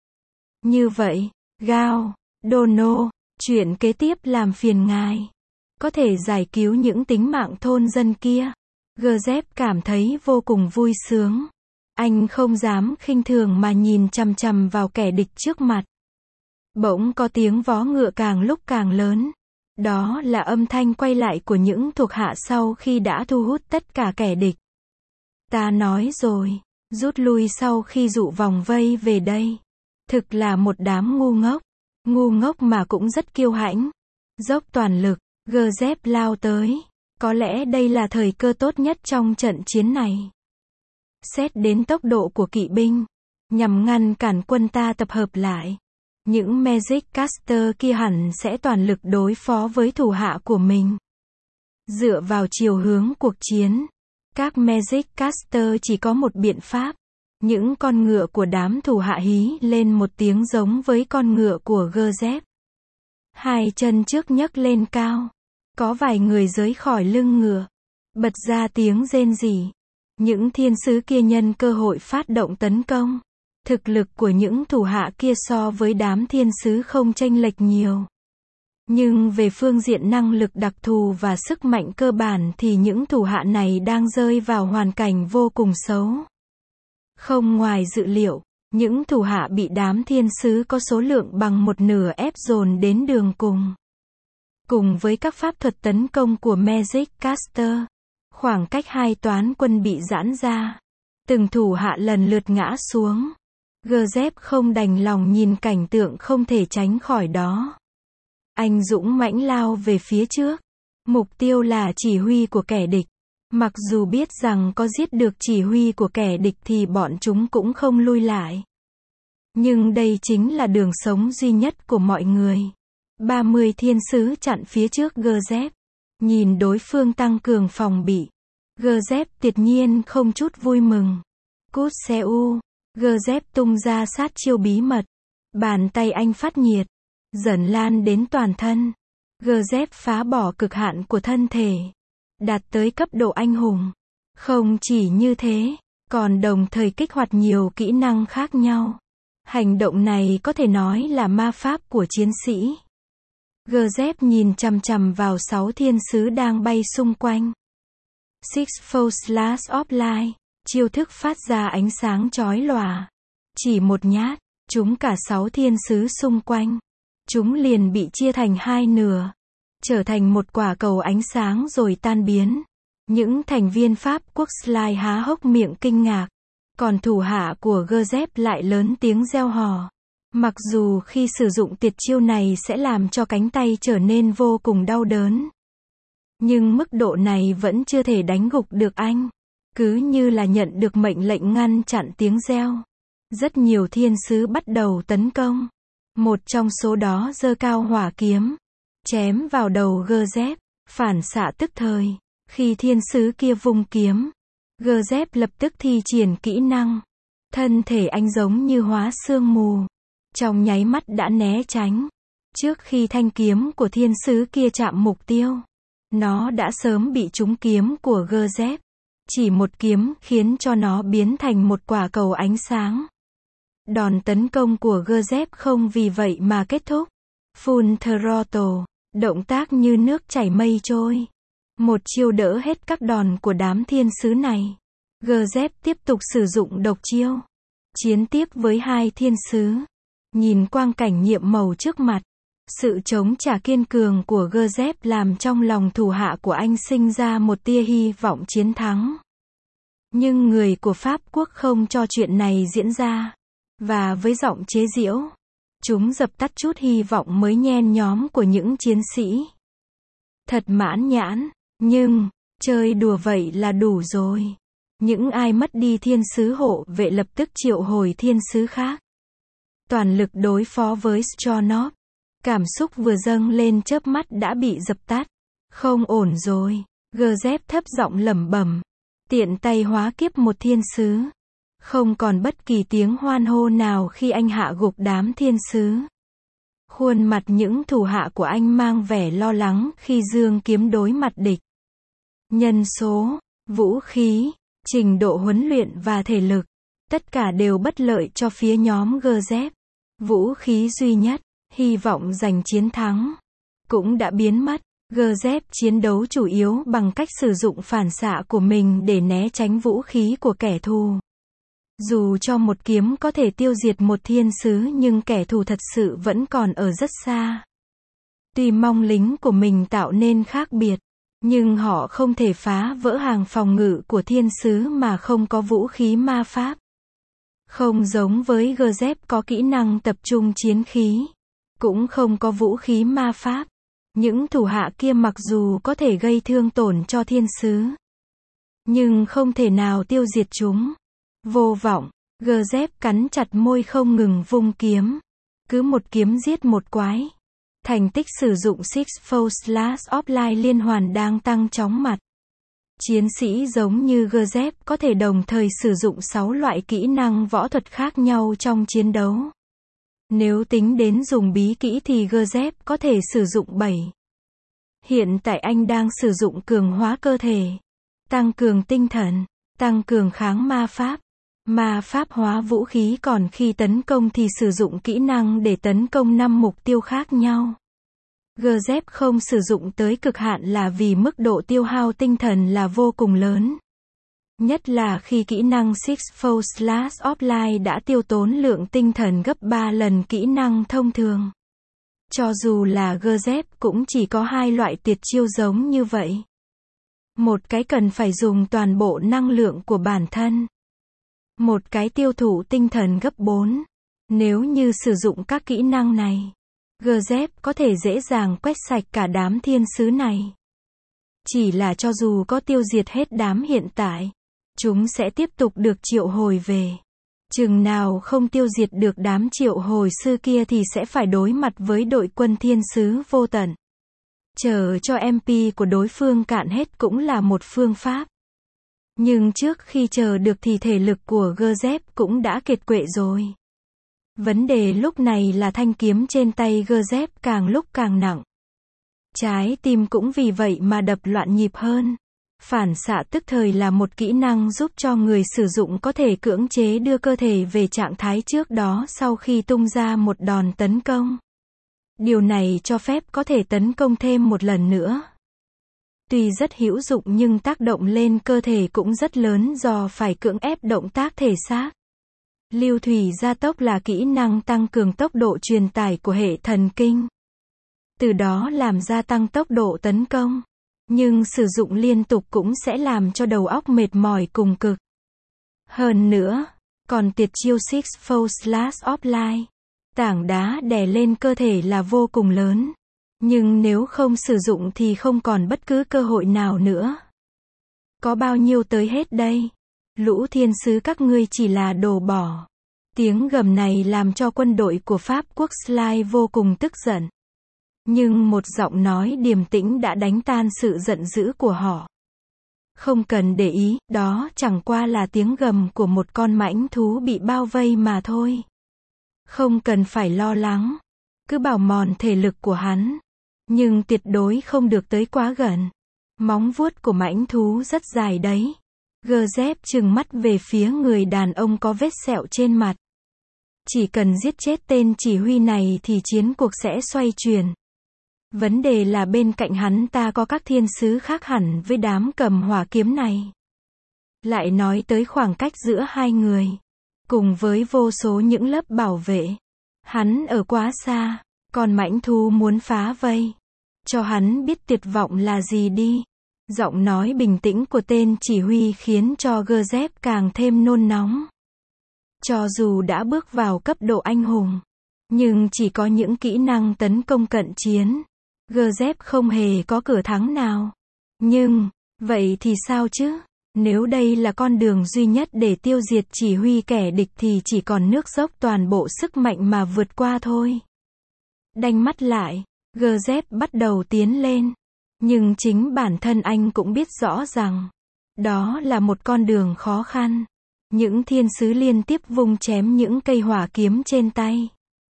Như vậy, Gao, Dono, chuyện kế tiếp làm phiền ngài. Có thể giải cứu những tính mạng thôn dân kia. Gazep cảm thấy vô cùng vui sướng. Anh không dám khinh thường mà nhìn chằm chằm vào kẻ địch trước mặt. Bỗng có tiếng vó ngựa càng lúc càng lớn. Đó là âm thanh quay lại của những thuộc hạ sau khi đã thu hút tất cả kẻ địch. Ta nói rồi, rút lui sau khi dụ vòng vây về đây. Thực là một đám ngu ngốc. Ngu ngốc mà cũng rất kiêu hãnh. Dốc toàn lực, Gazep lao tới. Có lẽ đây là thời cơ tốt nhất trong trận chiến này. Xét đến tốc độ của kỵ binh, nhằm ngăn cản quân ta tập hợp lại. Những Magic Caster kia hẳn sẽ toàn lực đối phó với thủ hạ của mình. Dựa vào chiều hướng cuộc chiến, các Magic Caster chỉ có một biện pháp. Những con ngựa của đám thủ hạ hí lên một tiếng giống với con ngựa của Gazep. Hai chân trước nhấc lên cao. Có vài người rơi khỏi lưng ngựa. Bật ra tiếng rên rỉ. Những thiên sứ kia nhân cơ hội phát động tấn công. Thực lực của những thủ hạ kia so với đám thiên sứ không chênh lệch nhiều. Nhưng về phương diện năng lực đặc thù và sức mạnh cơ bản thì những thủ hạ này đang rơi vào hoàn cảnh vô cùng xấu. Không ngoài dự liệu, những thủ hạ bị đám thiên sứ có số lượng bằng một nửa ép dồn đến đường cùng. Cùng với các pháp thuật tấn công của Magic Caster, khoảng cách hai toán quân bị giãn ra. Từng thủ hạ lần lượt ngã xuống. Gazep không đành lòng nhìn cảnh tượng không thể tránh khỏi đó. Anh dũng mãnh lao về phía trước. Mục tiêu là chỉ huy của kẻ địch. Mặc dù biết rằng có giết được chỉ huy của kẻ địch thì bọn chúng cũng không lui lại. Nhưng đây chính là đường sống duy nhất của mọi người. 30 thiên sứ chặn phía trước Gazep. Nhìn đối phương tăng cường phòng bị. Gazep tuyệt nhiên không chút vui mừng. Cút Seu. Gazep tung ra sát chiêu bí mật. Bàn tay anh phát nhiệt. Dần lan đến toàn thân. Gazep phá bỏ cực hạn của thân thể. Đạt tới cấp độ anh hùng. Không chỉ như thế, còn đồng thời kích hoạt nhiều kỹ năng khác nhau. Hành động này có thể nói là ma pháp của chiến sĩ. Gazep nhìn chằm chằm vào 6 thiên sứ đang bay xung quanh. Sixfold Slash of Light. Chiêu thức phát ra ánh sáng chói lòa. Chỉ một nhát, chúng cả 6 thiên sứ xung quanh. Chúng liền bị chia thành hai nửa. Trở thành một quả cầu ánh sáng rồi tan biến. Những thành viên Pháp quốc Slide há hốc miệng kinh ngạc. Còn thủ hạ của Gazep lại lớn tiếng reo hò. Mặc dù khi sử dụng tuyệt chiêu này sẽ làm cho cánh tay trở nên vô cùng đau đớn. Nhưng mức độ này vẫn chưa thể đánh gục được anh. Cứ như là nhận được mệnh lệnh ngăn chặn tiếng reo. Rất nhiều thiên sứ bắt đầu tấn công. Một trong số đó giơ cao hỏa kiếm. Chém vào đầu Gazep. Phản xạ tức thời. Khi thiên sứ kia vung kiếm. Gazep lập tức thi triển kỹ năng. Thân thể anh giống như hóa sương mù. Trong nháy mắt đã né tránh. Trước khi thanh kiếm của thiên sứ kia chạm mục tiêu. Nó đã sớm bị trúng kiếm của Gazep. Chỉ một kiếm khiến cho nó biến thành một quả cầu ánh sáng. Đòn tấn công của Gazep không vì vậy mà kết thúc. Full Throttle. Động tác như nước chảy mây trôi. Một chiêu đỡ hết các đòn của đám thiên sứ này. Gazep tiếp tục sử dụng độc chiêu. Chiến tiếp với hai thiên sứ. Nhìn quang cảnh nhiệm màu trước mặt. Sự chống trả kiên cường của Gazep làm trong lòng thủ hạ của anh sinh ra một tia hy vọng chiến thắng. Nhưng người của Pháp quốc không cho chuyện này diễn ra. Và với giọng chế giễu, chúng dập tắt chút hy vọng mới nhen nhóm của những chiến sĩ. Thật mãn nhãn, nhưng, chơi đùa vậy là đủ rồi. Những ai mất đi thiên sứ hộ vệ lập tức triệu hồi thiên sứ khác. Toàn lực đối phó với Stronov. Cảm xúc vừa dâng lên chớp mắt đã bị dập tắt. Không ổn rồi. Gazep thấp giọng lẩm bẩm. Tiện tay hóa kiếp một thiên sứ. Không còn bất kỳ tiếng hoan hô nào khi anh hạ gục đám thiên sứ. Khuôn mặt những thủ hạ của anh mang vẻ lo lắng khi giương kiếm đối mặt địch. Nhân số, vũ khí, trình độ huấn luyện và thể lực. Tất cả đều bất lợi cho phía nhóm Gazep. Vũ khí duy nhất, hy vọng giành chiến thắng, cũng đã biến mất. Gazep chiến đấu chủ yếu bằng cách sử dụng phản xạ của mình để né tránh vũ khí của kẻ thù. Dù cho một kiếm có thể tiêu diệt một thiên sứ nhưng kẻ thù thật sự vẫn còn ở rất xa. Tuy mong lính của mình tạo nên khác biệt, nhưng họ không thể phá vỡ hàng phòng ngự của thiên sứ mà không có vũ khí ma pháp. Không giống với Gazep có kỹ năng tập trung chiến khí, cũng không có vũ khí ma pháp. Những thủ hạ kia mặc dù có thể gây thương tổn cho thiên sứ, nhưng không thể nào tiêu diệt chúng. Vô vọng, Gazep cắn chặt môi không ngừng vung kiếm. Cứ một kiếm giết một quái. Thành tích sử dụng Sixfold Slash of Light liên hoàn đang tăng chóng mặt. Chiến sĩ giống như Gazep có thể đồng thời sử dụng 6 loại kỹ năng võ thuật khác nhau trong chiến đấu. Nếu tính đến dùng bí kỹ thì Gazep có thể sử dụng 7. Hiện tại anh đang sử dụng cường hóa cơ thể, tăng cường tinh thần, tăng cường kháng ma pháp. Ma pháp hóa vũ khí, còn khi tấn công thì sử dụng kỹ năng để tấn công 5 mục tiêu khác nhau. Gazep không sử dụng tới cực hạn là vì mức độ tiêu hao tinh thần là vô cùng lớn. Nhất là khi kỹ năng Sixfold Slash of Light đã tiêu tốn lượng tinh thần gấp 3 lần kỹ năng thông thường. Cho dù là Gazep cũng chỉ có hai loại tuyệt chiêu giống như vậy. Một cái cần phải dùng toàn bộ năng lượng của bản thân. Một cái tiêu thụ tinh thần gấp 4. Nếu như sử dụng các kỹ năng này, Gazep có thể dễ dàng quét sạch cả đám thiên sứ này. Chỉ là cho dù có tiêu diệt hết đám hiện tại, chúng sẽ tiếp tục được triệu hồi về. Chừng nào không tiêu diệt được đám triệu hồi sư kia thì sẽ phải đối mặt với đội quân thiên sứ vô tận. Chờ cho MP của đối phương cạn hết cũng là một phương pháp. Nhưng trước khi chờ được thì thể lực của Gazep cũng đã kiệt quệ rồi. Vấn đề lúc này là thanh kiếm trên tay Gazep càng lúc càng nặng. Trái tim cũng vì vậy mà đập loạn nhịp hơn. Phản xạ tức thời là một kỹ năng giúp cho người sử dụng có thể cưỡng chế đưa cơ thể về trạng thái trước đó sau khi tung ra một đòn tấn công. Điều này cho phép có thể tấn công thêm một lần nữa. Tuy rất hữu dụng nhưng tác động lên cơ thể cũng rất lớn do phải cưỡng ép động tác thể xác. Lưu thủy gia tốc là kỹ năng tăng cường tốc độ truyền tải của hệ thần kinh. Từ đó làm gia tăng tốc độ tấn công. Nhưng sử dụng liên tục cũng sẽ làm cho đầu óc mệt mỏi cùng cực. Hơn nữa, còn tuyệt chiêu Six Fold Slash Offline. Tảng đá đè lên cơ thể là vô cùng lớn. Nhưng nếu không sử dụng thì không còn bất cứ cơ hội nào nữa. Có bao nhiêu tới hết đây? Lũ thiên sứ các ngươi chỉ là đồ bỏ. Tiếng gầm này làm cho quân đội của Pháp quốc Sly vô cùng tức giận. Nhưng một giọng nói điềm tĩnh đã đánh tan sự giận dữ của họ. Không cần để ý, đó chẳng qua là tiếng gầm của một con mãnh thú bị bao vây mà thôi. Không cần phải lo lắng. Cứ bào mòn thể lực của hắn. Nhưng tuyệt đối không được tới quá gần. Móng vuốt của mãnh thú rất dài đấy. Gazep trừng mắt về phía người đàn ông có vết sẹo trên mặt. Chỉ cần giết chết tên chỉ huy này thì chiến cuộc sẽ xoay chuyển. Vấn đề là bên cạnh hắn ta có các thiên sứ khác hẳn với đám cầm hỏa kiếm này. Lại nói tới khoảng cách giữa hai người. Cùng với vô số những lớp bảo vệ. Hắn ở quá xa. Còn mãnh thú muốn phá vây. Cho hắn biết tuyệt vọng là gì đi. Giọng nói bình tĩnh của tên chỉ huy khiến cho Gazep càng thêm nôn nóng. Cho dù đã bước vào cấp độ anh hùng. Nhưng chỉ có những kỹ năng tấn công cận chiến. Gazep không hề có cửa thắng nào. Nhưng, vậy thì sao chứ? Nếu đây là con đường duy nhất để tiêu diệt chỉ huy kẻ địch thì chỉ còn nước dốc toàn bộ sức mạnh mà vượt qua thôi. Đanh mắt lại, Gazep bắt đầu tiến lên. Nhưng chính bản thân anh cũng biết rõ rằng, đó là một con đường khó khăn. Những thiên sứ liên tiếp vung chém những cây hỏa kiếm trên tay.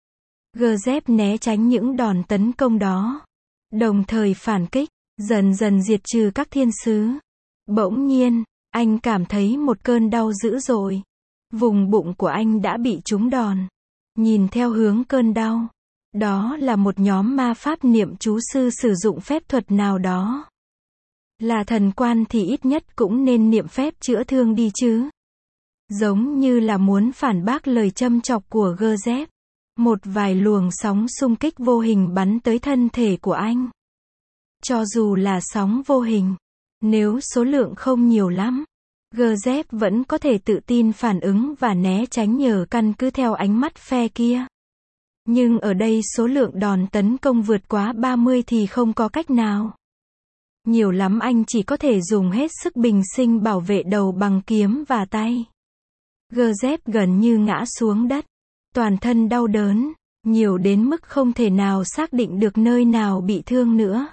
Gazep né tránh những đòn tấn công đó. Đồng thời phản kích, dần dần diệt trừ các thiên sứ. Bỗng nhiên, anh cảm thấy một cơn đau dữ dội. Vùng bụng của anh đã bị trúng đòn. Nhìn theo hướng cơn đau. Đó là một nhóm ma pháp niệm chú sư sử dụng phép thuật nào đó. Là thần quan thì ít nhất cũng nên niệm phép chữa thương đi chứ. Giống như là muốn phản bác lời châm chọc của Gazep. Một vài luồng sóng xung kích vô hình bắn tới thân thể của anh. Cho dù là sóng vô hình, nếu số lượng không nhiều lắm, Gazep vẫn có thể tự tin phản ứng và né tránh nhờ căn cứ theo ánh mắt phe kia. Nhưng ở đây số lượng đòn tấn công vượt quá 30 thì không có cách nào. Nhiều lắm anh chỉ có thể dùng hết sức bình sinh bảo vệ đầu bằng kiếm và tay. Gazep gần như ngã xuống đất. Toàn thân đau đớn, nhiều đến mức không thể nào xác định được nơi nào bị thương nữa.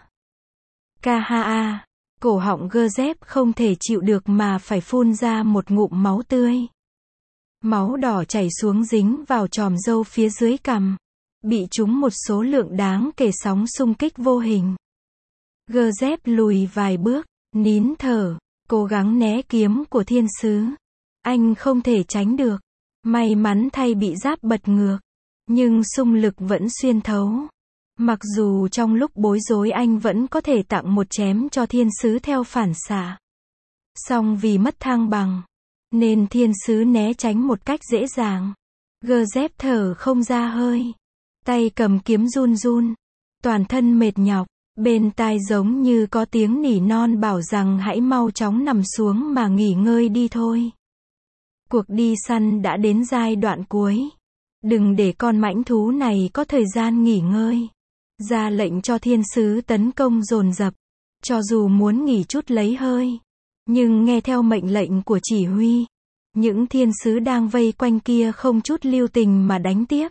Kahaa, cổ họng Gazep không thể chịu được mà phải phun ra một ngụm máu tươi. Máu đỏ chảy xuống dính vào chòm râu phía dưới cằm. Bị trúng một số lượng đáng kể sóng xung kích vô hình. Gazep lùi vài bước, nín thở, cố gắng né kiếm của thiên sứ. Anh không thể tránh được. May mắn thay bị giáp bật ngược. Nhưng xung lực vẫn xuyên thấu. Mặc dù trong lúc bối rối anh vẫn có thể tặng một chém cho thiên sứ theo phản xạ. Song vì mất thăng bằng, nên thiên sứ né tránh một cách dễ dàng. Gazep thở không ra hơi. Tay cầm kiếm run run, toàn thân mệt nhọc, bên tai giống như có tiếng nỉ non bảo rằng hãy mau chóng nằm xuống mà nghỉ ngơi đi thôi. Cuộc đi săn đã đến giai đoạn cuối. Đừng để con mãnh thú này có thời gian nghỉ ngơi. Ra lệnh cho thiên sứ tấn công dồn dập. Cho dù muốn nghỉ chút lấy hơi, nhưng nghe theo mệnh lệnh của chỉ huy, những thiên sứ đang vây quanh kia không chút lưu tình mà đánh tiếp.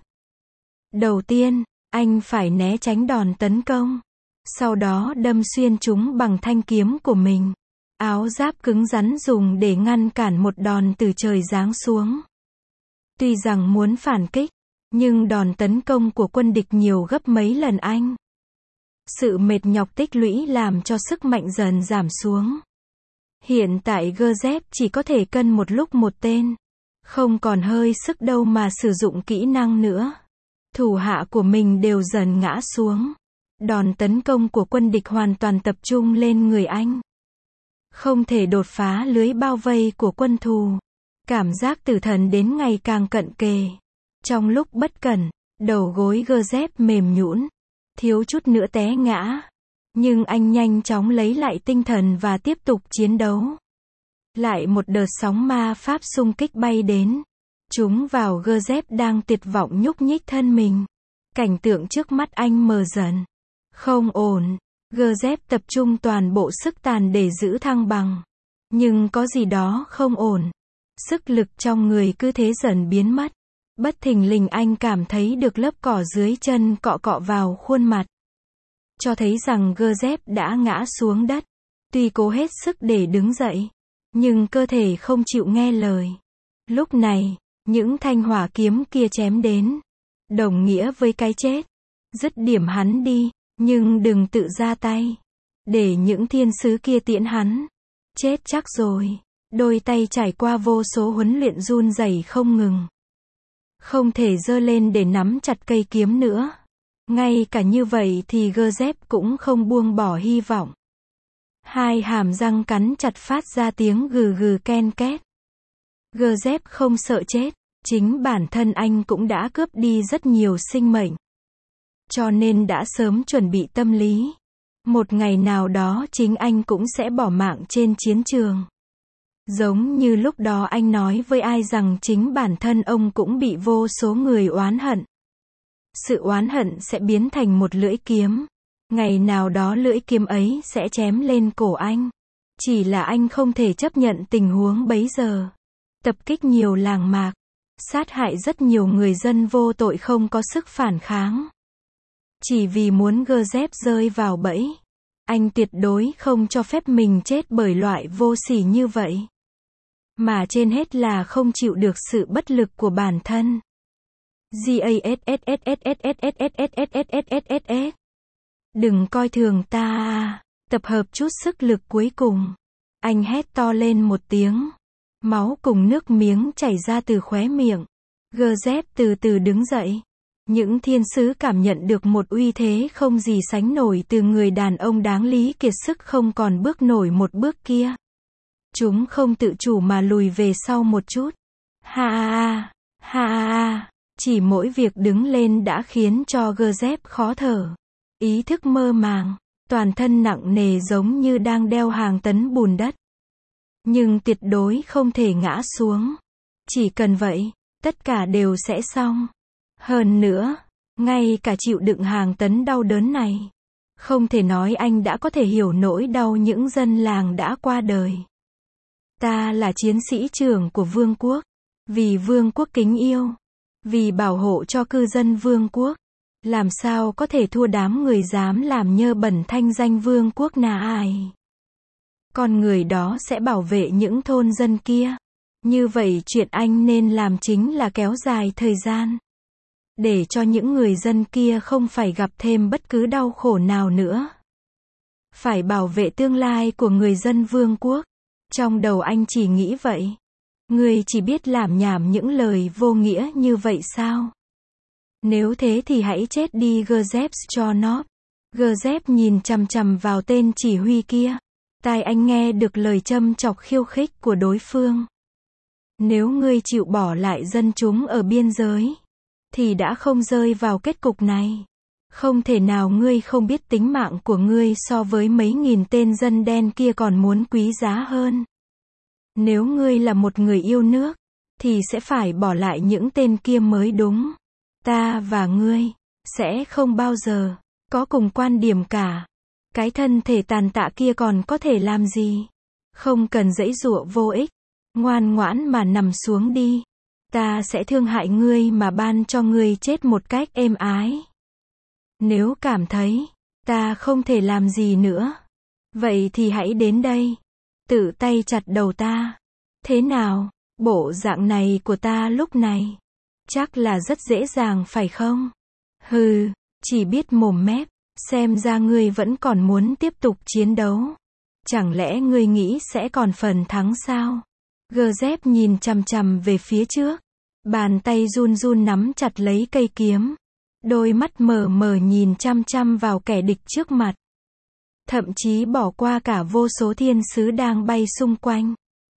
Đầu tiên, anh phải né tránh đòn tấn công. Sau đó đâm xuyên chúng bằng thanh kiếm của mình. Áo giáp cứng rắn dùng để ngăn cản một đòn từ trời giáng xuống. Tuy rằng muốn phản kích, nhưng đòn tấn công của quân địch nhiều gấp mấy lần anh. Sự mệt nhọc tích lũy làm cho sức mạnh dần giảm xuống. Hiện tại Gazep chỉ có thể cân một lúc một tên. Không còn hơi sức đâu mà sử dụng kỹ năng nữa. Thủ hạ của mình đều dần ngã xuống. Đòn tấn công của quân địch hoàn toàn tập trung lên người anh. Không thể đột phá lưới bao vây của quân thù. Cảm giác tử thần đến ngày càng cận kề. Trong lúc bất cẩn, đầu gối Gazep mềm nhũn, thiếu chút nữa té ngã. Nhưng anh nhanh chóng lấy lại tinh thần và tiếp tục chiến đấu. Lại một đợt sóng ma pháp xung kích bay đến. Chúng vào Gazep đang tuyệt vọng nhúc nhích thân mình. Cảnh tượng trước mắt anh mờ dần. Không ổn. Gazep tập trung toàn bộ sức tàn để giữ thăng bằng. Nhưng có gì đó không ổn. Sức lực trong người cứ thế dần biến mất. Bất thình lình anh cảm thấy được lớp cỏ dưới chân cọ cọ vào khuôn mặt. Cho thấy rằng Gazep đã ngã xuống đất. Tuy cố hết sức để đứng dậy, nhưng cơ thể không chịu nghe lời. Lúc này, những thanh hỏa kiếm kia chém đến. Đồng nghĩa với cái chết. Dứt điểm hắn đi, nhưng đừng tự ra tay. Để những thiên sứ kia tiễn hắn. Chết chắc rồi. Đôi tay trải qua vô số huấn luyện run rẩy không ngừng. Không thể giơ lên để nắm chặt cây kiếm nữa. Ngay cả như vậy thì Gazep cũng không buông bỏ hy vọng. Hai hàm răng cắn chặt phát ra tiếng gừ gừ ken két. Gazep không sợ chết. Chính bản thân anh cũng đã cướp đi rất nhiều sinh mệnh. Cho nên đã sớm chuẩn bị tâm lý. Một ngày nào đó chính anh cũng sẽ bỏ mạng trên chiến trường. Giống như lúc đó anh nói với ai rằng chính bản thân ông cũng bị vô số người oán hận. Sự oán hận sẽ biến thành một lưỡi kiếm. Ngày nào đó lưỡi kiếm ấy sẽ chém lên cổ anh. Chỉ là anh không thể chấp nhận tình huống bấy giờ. Tập kích nhiều làng mạc. Sát hại rất nhiều người dân vô tội không có sức phản kháng. Chỉ vì muốn Gazep rơi vào bẫy. Anh tuyệt đối không cho phép mình chết bởi loại vô sỉ như vậy. Mà trên hết là không chịu được sự bất lực của bản thân. Đừng coi thường ta. Tập hợp chút sức lực cuối cùng. Anh hét to lên một tiếng. Máu cùng nước miếng chảy ra từ khóe miệng. Gazep từ từ đứng dậy. Những thiên sứ cảm nhận được một uy thế không gì sánh nổi từ người đàn ông đáng lý kiệt sức không còn bước nổi một bước kia. Chúng không tự chủ mà lùi về sau một chút. Ha. Chỉ mỗi việc đứng lên đã khiến cho Gazep khó thở. Ý thức mơ màng. Toàn thân nặng nề giống như đang đeo hàng tấn bùn đất. Nhưng tuyệt đối không thể ngã xuống. Chỉ cần vậy, tất cả đều sẽ xong. Hơn nữa, ngay cả chịu đựng hàng tấn đau đớn này. Không thể nói anh đã có thể hiểu nỗi đau những dân làng đã qua đời. Ta là chiến sĩ trưởng của vương quốc. Vì vương quốc kính yêu. Vì bảo hộ cho cư dân vương quốc. Làm sao có thể thua đám người dám làm nhơ bẩn thanh danh vương quốc nà ai. Con người đó sẽ bảo vệ những thôn dân kia. Như vậy chuyện anh nên làm chính là kéo dài thời gian. Để cho những người dân kia không phải gặp thêm bất cứ đau khổ nào nữa. Phải bảo vệ tương lai của người dân vương quốc. Trong đầu anh chỉ nghĩ vậy. Người chỉ biết lảm nhảm những lời vô nghĩa như vậy sao? Nếu thế thì hãy chết đi Gazep cho nó. Gazep nhìn chằm chằm vào tên chỉ huy kia. Tai anh nghe được lời châm chọc khiêu khích của đối phương. Nếu ngươi chịu bỏ lại dân chúng ở biên giới, thì đã không rơi vào kết cục này. Không thể nào ngươi không biết tính mạng của ngươi so với mấy nghìn tên dân đen kia còn muốn quý giá hơn. Nếu ngươi là một người yêu nước, thì sẽ phải bỏ lại những tên kia mới đúng. Ta và ngươi sẽ không bao giờ có cùng quan điểm cả. Cái thân thể tàn tạ kia còn có thể làm gì? Không cần giãy giụa vô ích. Ngoan ngoãn mà nằm xuống đi. Ta sẽ thương hại ngươi mà ban cho ngươi chết một cách êm ái. Nếu cảm thấy ta không thể làm gì nữa, vậy thì hãy đến đây, tự tay chặt đầu ta. Thế nào, bộ dạng này của ta lúc này? Chắc là rất dễ dàng phải không? Hừ, chỉ biết mồm mép, xem ra ngươi vẫn còn muốn tiếp tục chiến đấu. Chẳng lẽ ngươi nghĩ sẽ còn phần thắng sao? Gazep nhìn chằm chằm về phía trước, bàn tay run run nắm chặt lấy cây kiếm. Đôi mắt mờ mờ nhìn chăm chăm vào kẻ địch trước mặt. Thậm chí bỏ qua cả vô số thiên sứ đang bay xung quanh.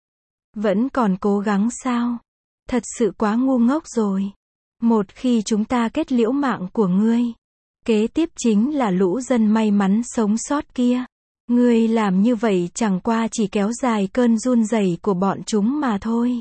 Vẫn còn cố gắng sao? Thật sự quá ngu ngốc rồi. Một khi chúng ta kết liễu mạng của ngươi, kế tiếp chính là lũ dân may mắn sống sót kia. Ngươi làm như vậy chẳng qua chỉ kéo dài cơn run rẩy của bọn chúng mà thôi.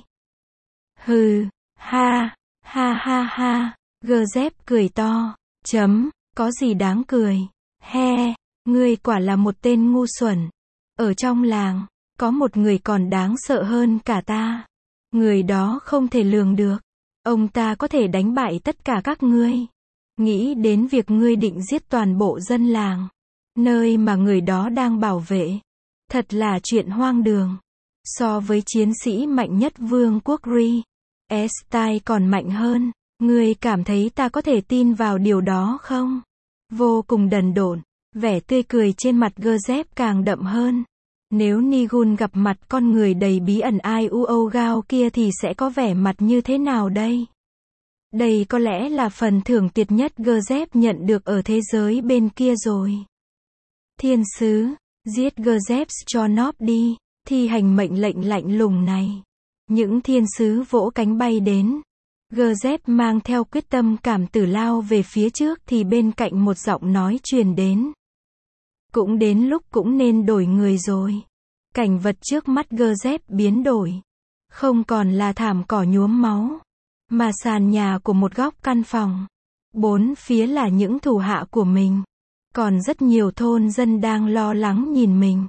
Hừ, ha, ha ha ha. Gazep cười to. Có gì đáng cười? He, ngươi quả là một tên ngu xuẩn. Ở trong làng, có một người còn đáng sợ hơn cả ta. Người đó không thể lường được. Ông ta có thể đánh bại tất cả các ngươi. Nghĩ đến việc ngươi định giết toàn bộ dân làng, nơi mà người đó đang bảo vệ. Thật là chuyện hoang đường. So với chiến sĩ mạnh nhất vương quốc Ri, Estai còn mạnh hơn. Ngươi cảm thấy ta có thể tin vào điều đó không? Vô cùng đần độn, vẻ tươi cười trên mặt Gazep càng đậm hơn. Nếu Nigun gặp mặt con người đầy bí ẩn Iuogao kia thì sẽ có vẻ mặt như thế nào đây? Đây có lẽ là phần thưởng tuyệt nhất Gazep nhận được ở thế giới bên kia rồi. Thiên sứ, giết Gazep cho nóp đi, thi hành mệnh lệnh lạnh lùng này. Những thiên sứ vỗ cánh bay đến. Gazep mang theo quyết tâm cảm tử lao về phía trước thì bên cạnh một giọng nói truyền đến. Cũng đến lúc cũng nên đổi người rồi. Cảnh vật trước mắt Gazep biến đổi. Không còn là thảm cỏ nhuốm máu, mà sàn nhà của một góc căn phòng. Bốn phía là những thủ hạ của mình. Còn rất nhiều thôn dân đang lo lắng nhìn mình.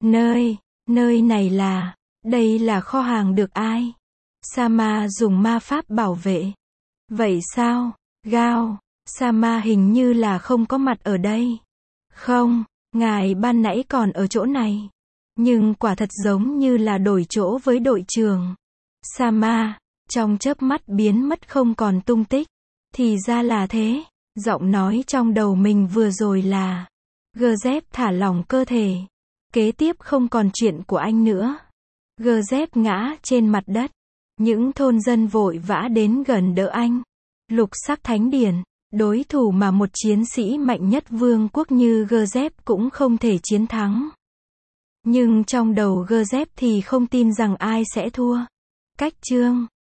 Nơi này là, đây là kho hàng được ai? Sama dùng ma pháp bảo vệ. Vậy sao? Gao, Sama hình như là không có mặt ở đây. Không, ngài ban nãy còn ở chỗ này. Nhưng quả thật giống như là đổi chỗ với đội trưởng. Sama, trong chớp mắt biến mất không còn tung tích. Thì ra là thế. Giọng nói trong đầu mình vừa rồi là. Gazep thả lỏng cơ thể. Kế tiếp không còn chuyện của anh nữa. Gazep ngã trên mặt đất. Những thôn dân vội vã đến gần đỡ anh. Lục sắc thánh điển, đối thủ mà một chiến sĩ mạnh nhất vương quốc như Gazep cũng không thể chiến thắng. Nhưng trong đầu Gazep thì không tin rằng ai sẽ thua. Cách chương